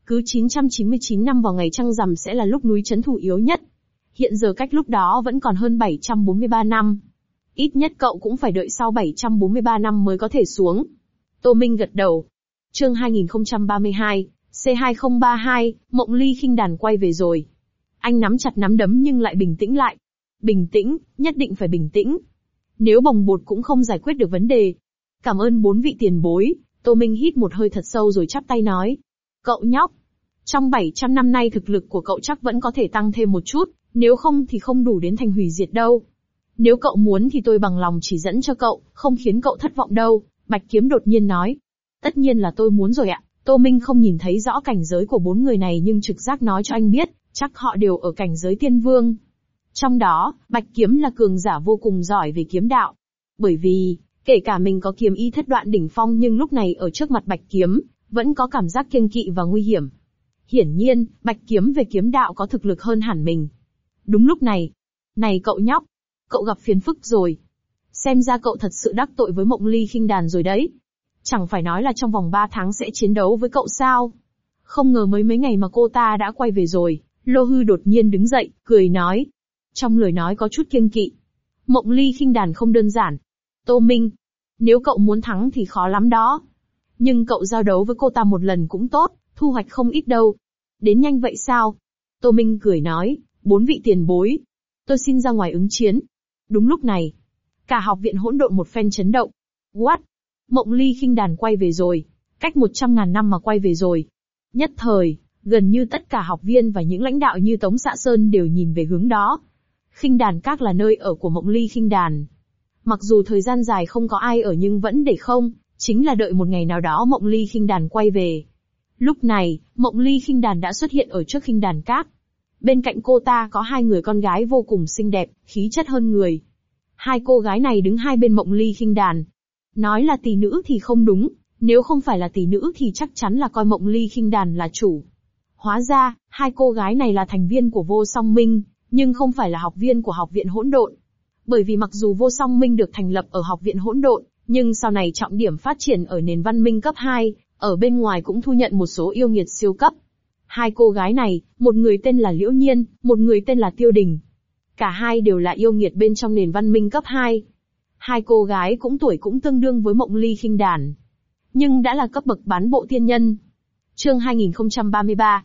Speaker 1: Cứ 999 năm vào ngày trăng rằm sẽ là lúc núi Trấn Thủ yếu nhất. Hiện giờ cách lúc đó vẫn còn hơn 743 năm. Ít nhất cậu cũng phải đợi sau 743 năm mới có thể xuống. Tô Minh gật đầu. Chương 2032, C2032, Mộng Ly khinh đàn quay về rồi. Anh nắm chặt nắm đấm nhưng lại bình tĩnh lại. Bình tĩnh, nhất định phải bình tĩnh. Nếu bồng bột cũng không giải quyết được vấn đề. Cảm ơn 4 vị tiền bối. Tô Minh hít một hơi thật sâu rồi chắp tay nói. Cậu nhóc, trong 700 năm nay thực lực của cậu chắc vẫn có thể tăng thêm một chút, nếu không thì không đủ đến thành hủy diệt đâu. Nếu cậu muốn thì tôi bằng lòng chỉ dẫn cho cậu, không khiến cậu thất vọng đâu, Bạch Kiếm đột nhiên nói. Tất nhiên là tôi muốn rồi ạ. Tô Minh không nhìn thấy rõ cảnh giới của 4 người này nhưng trực giác nói cho anh biết, chắc họ đều ở cảnh giới tiên vương. Trong đó, Bạch Kiếm là cường giả vô cùng giỏi về kiếm đạo. Bởi vì, kể cả mình có kiếm ý thất đoạn đỉnh phong nhưng lúc này ở trước mặt Bạch Kiếm, vẫn có cảm giác kiêng kỵ và nguy hiểm. Hiển nhiên, Bạch Kiếm về kiếm đạo có thực lực hơn hẳn mình. Đúng lúc này. Này cậu nhóc, cậu gặp phiền phức rồi. Xem ra cậu thật sự đắc tội với Mộng Ly khinh đàn rồi đấy. Chẳng phải nói là trong vòng 3 tháng sẽ chiến đấu với cậu sao? Không ngờ mấy ngày mà cô ta đã quay về rồi. Lô Hư đột nhiên đứng dậy, cười nói. Trong lời nói có chút kiêng kỵ. Mộng Ly khinh đàn không đơn giản. Tô Minh, nếu cậu muốn thắng thì khó lắm đó. Nhưng cậu giao đấu với cô ta một lần cũng tốt, thu hoạch không ít đâu. Đến nhanh vậy sao? Tô Minh cười nói, 4 vị tiền bối. Tôi xin ra ngoài ứng chiến. Đúng lúc này, cả học viện hỗn độn một phen chấn động. What? Mộng Ly khinh đàn quay về rồi. Cách 100.000 năm mà quay về rồi. Nhất thời, gần như tất cả học viên và những lãnh đạo như Tống Xạ Sơn đều nhìn về hướng đó. Khinh đàn các là nơi ở của Mộng Ly khinh đàn. Mặc dù thời gian dài không có ai ở nhưng vẫn để không, chính là đợi một ngày nào đó Mộng Ly khinh đàn quay về. Lúc này, Mộng Ly khinh đàn đã xuất hiện ở trước khinh đàn các. Bên cạnh cô ta có 2 người con gái vô cùng xinh đẹp, khí chất hơn người. 2 cô gái này đứng hai bên Mộng Ly khinh đàn. Nói là tỷ nữ thì không đúng, nếu không phải là tỷ nữ thì chắc chắn là coi Mộng Ly khinh đàn là chủ. Hóa ra, 2 cô gái này là thành viên của Vô Song Minh, nhưng không phải là học viên của học viện hỗn độn. Bởi vì mặc dù Vô Song Minh được thành lập ở học viện hỗn độn, nhưng sau này trọng điểm phát triển ở nền văn minh cấp 2, ở bên ngoài cũng thu nhận một số yêu nghiệt siêu cấp. 2 cô gái này, một người tên là Liễu Nhiên, một người tên là Tiêu Đình. Cả hai đều là yêu nghiệt bên trong nền văn minh cấp 2. 2 cô gái cũng tuổi cũng tương đương với Mộng Ly khinh đàn, nhưng đã là cấp bậc bán bộ tiên nhân. Chương 2033,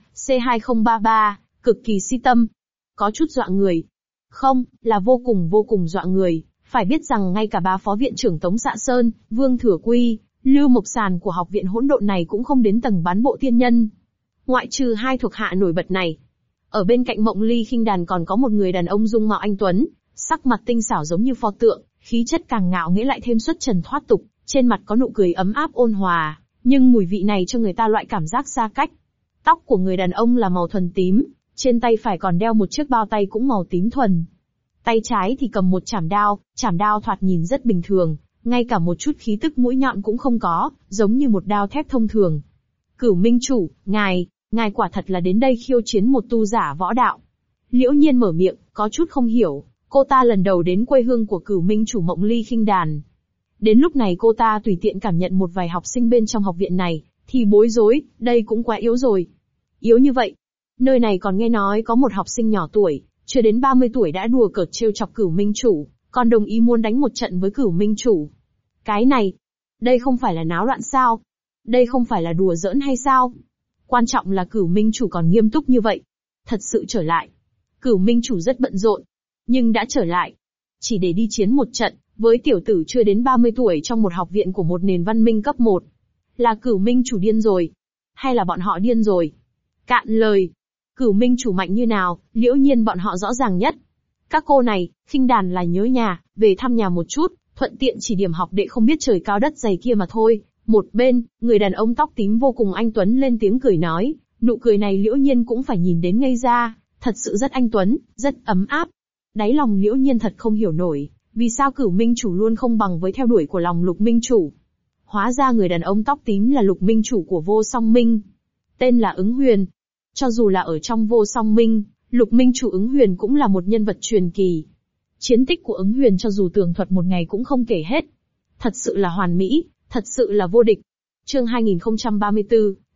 Speaker 1: C2033, cực kỳ si tâm. Có chút dọa người. Không, là vô cùng dọa người. Phải biết rằng ngay cả 3 phó viện trưởng Tống Xạ Sơn, Vương Thừa Quy, Lưu Mộc Sàn của học viện hỗn độn này cũng không đến tầng bán bộ tiên nhân. Ngoại trừ 2 thuộc hạ nổi bật này. Ở bên cạnh Mộng Ly khinh đàn còn có một người đàn ông dung mạo anh tuấn, sắc mặt tinh xảo giống như pho tượng, khí chất càng ngạo nghễ lại thêm xuất trần thoát tục, trên mặt có nụ cười ấm áp ôn hòa, nhưng mùi vị này cho người ta loại cảm giác xa cách. Tóc của người đàn ông là màu thuần tím, trên tay phải còn đeo một chiếc bao tay cũng màu tím thuần. Tay trái thì cầm một chảm đao thoạt nhìn rất bình thường, ngay cả một chút khí tức mũi nhọn cũng không có, giống như một đao thép thông thường. Cửu Minh chủ, ngài quả thật là đến đây khiêu chiến một tu giả võ đạo. Liễu Nhiên mở miệng, có chút không hiểu, cô ta lần đầu đến quê hương của Cửu Minh chủ Mộng Ly khinh đàn. Đến lúc này cô ta tùy tiện cảm nhận một vài học sinh bên trong học viện này, thì bối rối, đây cũng quá yếu rồi. Yếu như vậy. Nơi này còn nghe nói có một học sinh nhỏ tuổi, chưa đến 30 tuổi đã đùa cợt trêu chọc Cửu Minh chủ, còn đồng ý muốn đánh một trận với Cửu Minh chủ. Cái này, đây không phải là náo loạn sao? Đây không phải là đùa giỡn hay sao? Quan trọng là Cửu Minh chủ còn nghiêm túc như vậy. Thật sự trở lại. Cửu Minh chủ rất bận rộn, nhưng đã trở lại. Chỉ để đi chiến một trận, với tiểu tử chưa đến 30 tuổi trong một học viện của một nền văn minh cấp 1. Là Cửu Minh chủ điên rồi? Hay là bọn họ điên rồi? Cạn lời. Cửu Minh chủ mạnh như nào, Liễu Nhiên bọn họ rõ ràng nhất. Các cô này, khinh đàn là nhớ nhà, về thăm nhà một chút, thuận tiện chỉ điểm học đệ không biết trời cao đất dày kia mà thôi. Một bên, người đàn ông tóc tím vô cùng anh tuấn lên tiếng cười nói, nụ cười này Liễu Nhiên cũng phải nhìn đến ngây ra, thật sự rất anh tuấn, rất ấm áp. Đáy lòng Liễu Nhiên thật không hiểu nổi, vì sao Cửu Minh chủ luôn không bằng với theo đuổi của lòng Lục Minh chủ. Hóa ra người đàn ông tóc tím là Lục Minh chủ của Vô Song Minh, tên là Ứng Huyền. Cho dù là ở trong Vô Song Minh, Lục Minh chủ Ứng Huyền cũng là một nhân vật truyền kỳ. Chiến tích của Ứng Huyền cho dù tường thuật một ngày cũng không kể hết. Thật sự là hoàn mỹ, thật sự là vô địch. Chương 2034,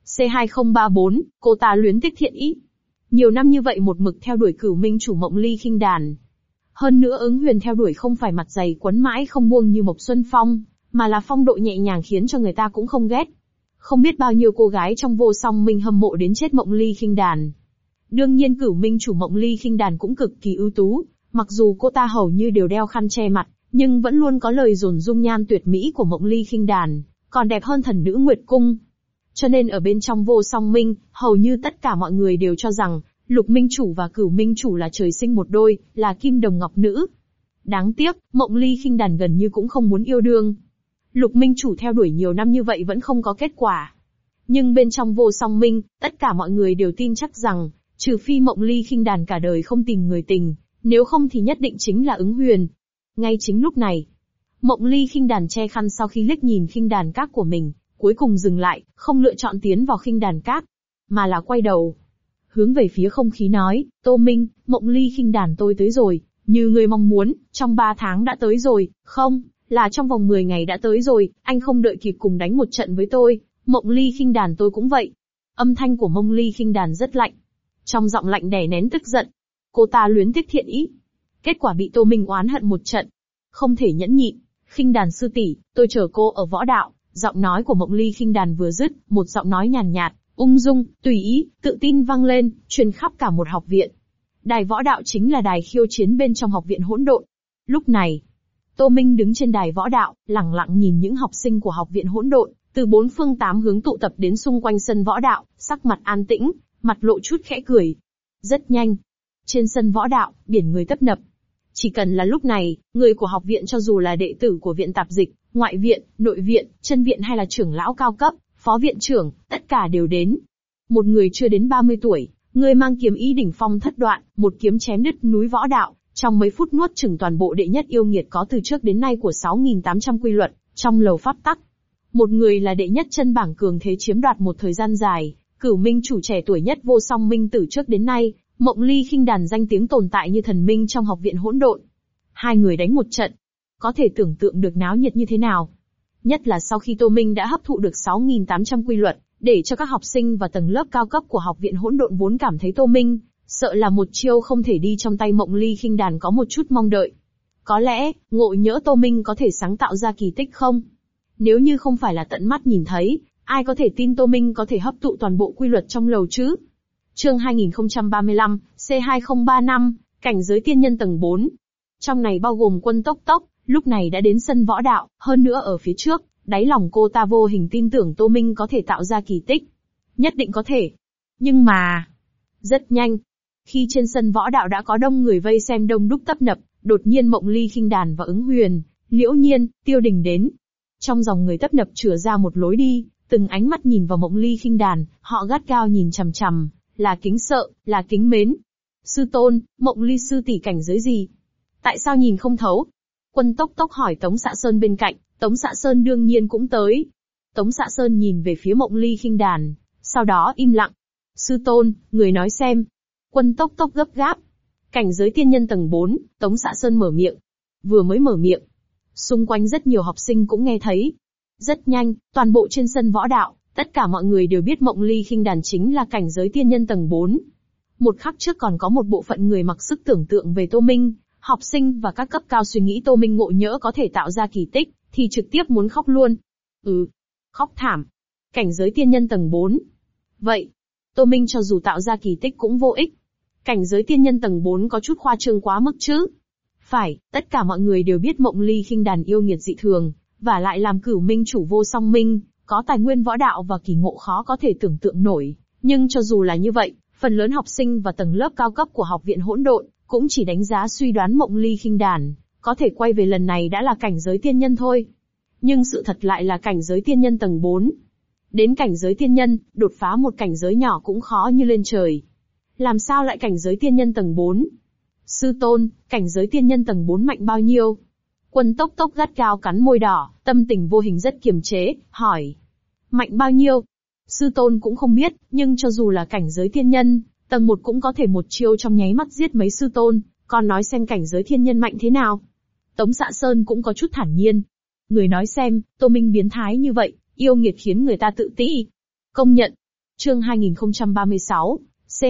Speaker 1: C2034, cô ta luyến tiếc thiện ý. Nhiều năm như vậy một mực theo đuổi Cửu Minh chủ Mộng Ly Khinh Đàn. Hơn nữa Ứng Huyền theo đuổi không phải mặt dày quấn mãi không buông như Mộc Xuân Phong, mà là phong độ nhẹ nhàng khiến cho người ta cũng không ghét. Không biết bao nhiêu cô gái trong Vô Song Minh hâm mộ đến chết Mộng Ly Khinh Đàn. Đương nhiên Cửu Minh chủ Mộng Ly Khinh Đàn cũng cực kỳ ưu tú, mặc dù cô ta hầu như đều đeo khăn che mặt, nhưng vẫn luôn có lời dồn dung nhan tuyệt mỹ của Mộng Ly Khinh Đàn, còn đẹp hơn thần nữ Nguyệt Cung. Cho nên ở bên trong Vô Song Minh, hầu như tất cả mọi người đều cho rằng, Lục Minh chủ và Cửu Minh chủ là trời sinh một đôi, là kim đồng ngọc nữ. Đáng tiếc, Mộng Ly Khinh Đàn gần như cũng không muốn yêu đương. Lục Minh chủ theo đuổi nhiều năm như vậy vẫn không có kết quả. Nhưng bên trong Vô Song Minh, tất cả mọi người đều tin chắc rằng, trừ phi Mộng Ly Khinh Đàn cả đời không tìm người tình, nếu không thì nhất định chính là Ứng Huyền. Ngay chính lúc này, Mộng Ly Khinh Đàn che khăn sau khi liếc nhìn khinh đàn các của mình, cuối cùng dừng lại, không lựa chọn tiến vào khinh đàn các, mà là quay đầu, hướng về phía không khí nói, Tô Minh, Mộng Ly Khinh Đàn tôi tới rồi, như người mong muốn, trong 3 tháng đã tới rồi, không, là trong vòng 10 ngày đã tới rồi, anh không đợi kịp cùng đánh một trận với tôi, Mộng Ly Khinh Đàn tôi cũng vậy. Âm thanh của Mộng Ly Khinh Đàn rất lạnh, trong giọng lạnh đè nén tức giận. Cô ta luyến tiếc thiện ý, kết quả bị Tô Minh oán hận một trận, không thể nhẫn nhịn. Khinh Đàn sư tỷ, tôi chờ cô ở võ đạo. Giọng nói của Mộng Ly Khinh Đàn vừa dứt, một giọng nói nhàn nhạt, ung dung, tùy ý, tự tin vang lên, truyền khắp cả một học viện. Đài võ đạo chính là đài khiêu chiến bên trong học viện hỗn độn. Lúc này, Tô Minh đứng trên đài võ đạo, lẳng lặng nhìn những học sinh của học viện hỗn độn, từ 4 phương 8 hướng tụ tập đến xung quanh sân võ đạo, sắc mặt an tĩnh, mặt lộ chút khẽ cười. Rất nhanh, trên sân võ đạo, biển người tấp nập. Chỉ cần là lúc này, người của học viện cho dù là đệ tử của viện tạp dịch, ngoại viện, nội viện, chân viện hay là trưởng lão cao cấp, phó viện trưởng, tất cả đều đến. Một người chưa đến 30 tuổi, người mang kiếm ý đỉnh phong thất đoạn, một kiếm chém đứt núi võ đạo, trong mấy phút nuốt chửng toàn bộ đệ nhất yêu nghiệt có từ trước đến nay của 6.800 quy luật, trong lầu pháp tắc. Một người là đệ nhất chân bảng cường thế chiếm đoạt một thời gian dài, Cửu Minh chủ trẻ tuổi nhất Vô Song Minh từ trước đến nay, Mộng Ly Khinh Đàn danh tiếng tồn tại như thần minh trong học viện hỗn độn. Hai người đánh một trận, có thể tưởng tượng được náo nhiệt như thế nào. Nhất là sau khi Tô Minh đã hấp thụ được 6.800 quy luật, để cho các học sinh và tầng lớp cao cấp của học viện hỗn độn vốn cảm thấy Tô Minh, sợ là một chiêu không thể đi trong tay Mộng Ly Khinh Đàn có một chút mong đợi. Có lẽ, ngộ nhỡ Tô Minh có thể sáng tạo ra kỳ tích không? Nếu như không phải là tận mắt nhìn thấy, ai có thể tin Tô Minh có thể hấp thụ toàn bộ quy luật trong lầu chứ? Chương 2035, C2035, cảnh giới tiên nhân tầng 4. Trong này bao gồm Quân Tốc Tốc, lúc này đã đến sân võ đạo, hơn nữa ở phía trước, đáy lòng cô ta vô hình tin tưởng Tô Minh có thể tạo ra kỳ tích. Nhất định có thể. Nhưng mà, rất nhanh, khi trên sân võ đạo đã có đông người vây xem đông đúc tấp nập, đột nhiên Mộng Ly Khinh Đàn và Ứng Huyền, Liễu Nhiên, Tiêu Đình đến. Trong dòng người tấp nập chừa ra một lối đi, từng ánh mắt nhìn vào Mộng Ly Khinh Đàn, họ gắt gao nhìn chằm chằm, là kính sợ, là kính mến. Sư tôn, Mộng Ly sư tỷ cảnh giới gì? Tại sao nhìn không thấu? Quân Tốc Tốc hỏi Tống Xạ Sơn bên cạnh, Tống Xạ Sơn đương nhiên cũng tới. Tống Xạ Sơn nhìn về phía Mộng Ly Khinh Đàn, sau đó im lặng. Sư tôn, người nói xem. Quân Tốc Tốc gấp gáp. Cảnh giới tiên nhân tầng 4, Tống Xạ Sơn mở miệng. Vừa mới mở miệng, xung quanh rất nhiều học sinh cũng nghe thấy. Rất nhanh, toàn bộ trên sân võ đạo, tất cả mọi người đều biết Mộng Ly Khinh Đàn chính là cảnh giới tiên nhân tầng 4. Một khắc trước còn có một bộ phận người mặc sức tưởng tượng về Tô Minh, học sinh và các cấp cao suy nghĩ Tô Minh ngộ nhỡ có thể tạo ra kỳ tích, thì trực tiếp muốn khóc luôn. Khóc thảm. Cảnh giới tiên nhân tầng 4. Vậy, Tô Minh cho dù tạo ra kỳ tích cũng vô ích. Cảnh giới tiên nhân tầng 4 có chút khoa trương quá mức chứ. Phải, tất cả mọi người đều biết Mộng Ly Khinh Đàn yêu nghiệt dị thường, và lại làm Cửu Minh chủ Vô Song Minh, có tài nguyên võ đạo và kỳ ngộ khó có thể tưởng tượng nổi. Nhưng cho dù là như vậy, phần lớn học sinh và tầng lớp cao cấp của học viện hỗn độn cũng chỉ đánh giá suy đoán Mộng Ly Khinh Đàn có thể quay về lần này đã là cảnh giới tiên nhân thôi. Nhưng sự thật lại là cảnh giới tiên nhân tầng 4. Đến cảnh giới tiên nhân, đột phá một cảnh giới nhỏ cũng khó như lên trời. Làm sao lại cảnh giới tiên nhân tầng 4? Sư tôn, cảnh giới tiên nhân tầng 4 mạnh bao nhiêu? Quân Tốc Tốc gắt gao cắn môi đỏ, tâm tình vô hình rất kiềm chế, hỏi. Mạnh bao nhiêu? Sư tôn cũng không biết, nhưng cho dù là cảnh giới tiên nhân, tầng 1 cũng có thể một chiêu trong nháy mắt giết mấy sư tôn, còn nói xem cảnh giới thiên nhân mạnh thế nào. Tống Xạ Sơn cũng có chút thản nhiên. Người nói xem, Tô Minh biến thái như vậy, yêu nghiệt khiến người ta tự ti. Công nhận. Chương 2036,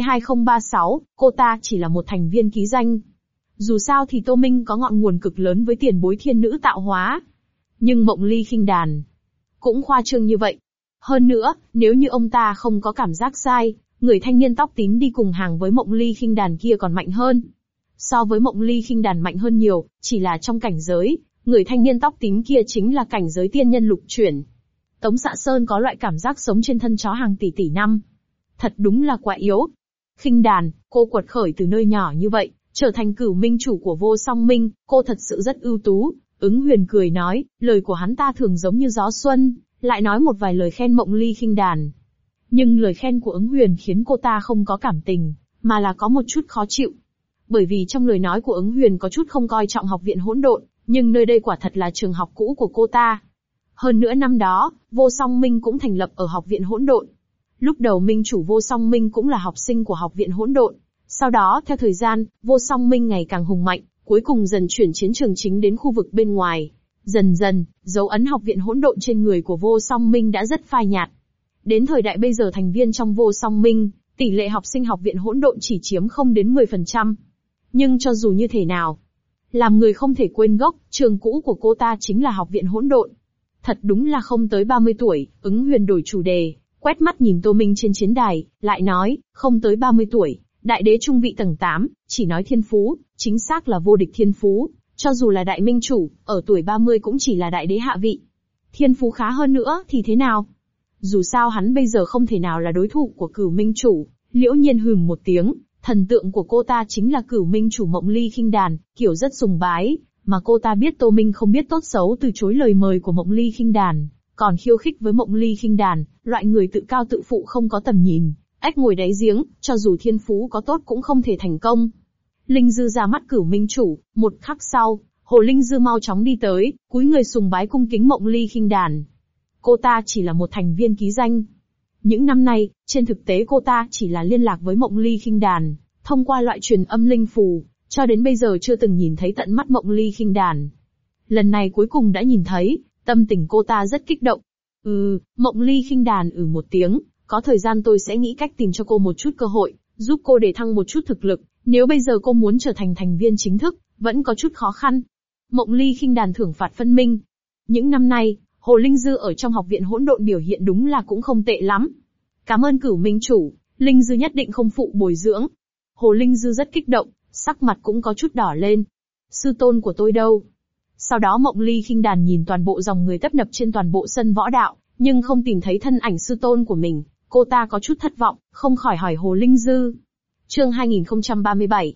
Speaker 1: C2036, cô ta chỉ là một thành viên ký danh. Dù sao thì Tô Minh có ngọn nguồn cực lớn với tiền bối thiên nữ tạo hóa. Nhưng Mộng Ly khinh đàn cũng khoa trương như vậy. Hơn nữa, nếu như ông ta không có cảm giác sai, người thanh niên tóc tím đi cùng hàng với Mộng Ly khinh đàn kia còn mạnh hơn. So với Mộng Ly khinh đàn mạnh hơn nhiều, chỉ là trong cảnh giới, người thanh niên tóc tím kia chính là cảnh giới tiên nhân lục chuyển. Tống Dạ Sơn có loại cảm giác sống trên thân chó hàng tỷ tỷ năm. Thật đúng là quá yếu. Khinh đàn, cô quật khởi từ nơi nhỏ như vậy, trở thành cửu minh chủ của Vô Song Minh, cô thật sự rất ưu tú. Ứng Huyền cười nói, lời của hắn ta thường giống như gió xuân, lại nói một vài lời khen Mộng Ly khinh đàn. Nhưng lời khen của Ứng Huyền khiến cô ta không có cảm tình, mà là có một chút khó chịu. Bởi vì trong lời nói của Ứng Huyền có chút không coi trọng học viện hỗn độn, nhưng nơi đây quả thật là trường học cũ của cô ta. Hơn nữa năm đó, Vô Song Minh cũng thành lập ở học viện hỗn độn. Lúc đầu minh chủ Vô Song Minh cũng là học sinh của học viện hỗn độn. Sau đó, theo thời gian, Vô Song Minh ngày càng hùng mạnh, cuối cùng dần chuyển chiến trường chính đến khu vực bên ngoài. Dần dần, dấu ấn học viện hỗn độn trên người của Vô Song Minh đã rất phai nhạt. Đến thời đại bây giờ thành viên trong Vô Song Minh, tỷ lệ học sinh học viện hỗn độn chỉ chiếm không đến 10%. Nhưng cho dù như thế nào, làm người không thể quên gốc, trường cũ của cô ta chính là học viện hỗn độn. Thật đúng là không tới 30 tuổi, Ứng Huyền đổi chủ đề, quét mắt nhìn Tô Minh trên chiến đài, lại nói, không tới 30 tuổi, đại đế trung vị tầng 8, chỉ nói thiên phú, chính xác là vô địch thiên phú, cho dù là đại minh chủ, ở tuổi 30 cũng chỉ là đại đế hạ vị. Thiên phú khá hơn nữa thì thế nào? Dù sao hắn bây giờ không thể nào là đối thủ của cửu minh chủ. Liễu Nhiên hừm một tiếng, thần tượng của cô ta chính là cửu minh chủ Mộng Ly khinh đàn, kiểu rất sùng bái, mà cô ta biết Tô Minh không biết tốt xấu từ chối lời mời của Mộng Ly khinh đàn, còn khiêu khích với Mộng Ly khinh đàn, loại người tự cao tự phụ không có tầm nhìn, ếch ngồi đáy giếng, cho dù thiên phú có tốt cũng không thể thành công. Linh Dư ra mắt cửu minh chủ, một khắc sau, Hồ Linh Dư mau chóng đi tới, cúi người sùng bái cung kính Mộng Ly khinh đàn. Cô ta chỉ là một thành viên ký danh. Những năm nay, trên thực tế cô ta chỉ là liên lạc với Mộng Ly khinh đàn, thông qua loại truyền âm linh phù, cho đến bây giờ chưa từng nhìn thấy tận mắt Mộng Ly khinh đàn. Lần này cuối cùng đã nhìn thấy, tâm tình cô ta rất kích động. Mộng Ly khinh đàn một tiếng, có thời gian tôi sẽ nghĩ cách tìm cho cô một chút cơ hội, giúp cô để thăng một chút thực lực, nếu bây giờ cô muốn trở thành thành viên chính thức, vẫn có chút khó khăn. Mộng Ly khinh đàn thưởng phạt phân minh. Những năm nay, Hồ Linh Dư ở trong học viện hỗn độn biểu hiện đúng là cũng không tệ lắm. Cảm ơn cửu minh chủ, Linh Dư nhất định không phụ bồi dưỡng. Hồ Linh Dư rất kích động, sắc mặt cũng có chút đỏ lên. Sư tôn của tôi đâu? Sau đó Mộng Ly khinh đàn nhìn toàn bộ dòng người tấp nập trên toàn bộ sân võ đạo, nhưng không tìm thấy thân ảnh sư tôn của mình. Cô ta có chút thất vọng, không khỏi hỏi Hồ Linh Dư. Chương 2037,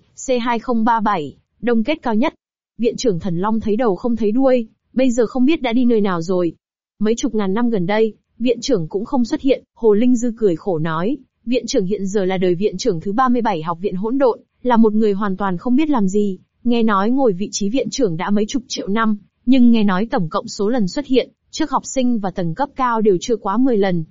Speaker 1: C2037, đông kết cao nhất. Viện trưởng Thần Long thấy đầu không thấy đuôi, bây giờ không biết đã đi nơi nào rồi. Mấy chục ngàn năm gần đây, viện trưởng cũng không xuất hiện, Hồ Linh Dư cười khổ nói, viện trưởng hiện giờ là đời viện trưởng thứ 37 học viện hỗn độn, là một người hoàn toàn không biết làm gì, nghe nói ngồi vị trí viện trưởng đã mấy chục triệu năm, nhưng nghe nói tổng cộng số lần xuất hiện, trước học sinh và tầng cấp cao đều chưa quá 10 lần.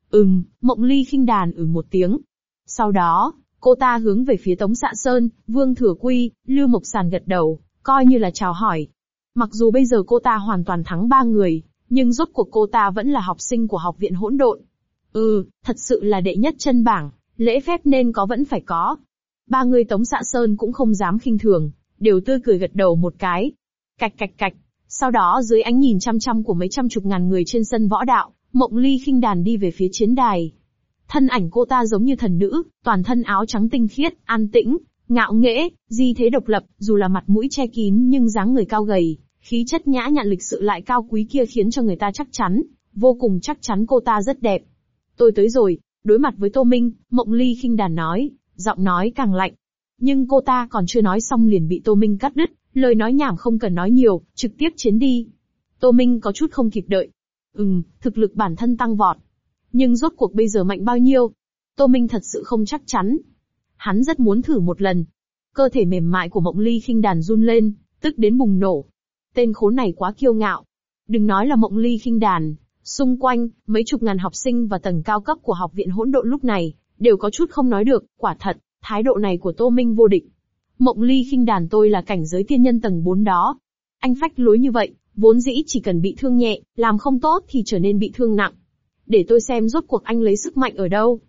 Speaker 1: Mộng Ly khinh đàn một tiếng. Sau đó, cô ta hướng về phía Tống Dạ Sơn, Vương Thừa Quy, Lưu Mộc Sàn gật đầu, coi như là chào hỏi. Mặc dù bây giờ cô ta hoàn toàn thắng 3 người, nhưng rốt cuộc cô ta vẫn là học sinh của học viện hỗn độn. Thật sự là đệ nhất chân bảng, lễ phép nên có vẫn phải có. 3 người Tống Dạ Sơn cũng không dám khinh thường, đều tươi cười gật đầu một cái. Cạch cạch cạch. Sau đó dưới ánh nhìn chăm chăm của mấy trăm chục ngàn người trên sân võ đạo, Mộng Ly khinh đàn đi về phía chiến đài. Thân ảnh cô ta giống như thần nữ, toàn thân áo trắng tinh khiết, an tĩnh, ngạo nghễ, di thế độc lập, dù là mặt mũi che kín nhưng dáng người cao gầy, khí chất nhã nhặn lịch sự lại cao quý kia khiến cho người ta chắc chắn, vô cùng chắc chắn cô ta rất đẹp. Tôi tới rồi, đối mặt với Tô Minh, Mộng Ly khinh đàn nói, giọng nói càng lạnh. Nhưng cô ta còn chưa nói xong liền bị Tô Minh cắt đứt, lời nói nhảm không cần nói nhiều, trực tiếp chiến đi. Tô Minh có chút không kịp đợi. Thực lực bản thân tăng vọt. Nhưng rốt cuộc bây giờ mạnh bao nhiêu? Tô Minh thật sự không chắc chắn. Hắn rất muốn thử một lần. Cơ thể mềm mại của Mộng Ly khinh đàn run lên, tức đến bùng nổ. Tên khốn này quá kiêu ngạo. Đừng nói là Mộng Ly khinh đàn, xung quanh, mấy chục ngàn học sinh và tầng cao cấp của học viện hỗn độn lúc này, đều có chút không nói được, quả thật, thái độ này của Tô Minh vô địch. Mộng Ly khinh đàn tôi là cảnh giới tiên nhân tầng 4 đó. Anh phách lối như vậy, vốn dĩ chỉ cần bị thương nhẹ, làm không tốt thì trở nên bị thương nặng. Để tôi xem rốt cuộc anh lấy sức mạnh ở đâu.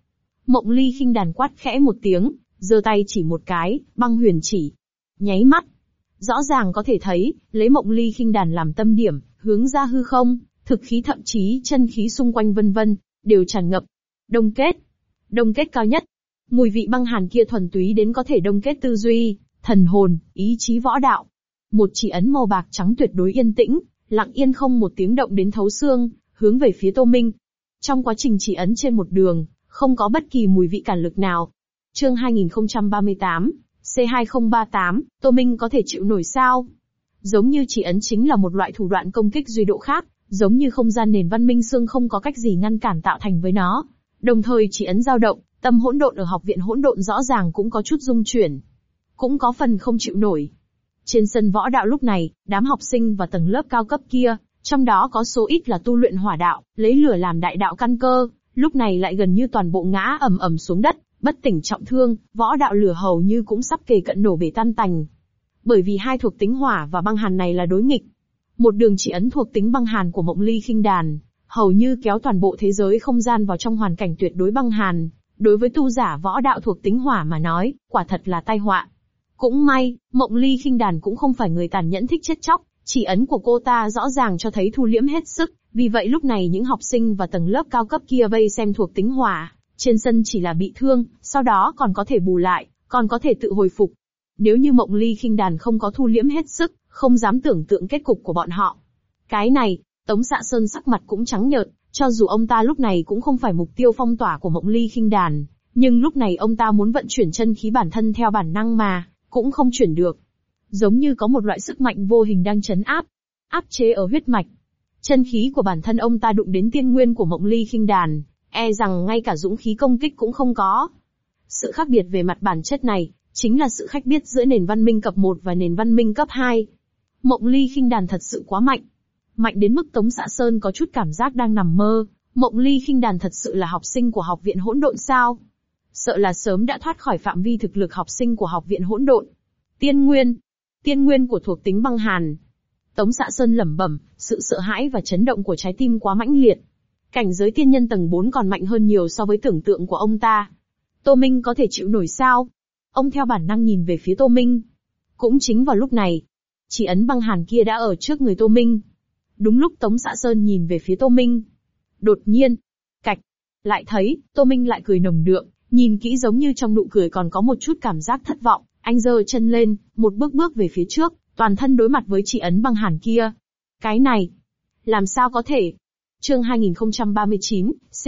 Speaker 1: Mộng Ly khinh đàn quát khẽ một tiếng, giơ tay chỉ một cái, băng huyền chỉ. Nháy mắt, rõ ràng có thể thấy, lấy Mộng Ly khinh đàn làm tâm điểm, hướng ra hư không, thực khí thậm chí chân khí xung quanh vân vân, đều tràn ngập. Đông kết. Đông kết cao nhất. Mùi vị băng hàn kia thuần túy đến có thể đông kết tư duy, thần hồn, ý chí võ đạo. Một chỉ ấn màu bạc trắng tuyệt đối yên tĩnh, lặng yên không một tiếng động đến thấu xương, hướng về phía Tô Minh. Trong quá trình chỉ ấn trên một đường, không có bất kỳ mùi vị cản lực nào. Chương 2038, C2038, Tô Minh có thể chịu nổi sao? Giống như chỉ ấn chính là một loại thủ đoạn công kích duy độ khác, giống như không gian nền văn minh xương không có cách gì ngăn cản tạo thành với nó. Đồng thời chỉ ấn dao động, tâm hỗn độn ở học viện hỗn độn rõ ràng cũng có chút rung chuyển, cũng có phần không chịu nổi. Trên sân võ đạo lúc này, đám học sinh và tầng lớp cao cấp kia, trong đó có số ít là tu luyện hỏa đạo, lấy lửa làm đại đạo căn cơ, lúc này lại gần như toàn bộ ngã ầm ầm xuống đất, bất tỉnh trọng thương, võ đạo lửa hầu như cũng sắp kề cận nổ bể tan tành. Bởi vì hai thuộc tính hỏa và băng hàn này là đối nghịch. Một đường chỉ ấn thuộc tính băng hàn của Mộng Ly khinh đàn, hầu như kéo toàn bộ thế giới không gian vào trong hoàn cảnh tuyệt đối băng hàn. Đối với tu giả võ đạo thuộc tính hỏa mà nói, quả thật là tai họa. Cũng may, Mộng Ly khinh đàn cũng không phải người tàn nhẫn thích chết chóc, chỉ ấn của cô ta rõ ràng cho thấy thu liễm hết sức, vì vậy lúc này những học sinh và tầng lớp cao cấp kia vây xem thuộc tính hỏa, trên sân chỉ là bị thương, sau đó còn có thể bù lại, còn có thể tự hồi phục. Nếu như Mộng Ly khinh đàn không có thu liễm hết sức, không dám tưởng tượng kết cục của bọn họ. Cái này, Tống Dạ Sơn sắc mặt cũng trắng nhợt, cho dù ông ta lúc này cũng không phải mục tiêu phong tỏa của Mộng Ly khinh đàn, nhưng lúc này ông ta muốn vận chuyển chân khí bản thân theo bản năng mà, cũng không chuyển được. Giống như có một loại sức mạnh vô hình đang trấn áp chế ở huyết mạch. Chân khí của bản thân ông ta đụng đến tiên nguyên của Mộng Ly khinh đàn, e rằng ngay cả dũng khí công kích cũng không có. Sự khác biệt về mặt bản chất này, chính là sự khác biệt giữa nền văn minh cấp 1 và nền văn minh cấp 2. Mộng Ly khinh đàn thật sự quá mạnh. Mạnh đến mức Tống Dạ Sơn có chút cảm giác đang nằm mơ, Mộng Ly khinh đàn thật sự là học sinh của học viện hỗn độn sao? Sợ là sớm đã thoát khỏi phạm vi thực lực học sinh của học viện hỗn độn. Tiên nguyên của thuộc tính băng hàn. Tống Dạ Sơn lẩm bẩm, sự sợ hãi và chấn động của trái tim quá mãnh liệt. Cảnh giới tiên nhân tầng 4 còn mạnh hơn nhiều so với tưởng tượng của ông ta. Tô Minh có thể chịu nổi sao? Ông theo bản năng nhìn về phía Tô Minh. Cũng chính vào lúc này, chỉ ấn băng hàn kia đã ở trước người Tô Minh. Đúng lúc Tống Dạ Sơn nhìn về phía Tô Minh. Đột nhiên, cạch, lại thấy, Tô Minh lại cười nồng đượm, nhìn kỹ giống như trong nụ cười còn có một chút cảm giác thất vọng, anh giơ chân lên, một bước về phía trước, toàn thân đối mặt với chỉ ấn băng hàn kia. Cái này, làm sao có thể? Chương 2039,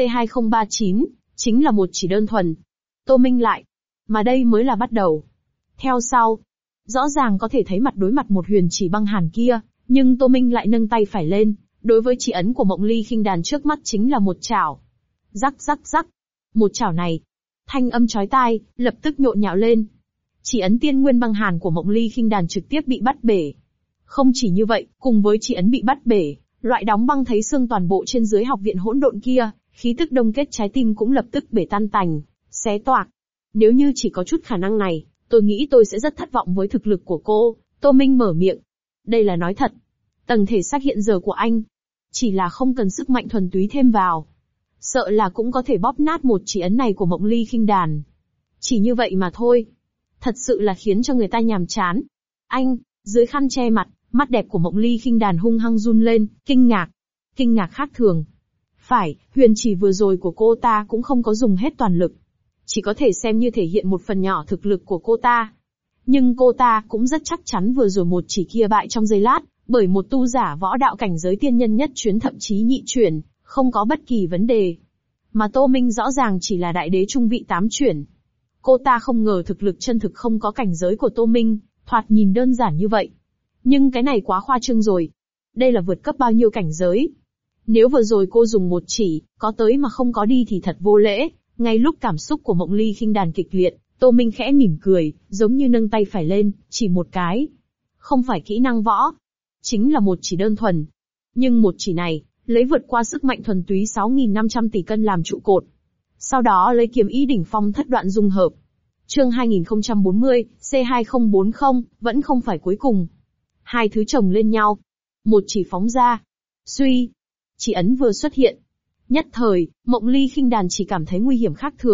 Speaker 1: C2039, chính là một chỉ đơn thuần. Tô Minh lại, mà đây mới là bắt đầu. Theo sau, rõ ràng có thể thấy mặt đối mặt một huyền chỉ băng hàn kia, nhưng Tô Minh lại nâng tay phải lên, đối với chỉ ấn của Mộng Ly khinh đàn trước mắt chính là một chảo. Rắc rắc rắc. Một chảo này, thanh âm chói tai, lập tức nhộn nhạo lên. Chỉ ấn tiên nguyên băng hàn của Mộng Ly khinh đàn trực tiếp bị bắt bể. Không chỉ như vậy, cùng với chỉ ấn bị bắt bể, loại đóng băng thấy xương toàn bộ trên dưới học viện hỗn độn kia, khí tức đông kết trái tim cũng lập tức bể tan tành, xé toạc. Nếu như chỉ có chút khả năng này, tôi nghĩ tôi sẽ rất thất vọng với thực lực của cô. Tô Minh mở miệng. Đây là nói thật. Tầng thể xác hiện giờ của anh, chỉ là không cần sức mạnh thuần túy thêm vào, sợ là cũng có thể bóp nát một chỉ ấn này của Mộng Ly khinh đàn. Chỉ như vậy mà thôi. Thật sự là khiến cho người ta nhàm chán. Anh, dưới khăn che mặt, mắt đẹp của Mộng Ly khinh đàn hung hăng run lên, kinh ngạc khác thường. Phải, huyền chỉ vừa rồi của cô ta cũng không có dùng hết toàn lực. Chỉ có thể xem như thể hiện một phần nhỏ thực lực của cô ta. Nhưng cô ta cũng rất chắc chắn vừa rồi một chỉ kia bại trong giây lát, bởi một tu giả võ đạo cảnh giới tiên nhân nhất chuyển thậm chí nhị chuyển, không có bất kỳ vấn đề. Mà Tô Minh rõ ràng chỉ là đại đế trung vị 8 chuyển. Cô ta không ngờ thực lực chân thực không có cảnh giới của Tô Minh, thoạt nhìn đơn giản như vậy. Nhưng cái này quá khoa trương rồi. Đây là vượt cấp bao nhiêu cảnh giới? Nếu vừa rồi cô dùng một chỉ, có tới mà không có đi thì thật vô lễ. Ngay lúc cảm xúc của Mộng Ly khinh đàn kịch liệt, Tô Minh khẽ mỉm cười, giống như nâng tay phải lên, chỉ một cái. Không phải kỹ năng võ, chính là một chỉ đơn thuần. Nhưng một chỉ này, lấy vượt qua sức mạnh thuần túy 6.500 tỷ cân làm trụ cột. Sau đó lấy kiếm ý đỉnh phong thất đoạn dung hợp. Chương 2040, C2040, vẫn không phải cuối cùng. Hai thứ chồng lên nhau. Một chỉ phóng ra. Suy. Chỉ ấn vừa xuất hiện. Nhất thời, Mộng Ly khinh đàn chỉ cảm thấy nguy hiểm khác thường,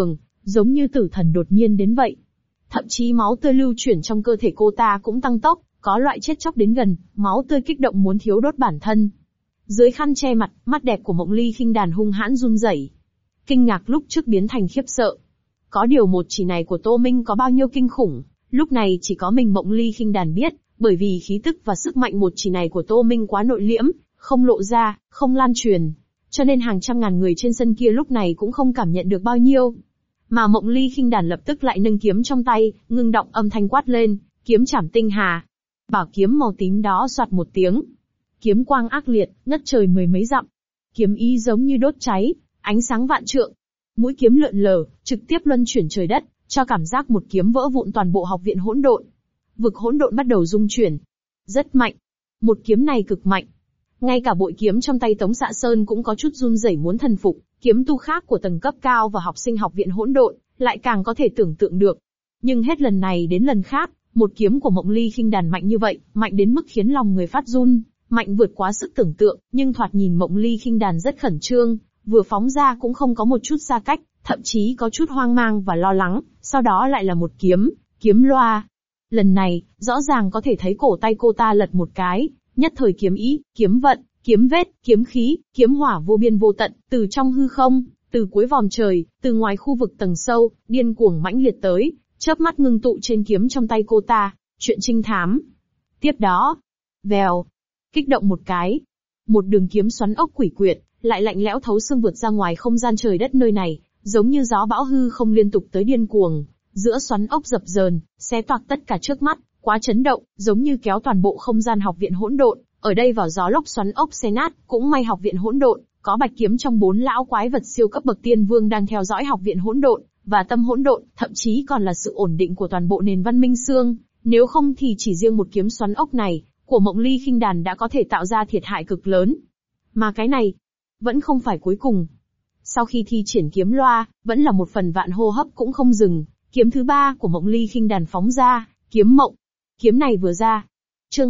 Speaker 1: giống như tử thần đột nhiên đến vậy. Thậm chí máu tươi lưu chuyển trong cơ thể cô ta cũng tăng tốc, có loại chết chóc đến gần, máu tươi kích động muốn thiếu đốt bản thân. Dưới khăn che mặt, mắt đẹp của Mộng Ly Khinh Đàn hung hãn run rẩy. Kinh ngạc lúc trước biến thành khiếp sợ. Có điều một chỉ này của Tô Minh có bao nhiêu kinh khủng, lúc này chỉ có mình Mộng Ly Khinh Đàn biết, bởi vì khí tức và sức mạnh một chỉ này của Tô Minh quá nội liễm, không lộ ra, không lan truyền. Cho nên hàng trăm ngàn người trên sân kia lúc này cũng không cảm nhận được bao nhiêu. Mà Mộng Ly Khinh Đàn lập tức lại nâng kiếm trong tay, ngưng động âm thanh quát lên, kiếm chảm tinh hà. Bảo kiếm màu tím đó soạt một tiếng. Kiếm quang ác liệt, ngất trời mười mấy dặm. Kiếm ý giống như đốt cháy, ánh sáng vạn trượng. Mũi kiếm lượn lờ, trực tiếp luân chuyển trời đất, cho cảm giác một kiếm vỡ vụn toàn bộ học viện hỗn độn. Vực hỗn độn bắt đầu rung chuyển. Rất mạnh. Một kiếm này cực mạnh. Ngay cả bội kiếm trong tay Tống Xạ Sơn cũng có chút run rẩy muốn thần phục, kiếm tu khác của tầng cấp cao và học sinh học viện hỗn độn, lại càng có thể tưởng tượng được. Nhưng hết lần này đến lần khác, một kiếm của Mộng Ly Khinh Đàn mạnh như vậy, mạnh đến mức khiến lòng người phát run, mạnh vượt quá sức tưởng tượng, nhưng thoạt nhìn Mộng Ly Khinh Đàn rất khẩn trương, vừa phóng ra cũng không có một chút xa cách, thậm chí có chút hoang mang và lo lắng, sau đó lại là một kiếm, kiếm loa. Lần này, rõ ràng có thể thấy cổ tay cô ta lật một cái, nhất thời kiếm ý, kiếm vận, kiếm vết, kiếm khí, kiếm hỏa vô biên vô tận, từ trong hư không, từ cuối vòm trời, từ ngoài khu vực tầng sâu, điên cuồng mãnh liệt tới, chớp mắt ngưng tụ trên kiếm trong tay cô ta, chuyện trinh thám. Tiếp đó, vèo, kích động một cái, một đường kiếm xoắn ốc quỷ quyệt, lại lạnh lẽo thấu xương vượt ra ngoài không gian trời đất nơi này, giống như gió bão hư không liên tục tới điên cuồng, giữa xoắn ốc dập dờn, xé toạc tất cả trước mắt, quá chấn động, giống như kéo toàn bộ không gian học viện hỗn độn, ở đây vào gió lốc xoắn ốc xé nát, cũng may học viện hỗn độn, có bạch kiếm trong 4 lão quái vật siêu cấp bậc tiên vương đang theo dõi học viện hỗn độn, và tâm hỗn độn, thậm chí còn là sự ổn định của toàn bộ nền văn minh xương, nếu không thì chỉ riêng một kiếm xoắn ốc này, của Mộng Ly Khinh Đàn đã có thể tạo ra thiệt hại cực lớn. Mà cái này, vẫn không phải cuối cùng. Sau khi thi triển kiếm loa, vẫn là một phần vạn hô hấp cũng không dừng, kiếm thứ 3 của Mộng Ly Khinh Đàn phóng ra, kiếm mộng. Kiếm này vừa ra. Chương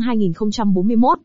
Speaker 1: 2041,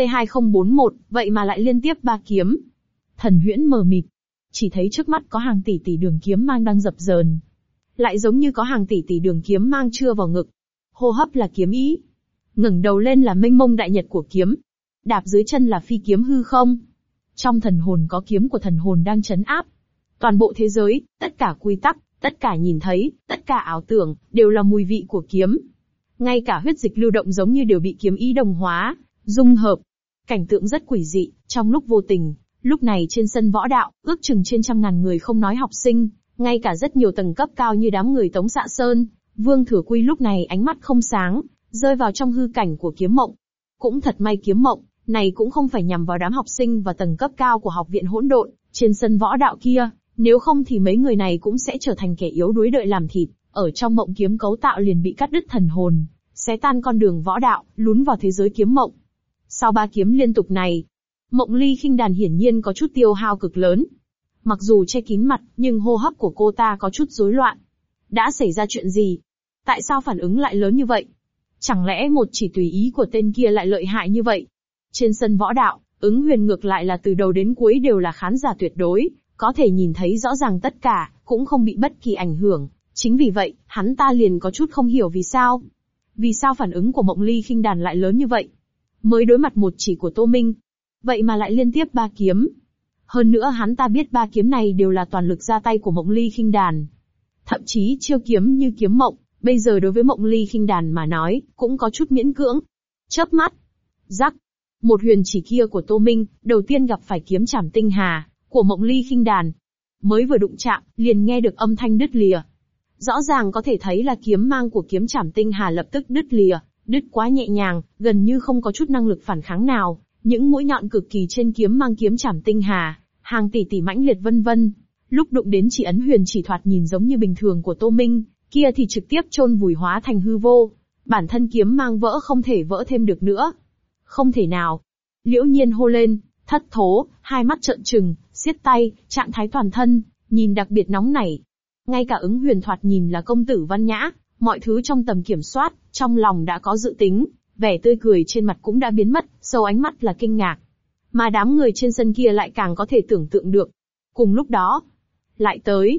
Speaker 1: C2041, vậy mà lại liên tiếp 3 kiếm. Thần huyễn mờ mịt. Chỉ thấy trước mắt có hàng tỷ tỷ đường kiếm mang đang dập dờn. Lại giống như có hàng tỷ tỷ đường kiếm mang chưa vào ngực. Hô hấp là kiếm ý. Ngẩng đầu lên là mênh mông đại nhật của kiếm. Đạp dưới chân là phi kiếm hư không. Trong thần hồn có kiếm của thần hồn đang chấn áp. Toàn bộ thế giới, tất cả quy tắc, tất cả nhìn thấy, tất cả ảo tưởng, đều là mùi vị của kiếm. Ngay cả huyết dịch lưu động giống như đều bị kiếm ý đồng hóa, dung hợp. Cảnh tượng rất quỷ dị, trong lúc vô tình, lúc này trên sân võ đạo, ước chừng trên trăm ngàn người không nói học sinh, ngay cả rất nhiều tầng cấp cao như đám người Tống Xạ Sơn, Vương Thừa Quy lúc này ánh mắt không sáng, rơi vào trong hư cảnh của kiếm mộng. Cũng thật may kiếm mộng này cũng không phải nhằm vào đám học sinh và tầng cấp cao của học viện hỗn độn trên sân võ đạo kia, nếu không thì mấy người này cũng sẽ trở thành kẻ yếu đuối đợi làm thịt. Ở trong mộng kiếm cấu tạo liền bị cắt đứt thần hồn, xé tan con đường võ đạo, lún vào thế giới kiếm mộng. Sau 3 kiếm liên tục này, Mộng Ly Khinh Đàn hiển nhiên có chút tiêu hao cực lớn. Mặc dù che kín mặt, nhưng hô hấp của cô ta có chút rối loạn. Đã xảy ra chuyện gì? Tại sao phản ứng lại lớn như vậy? Chẳng lẽ một chỉ tùy ý của tên kia lại lợi hại như vậy? Trên sân võ đạo, Ứng Huyền ngược lại là từ đầu đến cuối đều là khán giả tuyệt đối, có thể nhìn thấy rõ ràng tất cả, cũng không bị bất kỳ ảnh hưởng. Chính vì vậy, hắn ta liền có chút không hiểu vì sao. Vì sao phản ứng của Mộng Ly Khinh Đàn lại lớn như vậy? Mới đối mặt một chỉ của Tô Minh, vậy mà lại liên tiếp 3 kiếm. Hơn nữa hắn ta biết 3 kiếm này đều là toàn lực ra tay của Mộng Ly Khinh Đàn. Thậm chí chiêu kiếm như kiếm mộng, bây giờ đối với Mộng Ly Khinh Đàn mà nói, cũng có chút miễn cưỡng. Chớp mắt, rắc, một huyền chỉ kia của Tô Minh, đầu tiên gặp phải kiếm chảm tinh hà của Mộng Ly Khinh Đàn. Mới vừa đụng chạm, liền nghe được âm thanh đứt lìa. Rõ ràng có thể thấy là kiếm mang của kiếm chảm tinh hà lập tức đứt lìa, đứt quá nhẹ nhàng, gần như không có chút năng lực phản kháng nào. Những mũi nhọn cực kỳ trên kiếm mang kiếm chảm tinh hà, hàng tỷ tỷ mãnh liệt vân vân. Lúc đụng đến chỉ ấn huyền chỉ thoạt nhìn giống như bình thường của Tô Minh, kia thì trực tiếp chôn vùi hóa thành hư vô. Bản thân kiếm mang vỡ không thể vỡ thêm được nữa. Không thể nào. Liễu Nhiên hô lên, thất thố, hai mắt trợn trừng, siết tay, trạng thái toàn thân, nhìn đặc biệt nóng nảy. Ngay cả Ứng Huyền thoạt nhìn là công tử văn nhã, mọi thứ trong tầm kiểm soát, trong lòng đã có dự tính, vẻ tươi cười trên mặt cũng đã biến mất, sâu ánh mắt là kinh ngạc. Mà đám người trên sân kia lại càng có thể tưởng tượng được. Cùng lúc đó, lại tới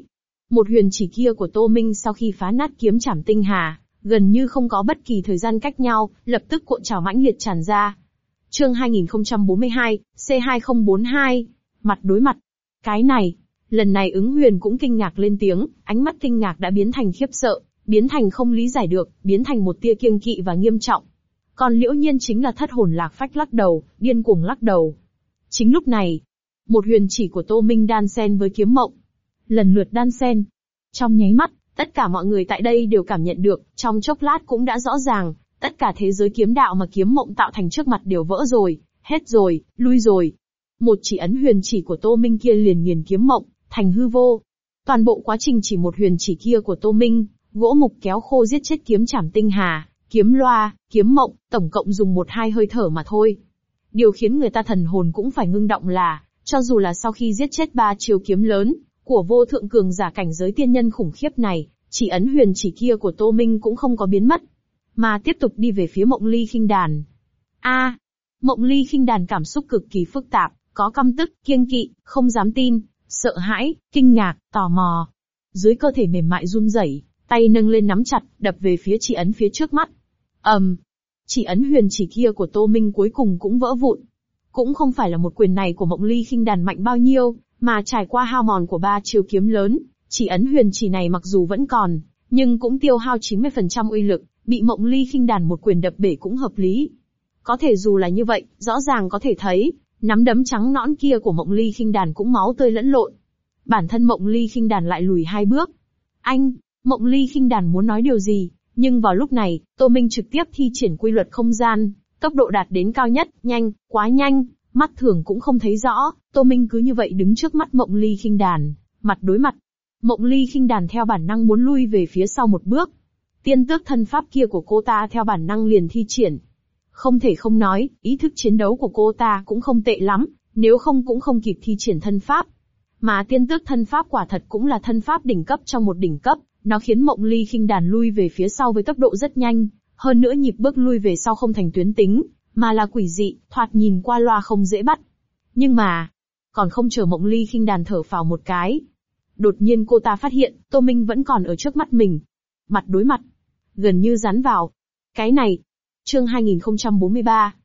Speaker 1: Một huyền chỉ kia của Tô Minh sau khi phá nát kiếm trảm tinh hà, gần như không có bất kỳ thời gian cách nhau, lập tức cuộn trào mãnh liệt tràn ra. Chương 2042, C2042, mặt đối mặt. Cái này, lần này Ứng Huyền cũng kinh ngạc lên tiếng, ánh mắt kinh ngạc đã biến thành khiếp sợ, biến thành không lý giải được, biến thành một tia kiêng kỵ và nghiêm trọng. Còn Liễu Nhiên chính là thất hồn lạc phách lắc đầu, điên cuồng lắc đầu. Chính lúc này, một huyền chỉ của Tô Minh đan xen với kiếm mộng, lần lượt đan xen. Trong nháy mắt, tất cả mọi người tại đây đều cảm nhận được, trong chốc lát cũng đã rõ ràng, tất cả thế giới kiếm đạo mà kiếm mộng tạo thành trước mặt đều vỡ rồi, hết rồi, lui rồi. Một chỉ ấn huyền chỉ của Tô Minh kia liền nghiền kiếm mộng, thành hư vô. Toàn bộ quá trình chỉ một huyền chỉ kia của Tô Minh, gỗ mục kéo khô giết chết kiếm trảm tinh hà, kiếm loa, kiếm mộng, tổng cộng dùng 1-2 hơi thở mà thôi. Điều khiến người ta thần hồn cũng phải ngưng động là, cho dù là sau khi giết chết 3 chiêu kiếm lớn của vô thượng cường giả cảnh giới tiên nhân khủng khiếp này, chỉ ấn huyền chỉ kia của Tô Minh cũng không có biến mất, mà tiếp tục đi về phía Mộng Ly Khinh Đàn. Mộng Ly Khinh Đàn cảm xúc cực kỳ phức tạp, có căm tức, kiêng kỵ, không dám tin, sợ hãi, kinh ngạc, tò mò. Dưới cơ thể mềm mại run rẩy, tay nâng lên nắm chặt, đập về phía chỉ ấn phía trước mắt. Chỉ ấn huyền chỉ kia của Tô Minh cuối cùng cũng vỡ vụn. Cũng không phải là một quyền này của Mộng Ly Khinh Đàn mạnh bao nhiêu, mà trải qua hao mòn của 3 chiêu kiếm lớn, chỉ ấn huyền chỉ này mặc dù vẫn còn, nhưng cũng tiêu hao 90% uy lực, bị Mộng Ly Khinh Đàn một quyền đập bể cũng hợp lý. Có thể dù là như vậy, rõ ràng có thể thấy, nắm đấm trắng nõn kia của Mộng Ly Khinh Đàn cũng máu tươi lẫn lộn. Bản thân Mộng Ly Khinh Đàn lại lùi 2 bước. Mộng Ly Khinh Đàn muốn nói điều gì, nhưng vào lúc này, Tô Minh trực tiếp thi triển quy luật không gian, tốc độ đạt đến cao nhất, nhanh, quá nhanh, mắt thường cũng không thấy rõ, Tô Minh cứ như vậy đứng trước mắt Mộng Ly Khinh Đàn, mặt đối mặt. Mộng Ly Khinh Đàn theo bản năng muốn lui về phía sau một bước. Tiên tước thân pháp kia của cô ta theo bản năng liền thi triển. Không thể không nói, ý thức chiến đấu của cô ta cũng không tệ lắm, nếu không cũng không kịp thi triển thân pháp. Mà tiên tước thân pháp quả thật cũng là thân pháp đỉnh cấp trong một đỉnh cấp, nó khiến Mộng Ly Khinh Đàn lui về phía sau với tốc độ rất nhanh, hơn nữa nhịp bước lui về sau không thành tuyến tính, mà là quỷ dị, thoạt nhìn qua loa không dễ bắt. Nhưng mà, còn không chờ Mộng Ly Khinh Đàn thở phào một cái, đột nhiên cô ta phát hiện, Tô Minh vẫn còn ở trước mắt mình. Mặt đối mặt, gần như dán vào. Cái này, chương 2043,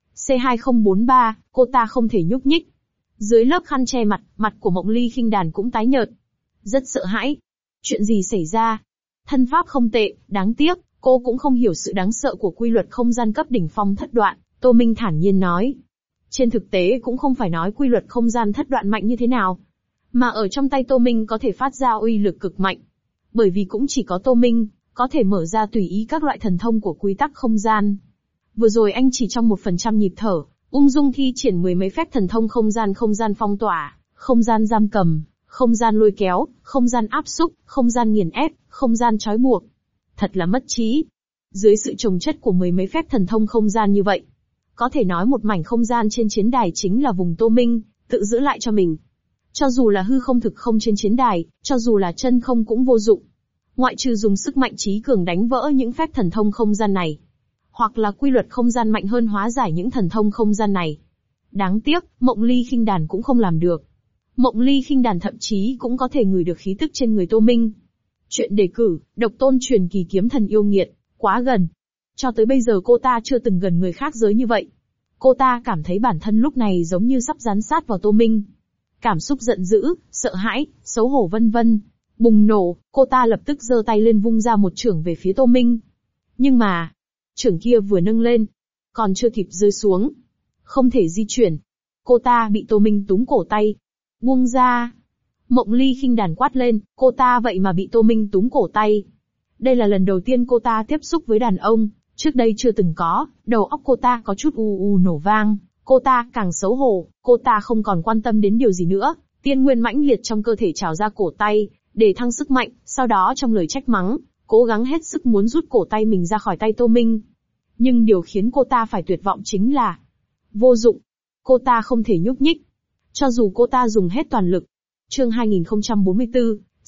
Speaker 1: C2043, cô ta không thể nhúc nhích. Dưới lớp khăn che mặt, mặt của Mộng Ly Khinh Đàn cũng tái nhợt. Rất sợ hãi. Chuyện gì xảy ra? Thân pháp không tệ, đáng tiếc, cô cũng không hiểu sự đáng sợ của quy luật không gian cấp đỉnh phong thất đoạn, Tô Minh thản nhiên nói. Trên thực tế cũng không phải nói quy luật không gian thất đoạn mạnh như thế nào, mà ở trong tay Tô Minh có thể phát ra uy lực cực mạnh. Bởi vì cũng chỉ có Tô Minh có thể mở ra tùy ý các loại thần thông của quy tắc không gian. Vừa rồi anh chỉ trong 1% nhịp thở, ung dung thi triển 10 mấy phép thần thông không gian phong tỏa, không gian giam cầm, không gian lôi kéo, không gian áp xúc, không gian nghiền ép, không gian trói buộc. Thật là mất trí. Dưới sự chồng chất của 10 mấy phép thần thông không gian như vậy, có thể nói một mảnh không gian trên chiến đài chính là vùng Tô Minh tự giữ lại cho mình. Cho dù là hư không thực không trên chiến đài, cho dù là chân không cũng vô dụng. Ngoại trừ dùng sức mạnh trí cường đánh vỡ những phép thần thông không gian này, hoặc là quy luật không gian mạnh hơn hóa giải những thần thông không gian này. Đáng tiếc, Mộng Ly Khinh Đàn cũng không làm được. Mộng Ly Khinh Đàn thậm chí cũng có thể ngửi được khí tức trên người Tô Minh. Chuyện đề cử, độc tôn truyền kỳ kiếm thần yêu nghiệt, quá gần. Cho tới bây giờ cô ta chưa từng gần người khác giới như vậy. Cô ta cảm thấy bản thân lúc này giống như sắp dán sát vào Tô Minh. Cảm xúc giận dữ, sợ hãi, xấu hổ vân vân bùng nổ, cô ta lập tức giơ tay lên vung ra một chưởng về phía Tô Minh. Nhưng mà, chưởng kia vừa nâng lên, còn chưa kịp rơi xuống, không thể di chuyển. Cô ta bị Tô Minh túm cổ tay. Buông ra. Mộng Ly Khinh Đàn quát lên, cô ta vậy mà bị Tô Minh túm cổ tay. Đây là lần đầu tiên cô ta tiếp xúc với đàn ông, trước đây chưa từng có, đầu óc cô ta có chút nổ vang. Cô ta càng xấu hổ, cô ta không còn quan tâm đến điều gì nữa, tiên nguyên mãnh liệt trong cơ thể trào ra cổ tay, để thăng sức mạnh, sau đó trong lời trách mắng, cố gắng hết sức muốn rút cổ tay mình ra khỏi tay Tô Minh. Nhưng điều khiến cô ta phải tuyệt vọng chính là vô dụng. Cô ta không thể nhúc nhích. Cho dù cô ta dùng hết toàn lực. Chương 2044,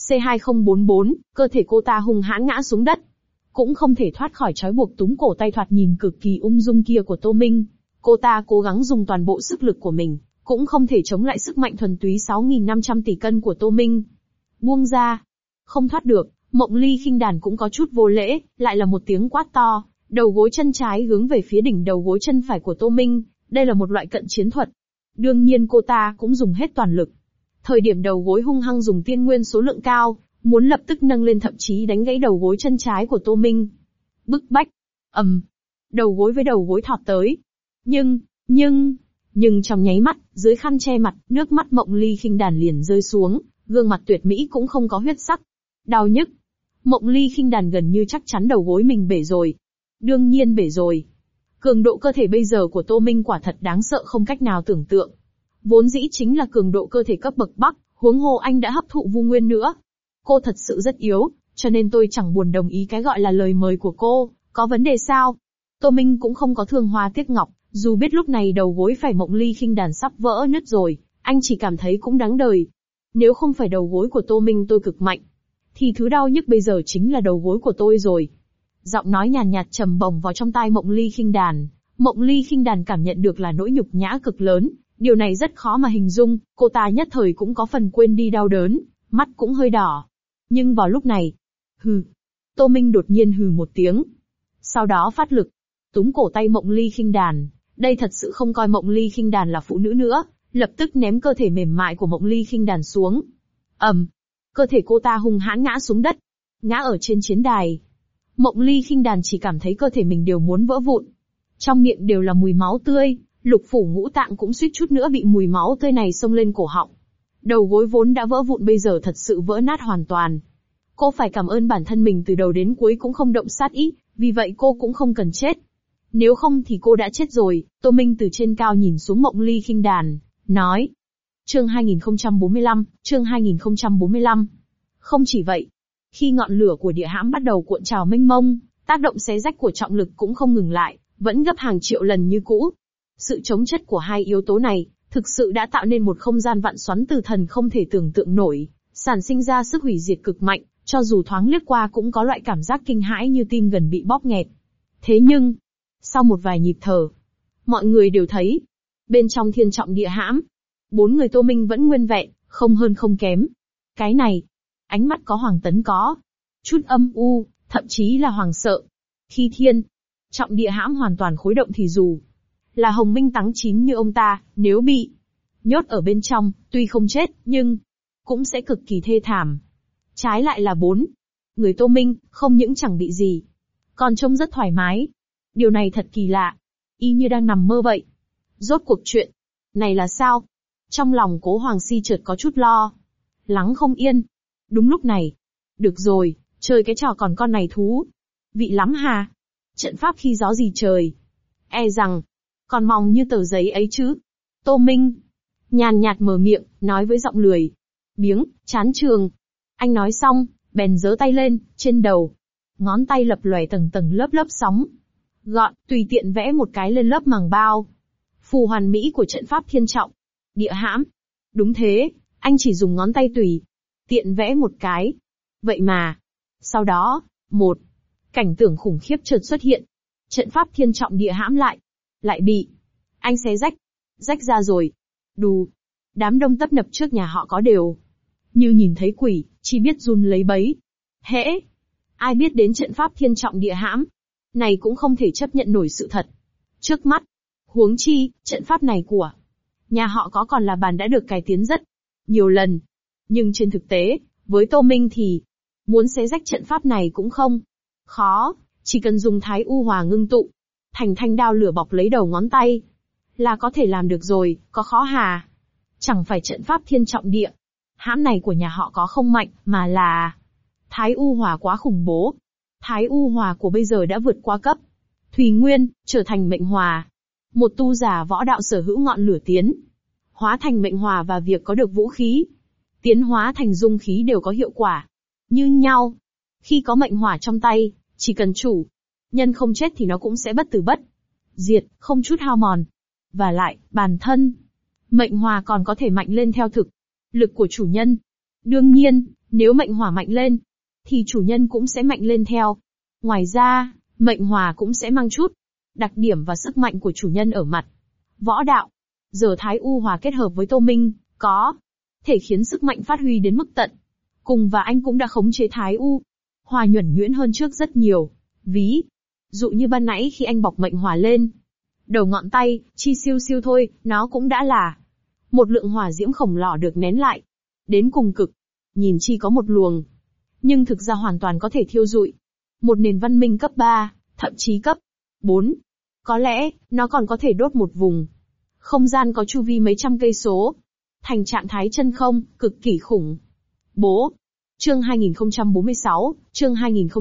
Speaker 1: C2044, cơ thể cô ta hung hãn ngã xuống đất. Cũng không thể thoát khỏi trói buộc túm cổ tay thoạt nhìn cực kỳ ung dung kia của Tô Minh. Cô ta cố gắng dùng toàn bộ sức lực của mình, cũng không thể chống lại sức mạnh thuần túy 6.500 tỷ cân của Tô Minh. Buông ra. Không thoát được, Mộng Ly khinh đàn cũng có chút vô lễ, lại là một tiếng quát to, đầu gối chân trái hướng về phía đỉnh đầu gối chân phải của Tô Minh, đây là một loại cận chiến thuật. Đương nhiên cô ta cũng dùng hết toàn lực. Thời điểm đầu gối hung hăng dùng tiên nguyên số lượng cao, muốn lập tức nâng lên thậm chí đánh gãy đầu gối chân trái của Tô Minh. Bức bách. Đầu gối với đầu gối thọt tới. Nhưng trong nháy mắt, dưới khăn che mặt, nước mắt Mộng Ly khinh đàn liền rơi xuống, gương mặt tuyệt mỹ cũng không có huyết sắc. Đau nhức. Mộng Ly khinh đàn gần như chắc chắn đầu gối mình bể rồi. Đương nhiên bể rồi. Cường độ cơ thể bây giờ của Tô Minh quả thật đáng sợ không cách nào tưởng tượng. Vốn dĩ chính là cường độ cơ thể cấp bậc Bắc, huống hồ anh đã hấp thụ vu nguyên nữa. Cô thật sự rất yếu, cho nên tôi chẳng buồn đồng ý cái gọi là lời mời của cô, có vấn đề sao? Tô Minh cũng không có thương hoa tiếc ngọc, dù biết lúc này đầu gối phải Mộng Ly khinh đàn sắp vỡ nứt rồi, anh chỉ cảm thấy cũng đáng đời. Nếu không phải đầu gối của Tô Minh tôi cực mạnh, thì thứ đau nhức bây giờ chính là đầu gối của tôi rồi. Giọng nói nhàn nhạt trầm bổng vào trong tai Mộng Ly khinh đàn. Mộng Ly khinh đàn cảm nhận được là nỗi nhục nhã cực lớn, điều này rất khó mà hình dung, cô ta nhất thời cũng có phần quên đi đau đớn, mắt cũng hơi đỏ. Nhưng vào lúc này, Tô Minh đột nhiên hừ một tiếng. Sau đó phát lực, túm cổ tay Mộng Ly khinh đàn, đây thật sự không coi Mộng Ly khinh đàn là phụ nữ nữa, lập tức ném cơ thể mềm mại của Mộng Ly khinh đàn xuống. Cơ thể cô ta hung hãn ngã xuống đất, ngã ở trên chiến đài. Mộng Ly khinh đàn chỉ cảm thấy cơ thể mình đều muốn vỡ vụn. Trong miệng đều là mùi máu tươi, lục phủ ngũ tạng cũng suýt chút nữa bị mùi máu tươi này xông lên cổ họng. Đầu gối vốn đã vỡ vụn bây giờ thật sự vỡ nát hoàn toàn. Cô phải cảm ơn bản thân mình từ đầu đến cuối cũng không động sát ý, vì vậy cô cũng không cần chết. Nếu không thì cô đã chết rồi. Tô Minh từ trên cao nhìn xuống Mộng Ly khinh đàn, nói. Chương 2045. Không chỉ vậy, khi ngọn lửa của địa hãm bắt đầu cuộn trào mênh mông, tác động xé rách của trọng lực cũng không ngừng lại, vẫn gấp hàng triệu lần như cũ. Sự chống chất của hai yếu tố này, thực sự đã tạo nên một không gian vạn xoắn từ thần không thể tưởng tượng nổi, sản sinh ra sức hủy diệt cực mạnh, cho dù thoáng liếc qua cũng có loại cảm giác kinh hãi như tim gần bị bóp nghẹt. Thế nhưng, sau một vài nhịp thở, mọi người đều thấy, bên trong thiên trọng địa hãm, 4 người Tô Minh vẫn nguyên vẹn, không hơn không kém. Cái này, ánh mắt có Hoàng Tấn có chút âm u, thậm chí là hoàng sợ. Khi thiên trọng địa hãm hoàn toàn khối động thì dù là Hồng Minh Táng Chín như ông ta, nếu bị nhốt ở bên trong, tuy không chết, nhưng cũng sẽ cực kỳ thê thảm. Trái lại là 4 người Tô Minh, không những chẳng bị gì, còn trông rất thoải mái. Điều này thật kỳ lạ, y như đang nằm mơ vậy. Rốt cuộc chuyện này là sao? Trong lòng Cố Hoàng Si chợt có chút lo lắng không yên. Đúng lúc này, được rồi, chơi cái trò còn con này thú vị lắm hà. Trận pháp khi gió gì trời, e rằng còn mỏng như tờ giấy ấy chứ. Tô Minh nhàn nhạt mở miệng, nói với giọng lười biếng, chán trường. Anh nói xong, bèn giơ tay lên, trên đầu ngón tay lập lòe tầng tầng lớp lớp sóng gọn, tùy tiện vẽ một cái lên lớp màng bao phù hoàn mỹ của trận pháp thiên trọng địa hãm. Đúng thế, anh chỉ dùng ngón tay tùy tiện vẽ một cái. Vậy mà, sau đó, một cảnh tượng khủng khiếp chợt xuất hiện. Trận pháp thiên trọng địa hãm lại bị anh xé rách ra rồi. Đù, đám đông tấp nập trước nhà họ có đều như nhìn thấy quỷ, chỉ biết run lấy bấy. Hễ ai biết đến trận pháp thiên trọng địa hãm này cũng không thể chấp nhận nổi sự thật trước mắt. Huống chi, trận pháp này của nhà họ có còn là bàn đã được cải tiến rất nhiều lần. Nhưng trên thực tế, với Tô Minh thì muốn xé rách trận pháp này cũng không khó, chỉ cần dùng Thái U Hòa ngưng tụ thành thanh đao lửa bọc lấy đầu ngón tay là có thể làm được rồi, có khó hà? Chẳng phải trận pháp thiên trọng địa hãm này của nhà họ có không mạnh, mà là Thái U Hòa quá khủng bố. Thái U Hòa của bây giờ đã vượt qua cấp Thùy Nguyên, trở thành mệnh hòa. Một tu giả võ đạo sở hữu ngọn lửa tiến hóa thành mệnh hòa và việc có được vũ khí tiến hóa thành dung khí đều có hiệu quả như nhau. Khi có mệnh hỏa trong tay, chỉ cần chủ nhân không chết thì nó cũng sẽ bất tử bất diệt, không chút hao mòn. Và lại, bản thân mệnh hỏa còn có thể mạnh lên theo thực lực của chủ nhân. Đương nhiên, nếu mệnh hỏa mạnh lên, thì chủ nhân cũng sẽ mạnh lên theo. Ngoài ra, mệnh hỏa cũng sẽ mang chút đặc điểm và sức mạnh của chủ nhân ở mặt võ đạo. Giờ Thái U Hòa kết hợp với Tô Minh, có thể khiến sức mạnh phát huy đến mức tận Cùng và anh cũng đã khống chế Thái U. Hòa nhuần nhuyễn hơn trước rất nhiều. Ví dụ như ban nãy khi anh bọc mệnh hỏa lên. Đầu ngón tay, chi siêu siêu thôi, nó cũng đã là một lượng hỏa diễm khổng lồ được nén lại. Đến cùng cực. Nhìn chi có một luồng. Nhưng thực ra hoàn toàn có thể thiêu rụi. Một nền văn minh cấp 3, thậm chí cấp 4. Có lẽ, nó còn có thể đốt một vùng. Không gian có chu vi mấy trăm cây số. Thành trạng thái chân không, cực kỳ khủng. Bố. Chương 2046, chương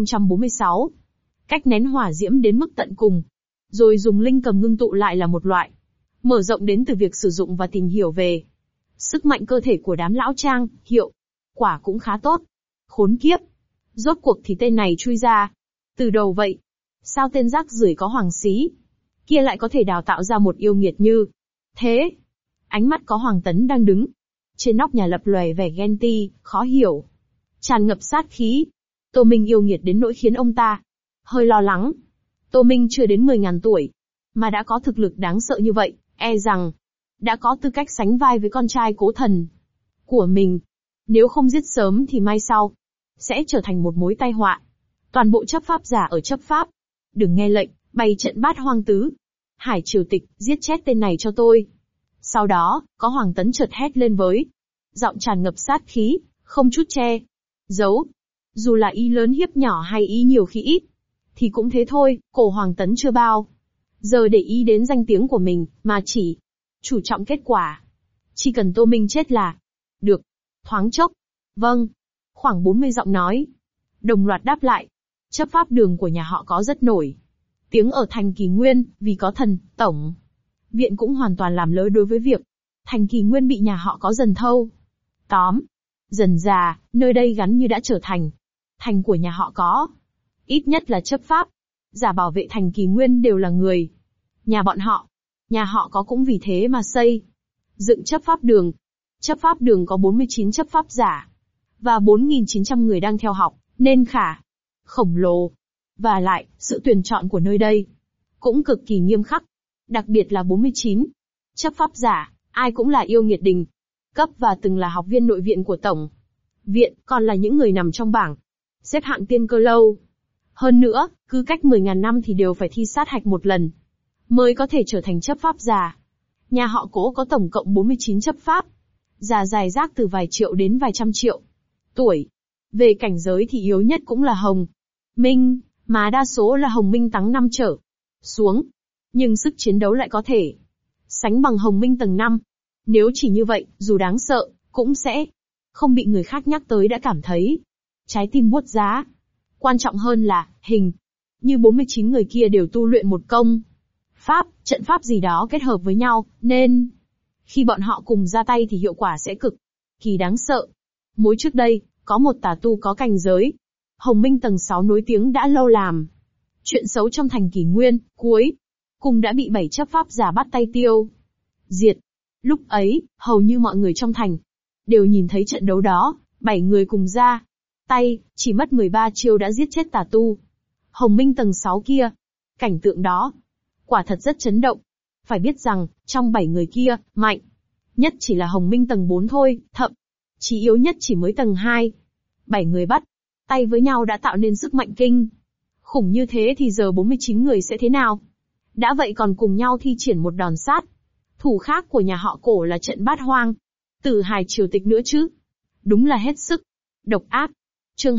Speaker 1: 2046. Cách nén hỏa diễm đến mức tận cùng. Rồi dùng linh cầm ngưng tụ lại là một loại. Mở rộng đến từ việc sử dụng và tìm hiểu về sức mạnh cơ thể của đám lão trang, hiệu quả cũng khá tốt. Khốn kiếp. Rốt cuộc thì tên này chui ra từ đầu vậy. Sao tên rác rưởi có hoàng xí kia lại có thể đào tạo ra một yêu nghiệt như thế? Ánh mắt có Hoàng Tấn đang đứng trên nóc nhà lập lòe vẻ ghen ti, khó hiểu, tràn ngập sát khí. Tô Minh yêu nghiệt đến nỗi khiến ông ta hơi lo lắng. Tô Minh chưa đến 10.000 tuổi, mà đã có thực lực đáng sợ như vậy, e rằng đã có tư cách sánh vai với con trai cố thần của mình. Nếu không giết sớm thì mai sau sẽ trở thành một mối tai họa. Toàn bộ chấp pháp giả ở chấp pháp, đừng nghe lệnh, bày trận bát hoang tứ. Hải Triều Tịch, giết chết tên này cho tôi. Sau đó, có Hoàng Tấn chợt hét lên với giọng tràn ngập sát khí, không chút che giấu. Dù là ý lớn hiếp nhỏ hay ý nhiều khi ít, thì cũng thế thôi. Cổ Hoàng Tấn chưa bao giờ để ý đến danh tiếng của mình, mà chỉ chú trọng kết quả. Chỉ cần Tô Minh chết là được. Thoáng chốc, vâng, khoảng 40 giọng nói đồng loạt đáp lại. Chấp pháp đường của nhà họ có rất nổi tiếng ở thành Kỳ Nguyên, vì có thần tổng viện cũng hoàn toàn làm lỡ đối với việc thành Kỳ Nguyên bị nhà họ có dần thâu tóm. Dần già, nơi đây gắn như đã trở thành thành của nhà họ có. Ít nhất là chấp pháp giả bảo vệ thành Kỳ Nguyên đều là người nhà bọn họ. Nhà họ có cũng vì thế mà xây dựng chấp pháp đường. Chấp pháp đường có 49 chấp pháp giả và 4.900 người đang theo học, nên khổng lồ. Và lại, sự tuyển chọn của nơi đây cũng cực kỳ nghiêm khắc. Đặc biệt là 49 chấp pháp giả, ai cũng là yêu nghiệt đình cấp và từng là học viên nội viện của tổng viện, còn là những người nằm trong bảng xếp hạng tiên cơ lâu. Hơn nữa, cứ cách 10.000 năm thì đều phải thi sát hạch một lần mới có thể trở thành chấp pháp giả. Nhà họ Cố có tổng cộng 49 chấp pháp giả dài rác từ vài triệu đến vài trăm triệu tuổi. Về cảnh giới thì yếu nhất cũng là Hồng Minh, mà đa số là Hồng Minh tầng 5 trở xuống. Nhưng sức chiến đấu lại có thể sánh bằng Hồng Minh tầng 5. Nếu chỉ như vậy, dù đáng sợ, cũng sẽ không bị người khác nhắc tới đã cảm thấy trái tim buốt giá. Quan trọng hơn là, hình như 49 người kia đều tu luyện một công pháp, trận pháp gì đó kết hợp với nhau, nên khi bọn họ cùng ra tay thì hiệu quả sẽ cực kỳ đáng sợ. Mới trước đây, có một tà tu có cảnh giới Hồng Minh tầng 6 nổi tiếng đã lâu làm chuyện xấu trong thành Kỳ Nguyên, cuối cùng đã bị 7 chấp pháp giả bắt tay tiêu diệt. Lúc ấy, hầu như mọi người trong thành đều nhìn thấy trận đấu đó, 7 người cùng ra tay, chỉ mất 13 chiêu đã giết chết tà tu Hồng Minh tầng 6 kia. Cảnh tượng đó quả thật rất chấn động. Phải biết rằng, trong 7 người kia, mạnh nhất chỉ là Hồng Minh tầng 4 thôi, thậm chí yếu nhất chỉ mới tầng 2. 7 người bắt tay với nhau đã tạo nên sức mạnh kinh khủng như thế thì giờ 49 người sẽ thế nào? Đã vậy còn cùng nhau thi triển một đòn sát thủ khác của nhà họ Cổ là trận bát hoang từ Hải Triều Tịch nữa chứ. Đúng là hết sức độc ác. Chương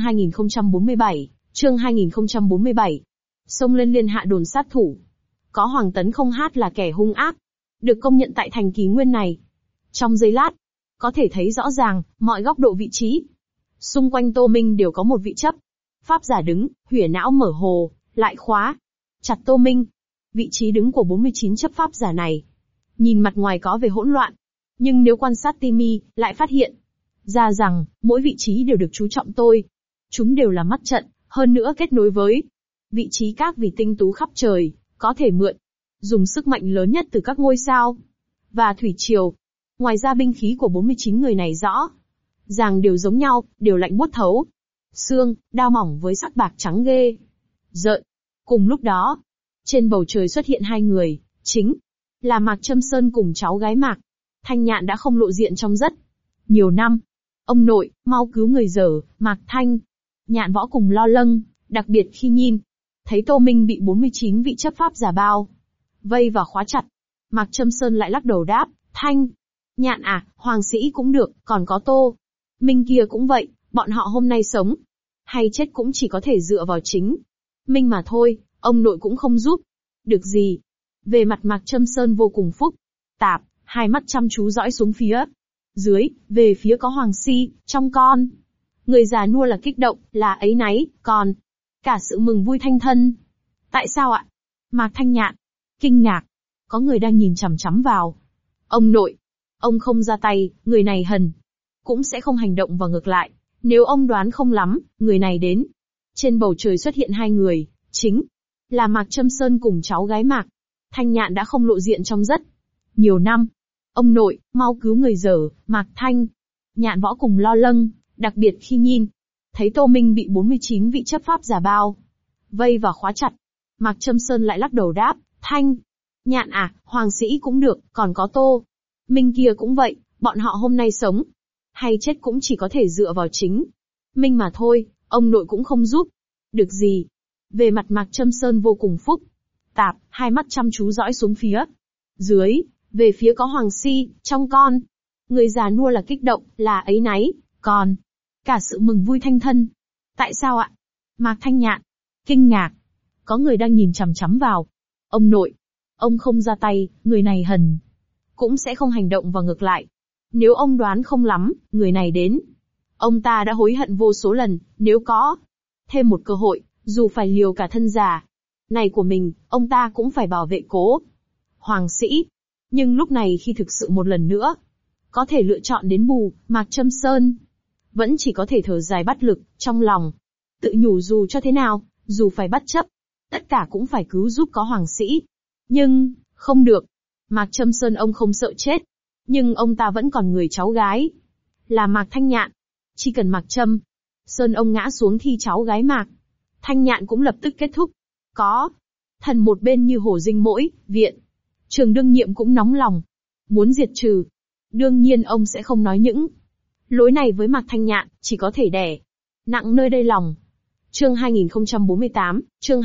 Speaker 1: 2047, chương 2047. Xông lên liên hạ đồn sát thủ. Có Hoàng Tấn không hát là kẻ hung ác, được công nhận tại thành Kỳ Nguyên này. Trong giây lát, có thể thấy rõ ràng, mọi góc độ vị trí xung quanh Tô Minh đều có một vị chấp pháp giả đứng, huỷa não mở hồ, lại khóa chặt Tô Minh. Vị trí đứng của 49 chấp pháp giả này, nhìn mặt ngoài có vẻ hỗn loạn, nhưng nếu quan sát tỉ mỉ, lại phát hiện ra rằng, mỗi vị trí đều được chú trọng chúng đều là mắt trận, hơn nữa kết nối với vị trí các vì tinh tú khắp trời, có thể mượn dùng sức mạnh lớn nhất từ các ngôi sao và thủy triều. Ngoài ra binh khí của 49 người này rõ ràng đều giống nhau, đều lạnh buốt thấu xương, đao mỏng với sắc bạc trắng ghê rợn. Cùng lúc đó, trên bầu trời xuất hiện hai người, chính là Mạc Trâm Sơn cùng cháu gái Mạc Thanh Nhạn đã không lộ diện trong rất nhiều năm. Ông nội, mau cứu người dở, Mạc Thanh. Nhạn Võ cùng lo lâng, đặc biệt khi nhìn thấy Tô Minh bị 49 vị chấp pháp giả bao vây và khóa chặt. Mạc Trâm Sơn lại lắc đầu đáp, Thanh. Nhạn à, hoàng sĩ cũng được, còn có Tô Minh kia cũng vậy, bọn họ hôm nay sống hay chết cũng chỉ có thể dựa vào chính Minh mà thôi, ông nội cũng không giúp được gì. Về mặt Mạc Trâm Sơn vô cùng phức tạp, hai mắt chăm chú dõi xuống phía dưới, về phía có Hoàng Si, trong con. Người già nua là kích động, là áy náy, còn cả sự mừng vui thanh thân. Tại sao ạ? Mạc Thanh Nhạn kinh ngạc. Có người đang nhìn chằm chằm vào. Ông nội, ông không ra tay, người này hần cũng sẽ không hành động và ngược lại. Nếu ông đoán không lắm, người này đến. Trên bầu trời xuất hiện hai người, chính là Mạc Trâm Sơn cùng cháu gái Mạc Thanh Nhạn đã không lộ diện trong rất nhiều năm. Ông nội, mau cứu người dở, Mạc Thanh. Nhạn Võ cùng lo lâng, đặc biệt khi nhìn thấy Tô Minh bị 49 vị chấp pháp giả bao vây và khóa chặt. Mạc Trâm Sơn lại lắc đầu đáp, Thanh. Nhạn à, hoàng sĩ cũng được, còn có Tô Minh kia cũng vậy, bọn họ hôm nay sống hay chết cũng chỉ có thể dựa vào chính Minh mà thôi, ông nội cũng không giúp được gì. Về mặt Mạc Trâm Sơn vô cùng phức tạp, hai mắt chăm chú dõi xuống phía dưới, về phía có Hoàng Si, trong con. Người già nua là kích động, là áy náy, còn cả sự mừng vui thanh thân. Tại sao ạ? Mạc Thanh Nhạn kinh ngạc. Có người đang nhìn chằm chằm vào. Ông nội, ông không ra tay, người này hần cũng sẽ không hành động và ngược lại. Nếu ông đoán không lắm, người này đến. Ông ta đã hối hận vô số lần, nếu có thêm một cơ hội, dù phải liều cả thân già này của mình, ông ta cũng phải bảo vệ cố Hoàng sĩ. Nhưng lúc này khi thực sự một lần nữa có thể lựa chọn đến bù, Mạc Trâm Sơn vẫn chỉ có thể thở dài bất lực, trong lòng tự nhủ dù cho thế nào, dù phải bất chấp, tất cả cũng phải cứu giúp có Hoàng sĩ. Nhưng, không được. Mạc Trâm Sơn ông không sợ chết. Nhưng ông ta vẫn còn người cháu gái. Là Mạc Thanh Nhạn. Chỉ cần Mạc Trâm Sơn ông ngã xuống thì cháu gái Mạc Thanh Nhạn cũng lập tức kết thúc. Có thần một bên như Hồ Dinh mỗi, viện Trường đương nhiệm cũng nóng lòng, muốn diệt trừ. Đương nhiên ông sẽ không nói những lối này với Mạc Thanh Nhạn, chỉ có thể đè nặng nơi đây lòng. Chương 2048, chương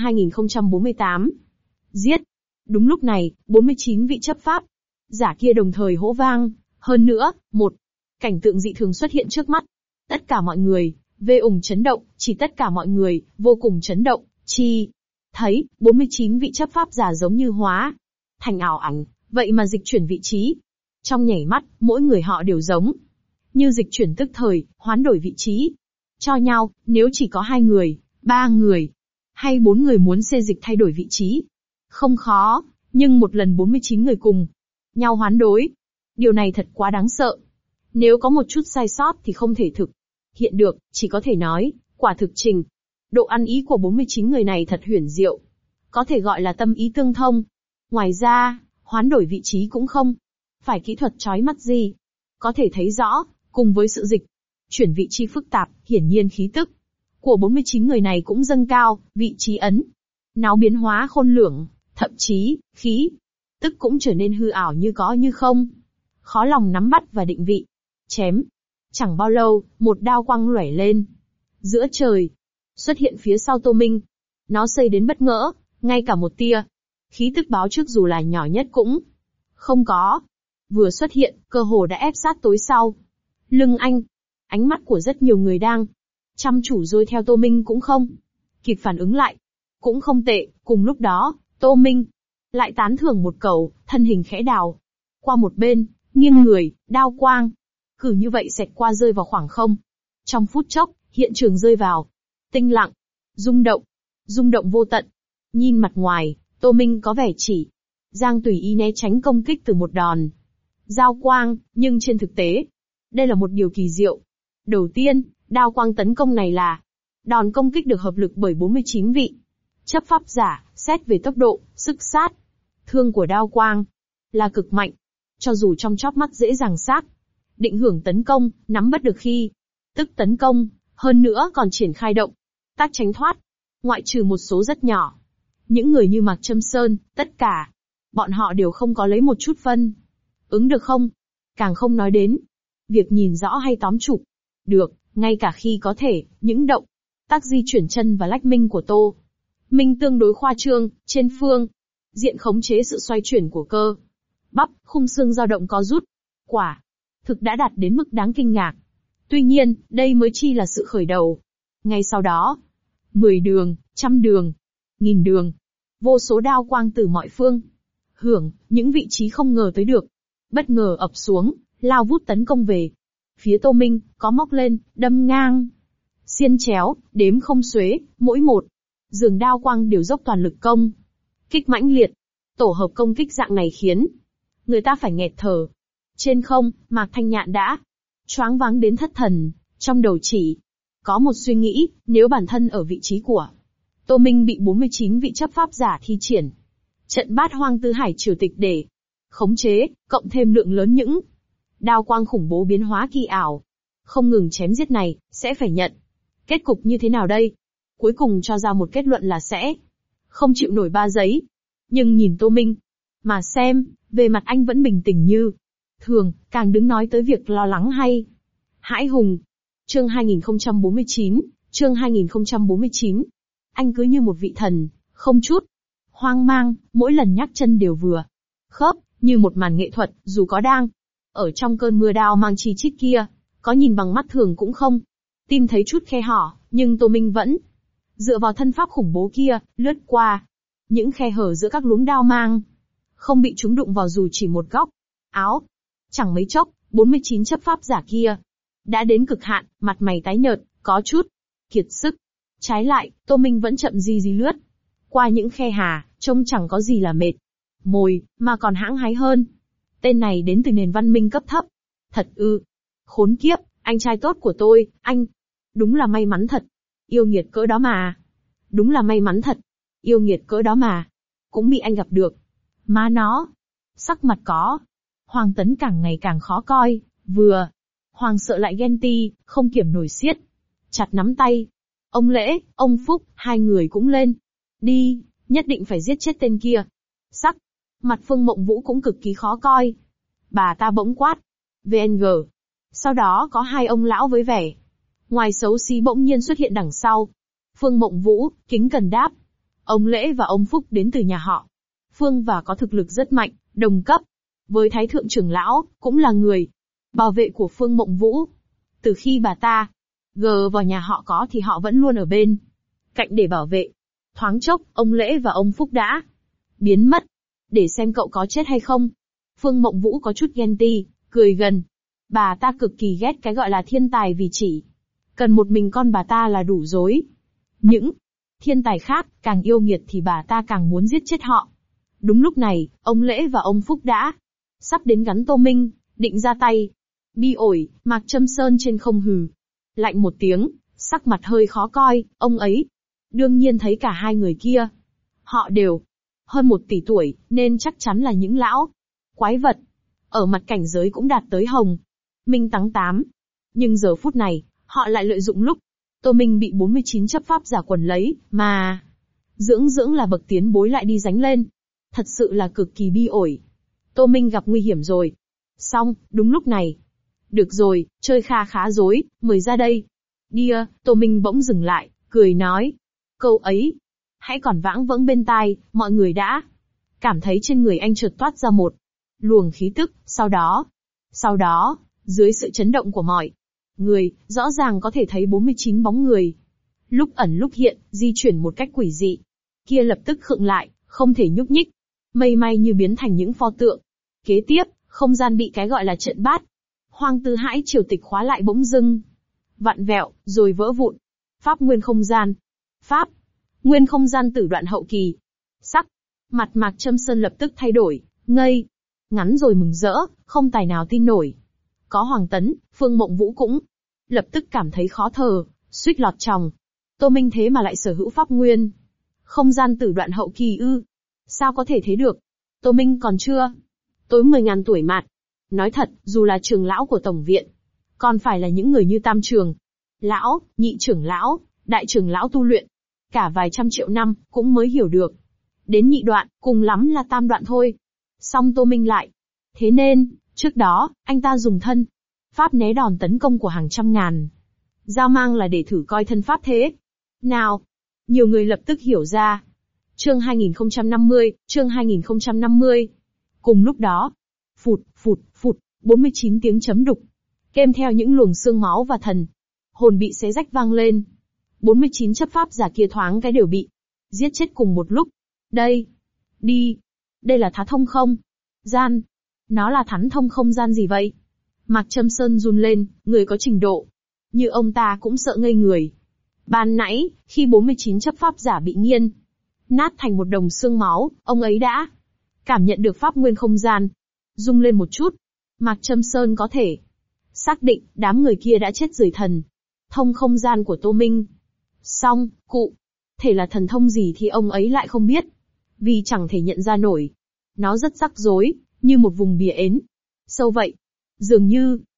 Speaker 1: 2048. Giết. Đúng lúc này, 49 vị chấp pháp giả kia đồng thời hỗ vang. Hơn nữa, một cảnh tượng dị thường xuất hiện trước mắt. Tất cả mọi người, về chấn động, chỉ tất cả mọi người, vô cùng chấn động, chi thấy, 49 vị chấp pháp giả giống như hóa thành ảo ảnh, vậy mà dịch chuyển vị trí. Trong nhảy mắt, mỗi người họ đều giống như dịch chuyển tức thời, hoán đổi vị trí cho nhau. Nếu chỉ có 2 người, 3 người, hay 4 người muốn xê dịch thay đổi vị trí, không khó, nhưng một lần 49 người cùng nhau hoán đối. Điều này thật quá đáng sợ. Nếu có một chút sai sót thì không thể thực hiện được, chỉ có thể nói, quả thực trình độ ăn ý của 49 người này thật huyền diệu. Có thể gọi là tâm ý tương thông. Ngoài ra, hoán đổi vị trí cũng không phải kỹ thuật chói mắt gì. Có thể thấy rõ, cùng với sự dịch chuyển vị trí phức tạp, hiển nhiên khí tức của 49 người này cũng dâng cao, vị trí ấn náo biến hóa khôn lường, thậm chí, khí tức cũng trở nên hư ảo như có như không. Khó lòng nắm bắt và định vị. Chém. Chẳng bao lâu, một đao quang lóe lên giữa trời, xuất hiện phía sau Tô Minh. Nó xây đến bất ngỡ, ngay cả một tia khí tức báo trước dù là nhỏ nhất cũng không có. Vừa xuất hiện, cơ hồ đã ép sát tối sau lưng anh. Ánh mắt của rất nhiều người đang chăm chú dõi theo Tô Minh cũng không kịp phản ứng lại. Cũng không tệ, cùng lúc đó, Tô Minh lại tán thưởng một câu, thân hình khẽ đảo qua một bên, nghiêng người, đao quang cử như vậy xẹt qua rơi vào khoảng không. Trong phút chốc, hiện trường rơi vào tĩnh lặng, rung động vô tận. Nhìn mặt ngoài, Tô Minh có vẻ chỉ giang tùy ý né tránh công kích từ một đòn giao quang, nhưng trên thực tế, đây là một điều kỳ diệu. Đầu tiên, đao quang tấn công này là đòn công kích được hợp lực bởi 49 vị chấp pháp giả. Xét về tốc độ, sức sát thương của đao quang là cực mạnh. Cho dù trong chóp mắt dễ dàng xác định hưởng tấn công, nắm bắt được khi tức tấn công, hơn nữa còn triển khai động tác tránh thoát. Ngoại trừ một số rất nhỏ, những người như Mạc Trâm Sơn, tất cả bọn họ đều không có lấy một chút phân ứng được không. Càng không nói đến việc nhìn rõ hay tóm chụp Được, ngay cả khi có thể, những động tác di chuyển chân và lách minh của Tô Minh tương đối khoa trương, trên phương diện khống chế sự xoay chuyển của cơ bắp, khung xương dao động có rút. Quả thực đã đạt đến mức đáng kinh ngạc. Tuy nhiên, đây mới chỉ là sự khởi đầu. Ngay sau đó, 10 đường, trăm đường, nghìn đường, vô số đao quang từ mọi phương hưởng, những vị trí không ngờ tới được, bất ngờ ập xuống, lao vút tấn công về phía Tô Minh, có móc lên, đâm ngang, xiên chéo, đếm không xuế, mỗi một giường đao quang đều dốc toàn lực công kích mãnh liệt. Tổ hợp công kích dạng này khiến người ta phải nghẹt thở. Trên không, Mạc Thanh Nhạn đã choáng váng đến thất thần, trong đầu chỉ có một suy nghĩ, nếu bản thân ở vị trí của Tô Minh bị 49 vị chấp pháp giả thi triển trận Bát Hoang Tứ Hải Triều Tịch để khống chế, cộng thêm lượng lớn những đao quang khủng bố biến hóa kỳ ảo, không ngừng chém giết này, sẽ phải nhận kết cục như thế nào đây? Cuối cùng cho ra một kết luận là sẽ không chịu nổi 3 giấy. Nhưng nhìn Tô Minh mà xem, về mặt anh vẫn bình tĩnh như thường, càng đứng nói tới việc lo lắng hay hãi hùng. Chương 2049, chương 2049. Anh cứ như một vị thần, không chút hoang mang, mỗi lần nhắc chân đều vừa khớp, như một màn nghệ thuật, dù có đang ở trong cơn mưa đao mang chi chít kia, có nhìn bằng mắt thường cũng không tìm thấy chút khe hở, nhưng Tô Minh vẫn dựa vào thân pháp khủng bố kia, lướt qua những khe hở giữa các luống đao mang, không bị chúng đụng vào dù chỉ một góc áo. Chẳng mấy chốc, 49 chấp pháp giả kia đã đến cực hạn, mặt mày tái nhợt, có chút kiệt sức. Trái lại, Tô Minh vẫn chậm di lướt qua những khe hà, trông chẳng có gì là mệt mồi, mà còn hãng hái hơn. Tên này đến từ nền văn minh cấp thấp. Thật ư? Khốn kiếp, anh trai tốt của tôi, anh đúng là may mắn thật. Yêu nghiệt cỡ đó mà. Đúng là may mắn thật. Yêu nghiệt cỡ đó mà. Cũng bị anh gặp được. Má nó. Sắc mặt có Hoàng Tấn càng ngày càng khó coi, vừa Hoàng sợ lại ghen ti, không kiểm nổi siết chặt nắm tay. Ông Lễ, ông Phúc, hai người cũng lên. Đi, nhất định phải giết chết tên kia. Sắc mặt Phương Mộng Vũ cũng cực kỳ khó coi. Bà ta bỗng quát. VNG. Sau đó có hai ông lão với vẻ ngoài xấu xí bỗng nhiên xuất hiện đằng sau. Phương Mộng Vũ, kính cẩn đáp. Ông Lễ và ông Phúc đến từ nhà họ Phương và có thực lực rất mạnh, đồng cấp với Thái Thượng trưởng lão, cũng là người bảo vệ của Phương Mộng Vũ. Từ khi bà ta gờ vào nhà họ có thì họ vẫn luôn ở bên cạnh để bảo vệ. Thoáng chốc, ông Lễ và ông Phúc đã biến mất. Để xem cậu có chết hay không. Phương Mộng Vũ có chút ghen ti, cười gần. Bà ta cực kỳ ghét cái gọi là thiên tài vì chỉ cần một mình con bà ta là đủ rồi. Những thiên tài khác, càng yêu nghiệt thì bà ta càng muốn giết chết họ. Đúng lúc này, ông Lễ và ông Phúc đã sắp đến gắn Tô Minh, định ra tay. Bi ổi, Mạc Trâm Sơn trên không hừ lạnh một tiếng, sắc mặt hơi khó coi, ông ấy đương nhiên thấy cả hai người kia. Họ đều hơn 1 tỷ tuổi, nên chắc chắn là những lão quái vật. Ở mặt cảnh giới cũng đạt tới Hồng Minh Táng 8. Nhưng giờ phút này, họ lại lợi dụng lúc Tô Minh bị 49 chấp pháp giả quần lấy, mà dưỡng là bậc tiến bối lại đi đánh lên. Thật sự là cực kỳ bi ổi. Tô Minh gặp nguy hiểm rồi. Xong, đúng lúc này. Được rồi, chơi khá dối, mời ra đây. Đia, Tô Minh bỗng dừng lại, cười nói. Câu ấy, hãy còn vãng vẫng bên tai, mọi người đã cảm thấy trên người anh chợt toát ra một luồng khí tức, sau đó, dưới sự chấn động của mọi người, rõ ràng có thể thấy 49 bóng người. Lúc ẩn lúc hiện, di chuyển một cách quỷ dị. Kia lập tức khựng lại, không thể nhúc nhích. Mây may như biến thành những pho tượng. Kế tiếp, không gian bị cái gọi là trận Bát Hoang Tứ Hải Triều Tịch khóa lại bỗng dưng vặn vẹo, rồi vỡ vụn. Pháp nguyên không gian. Pháp nguyên không gian tử đoạn hậu kỳ. Sắc mặt Mạc Trâm Sơn lập tức thay đổi, ngây ngắn rồi mừng rỡ, không tài nào tin nổi. Có Hoàng Tấn, Phương Mộng Vũ cũng lập tức cảm thấy khó thở, suýt lọt tròng. Tô Minh thế mà lại sở hữu pháp nguyên không gian tử đoạn hậu kỳ ư? Sao có thể thế được? Tô Minh còn chưa tối 10.000 tuổi mạt. Nói thật, dù là trưởng lão của tổng viện, còn phải là những người như Tam Trường lão, Nhị Trưởng lão, Đại Trưởng lão tu luyện cả vài trăm triệu năm, cũng mới hiểu được. Đến nhị đoạn, cùng lắm là tam đoạn thôi. Song Tô Minh lại. Thế nên, trước đó, anh ta dùng thân pháp né đòn tấn công của hàng trăm ngàn Giao mang là để thử coi thân pháp thế nào. Nhiều người lập tức hiểu ra. Chương 2050, chương 2050. Cùng lúc đó, phụt, phụt, phụt, 49 tiếng chấm đục. Kèm theo những luồng xương máu và thần hồn bị xé rách vang lên. 49 chấp pháp giả kia thoáng cái đều bị giết chết cùng một lúc. Đây là thá thông không? Gian. Nó là thắn thông không gian gì vậy? Mạc Châm Sơn run lên, người có trình độ như ông ta cũng sợ ngây người. Ban nãy, khi 49 chấp pháp giả bị nghiền nát thành một đồng xương máu, ông ấy đã cảm nhận được pháp nguyên không gian. Rung lên một chút, Mạc Châm Sơn có thể xác định đám người kia đã chết rời thần thông không gian của Tô Minh. Song, cụ thể là thần thông gì thì ông ấy lại không biết, vì chẳng thể nhận ra nổi. Nó rất rắc rối, như một vùng bìa ến. Sâu vậy. Dường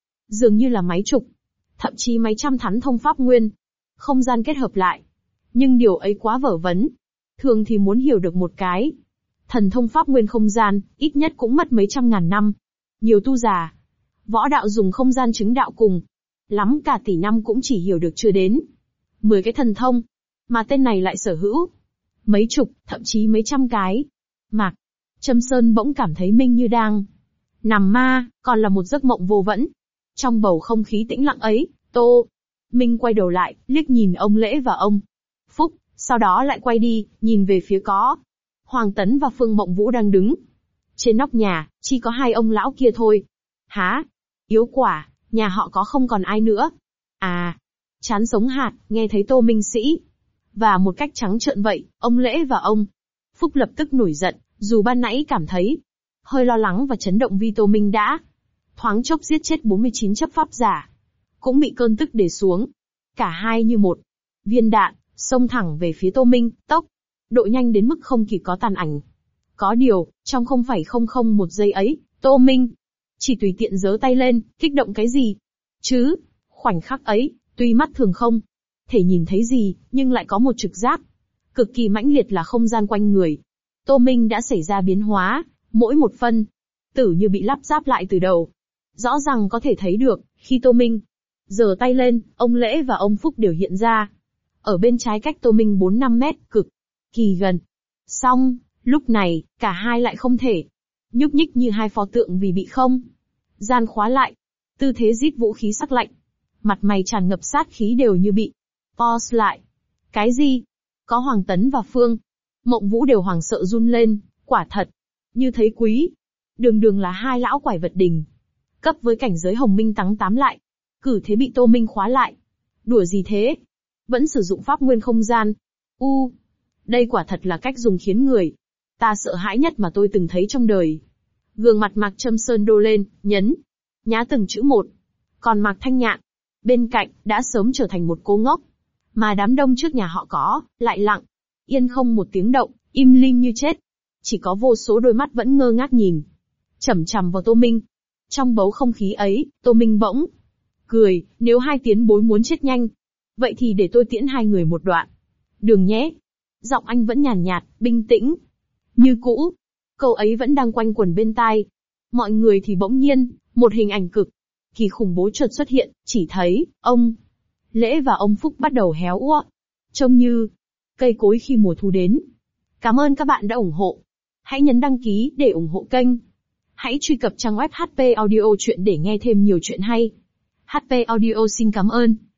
Speaker 1: như là mấy chục, thậm chí mấy trăm thắn thông pháp nguyên không gian kết hợp lại. Nhưng điều ấy quá vở vẩn. Thường thì muốn hiểu được một cái thần thông pháp nguyên không gian, ít nhất cũng mất mấy trăm ngàn năm. Nhiều tu giả võ đạo dùng không gian chứng đạo cùng lắm cả tỷ năm cũng chỉ hiểu được chưa đến 10 cái thần thông, mà tên này lại sở hữu mấy chục, thậm chí mấy trăm cái. Mạc Châm Sơn bỗng cảm thấy mình như đang nằm ma, còn là một giấc mộng vô vẫn. Trong bầu không khí tĩnh lặng ấy, Tô Minh quay đầu lại, liếc nhìn ông Lễ và ông Phúc, sau đó lại quay đi, nhìn về phía có Hoàng Tấn và Phương Mộng Vũ đang đứng trên nóc nhà, chỉ có hai ông lão kia thôi. Hả? Yếu quả, nhà họ có không còn ai nữa. À, chán sống hạt, nghe thấy Tô Minh Sĩ và một cách trắng trợn vậy, ông Lễ và ông Phúc lập tức nổi giận, dù ban nãy cảm thấy hơi lo lắng và chấn động vì Tô Minh đã thoáng chốc giết chết 49 chấp pháp giả, cũng bị cơn tức đè xuống. Cả hai như một viên đạn, xông thẳng về phía Tô Minh, tốc độ nhanh đến mức không kịp có tàn ảnh. Có điều, trong 0,001 giây ấy, Tô Minh chỉ tùy tiện giơ tay lên, kích động cái gì chứ? Khoảnh khắc ấy, tuy mắt thường không thể nhìn thấy gì, nhưng lại có một trực giác cực kỳ mãnh liệt là không gian quanh người Tô Minh đã xảy ra biến hóa, mỗi một phân tử như bị lắp ráp lại từ đầu. Rõ ràng có thể thấy được, khi Tô Minh giơ tay lên, ông Lễ và ông Phúc đều hiện ra ở bên trái cách Tô Minh 4-5 mét, cực kỳ gần. Song, lúc này, cả hai lại không thể nhúc nhích như hai pho tượng vì bị không gian khóa lại. Tư thế rít vũ khí sắc lạnh, mặt mày tràn ngập sát khí đều như bị pause lại. Cái gì? Có Hoàng Tấn và Phương Mộng Vũ đều hoảng sợ run lên, quả thật như thấy quý. Đường là hai lão quải vật đỉnh cấp với cảnh giới Hồng Minh Tắng tám lại, cử thế bị Tô Minh khóa lại. Đùa gì thế? Vẫn sử dụng pháp nguyên không gian. Đây quả thật là cách dùng khiến người ta sợ hãi nhất mà tôi từng thấy trong đời. Gương mặt Mạc Châm Sơn đô lên, nhấn nhá từng chữ một. Còn Mạc Thanh Nhạn bên cạnh đã sớm trở thành một cô ngốc, mà đám đông trước nhà họ có lại lặng yên không một tiếng động, im lìm như chết. Chỉ có vô số đôi mắt vẫn ngơ ngác nhìn chằm chằm vào Tô Minh. Trong bầu không khí ấy, Tô Minh bỗng cười, nếu hai tiến bối muốn chết nhanh, vậy thì để tôi tiễn hai người một đoạn đường nhé. Giọng anh vẫn nhàn nhạt, bình tĩnh như cũ. Câu ấy vẫn đang quanh quẩn bên tai mọi người thì bỗng nhiên, một hình ảnh cực kỳ khủng bố chợt xuất hiện, chỉ thấy ông Lễ và ông Phúc bắt đầu héo úa, trông như cây cối khi mùa thu đến. Cảm ơn các bạn đã ủng hộ. Hãy nhấn đăng ký để ủng hộ kênh. Hãy truy cập trang web HP Audio Chuyện để nghe thêm nhiều chuyện hay. HP Audio xin cảm ơn.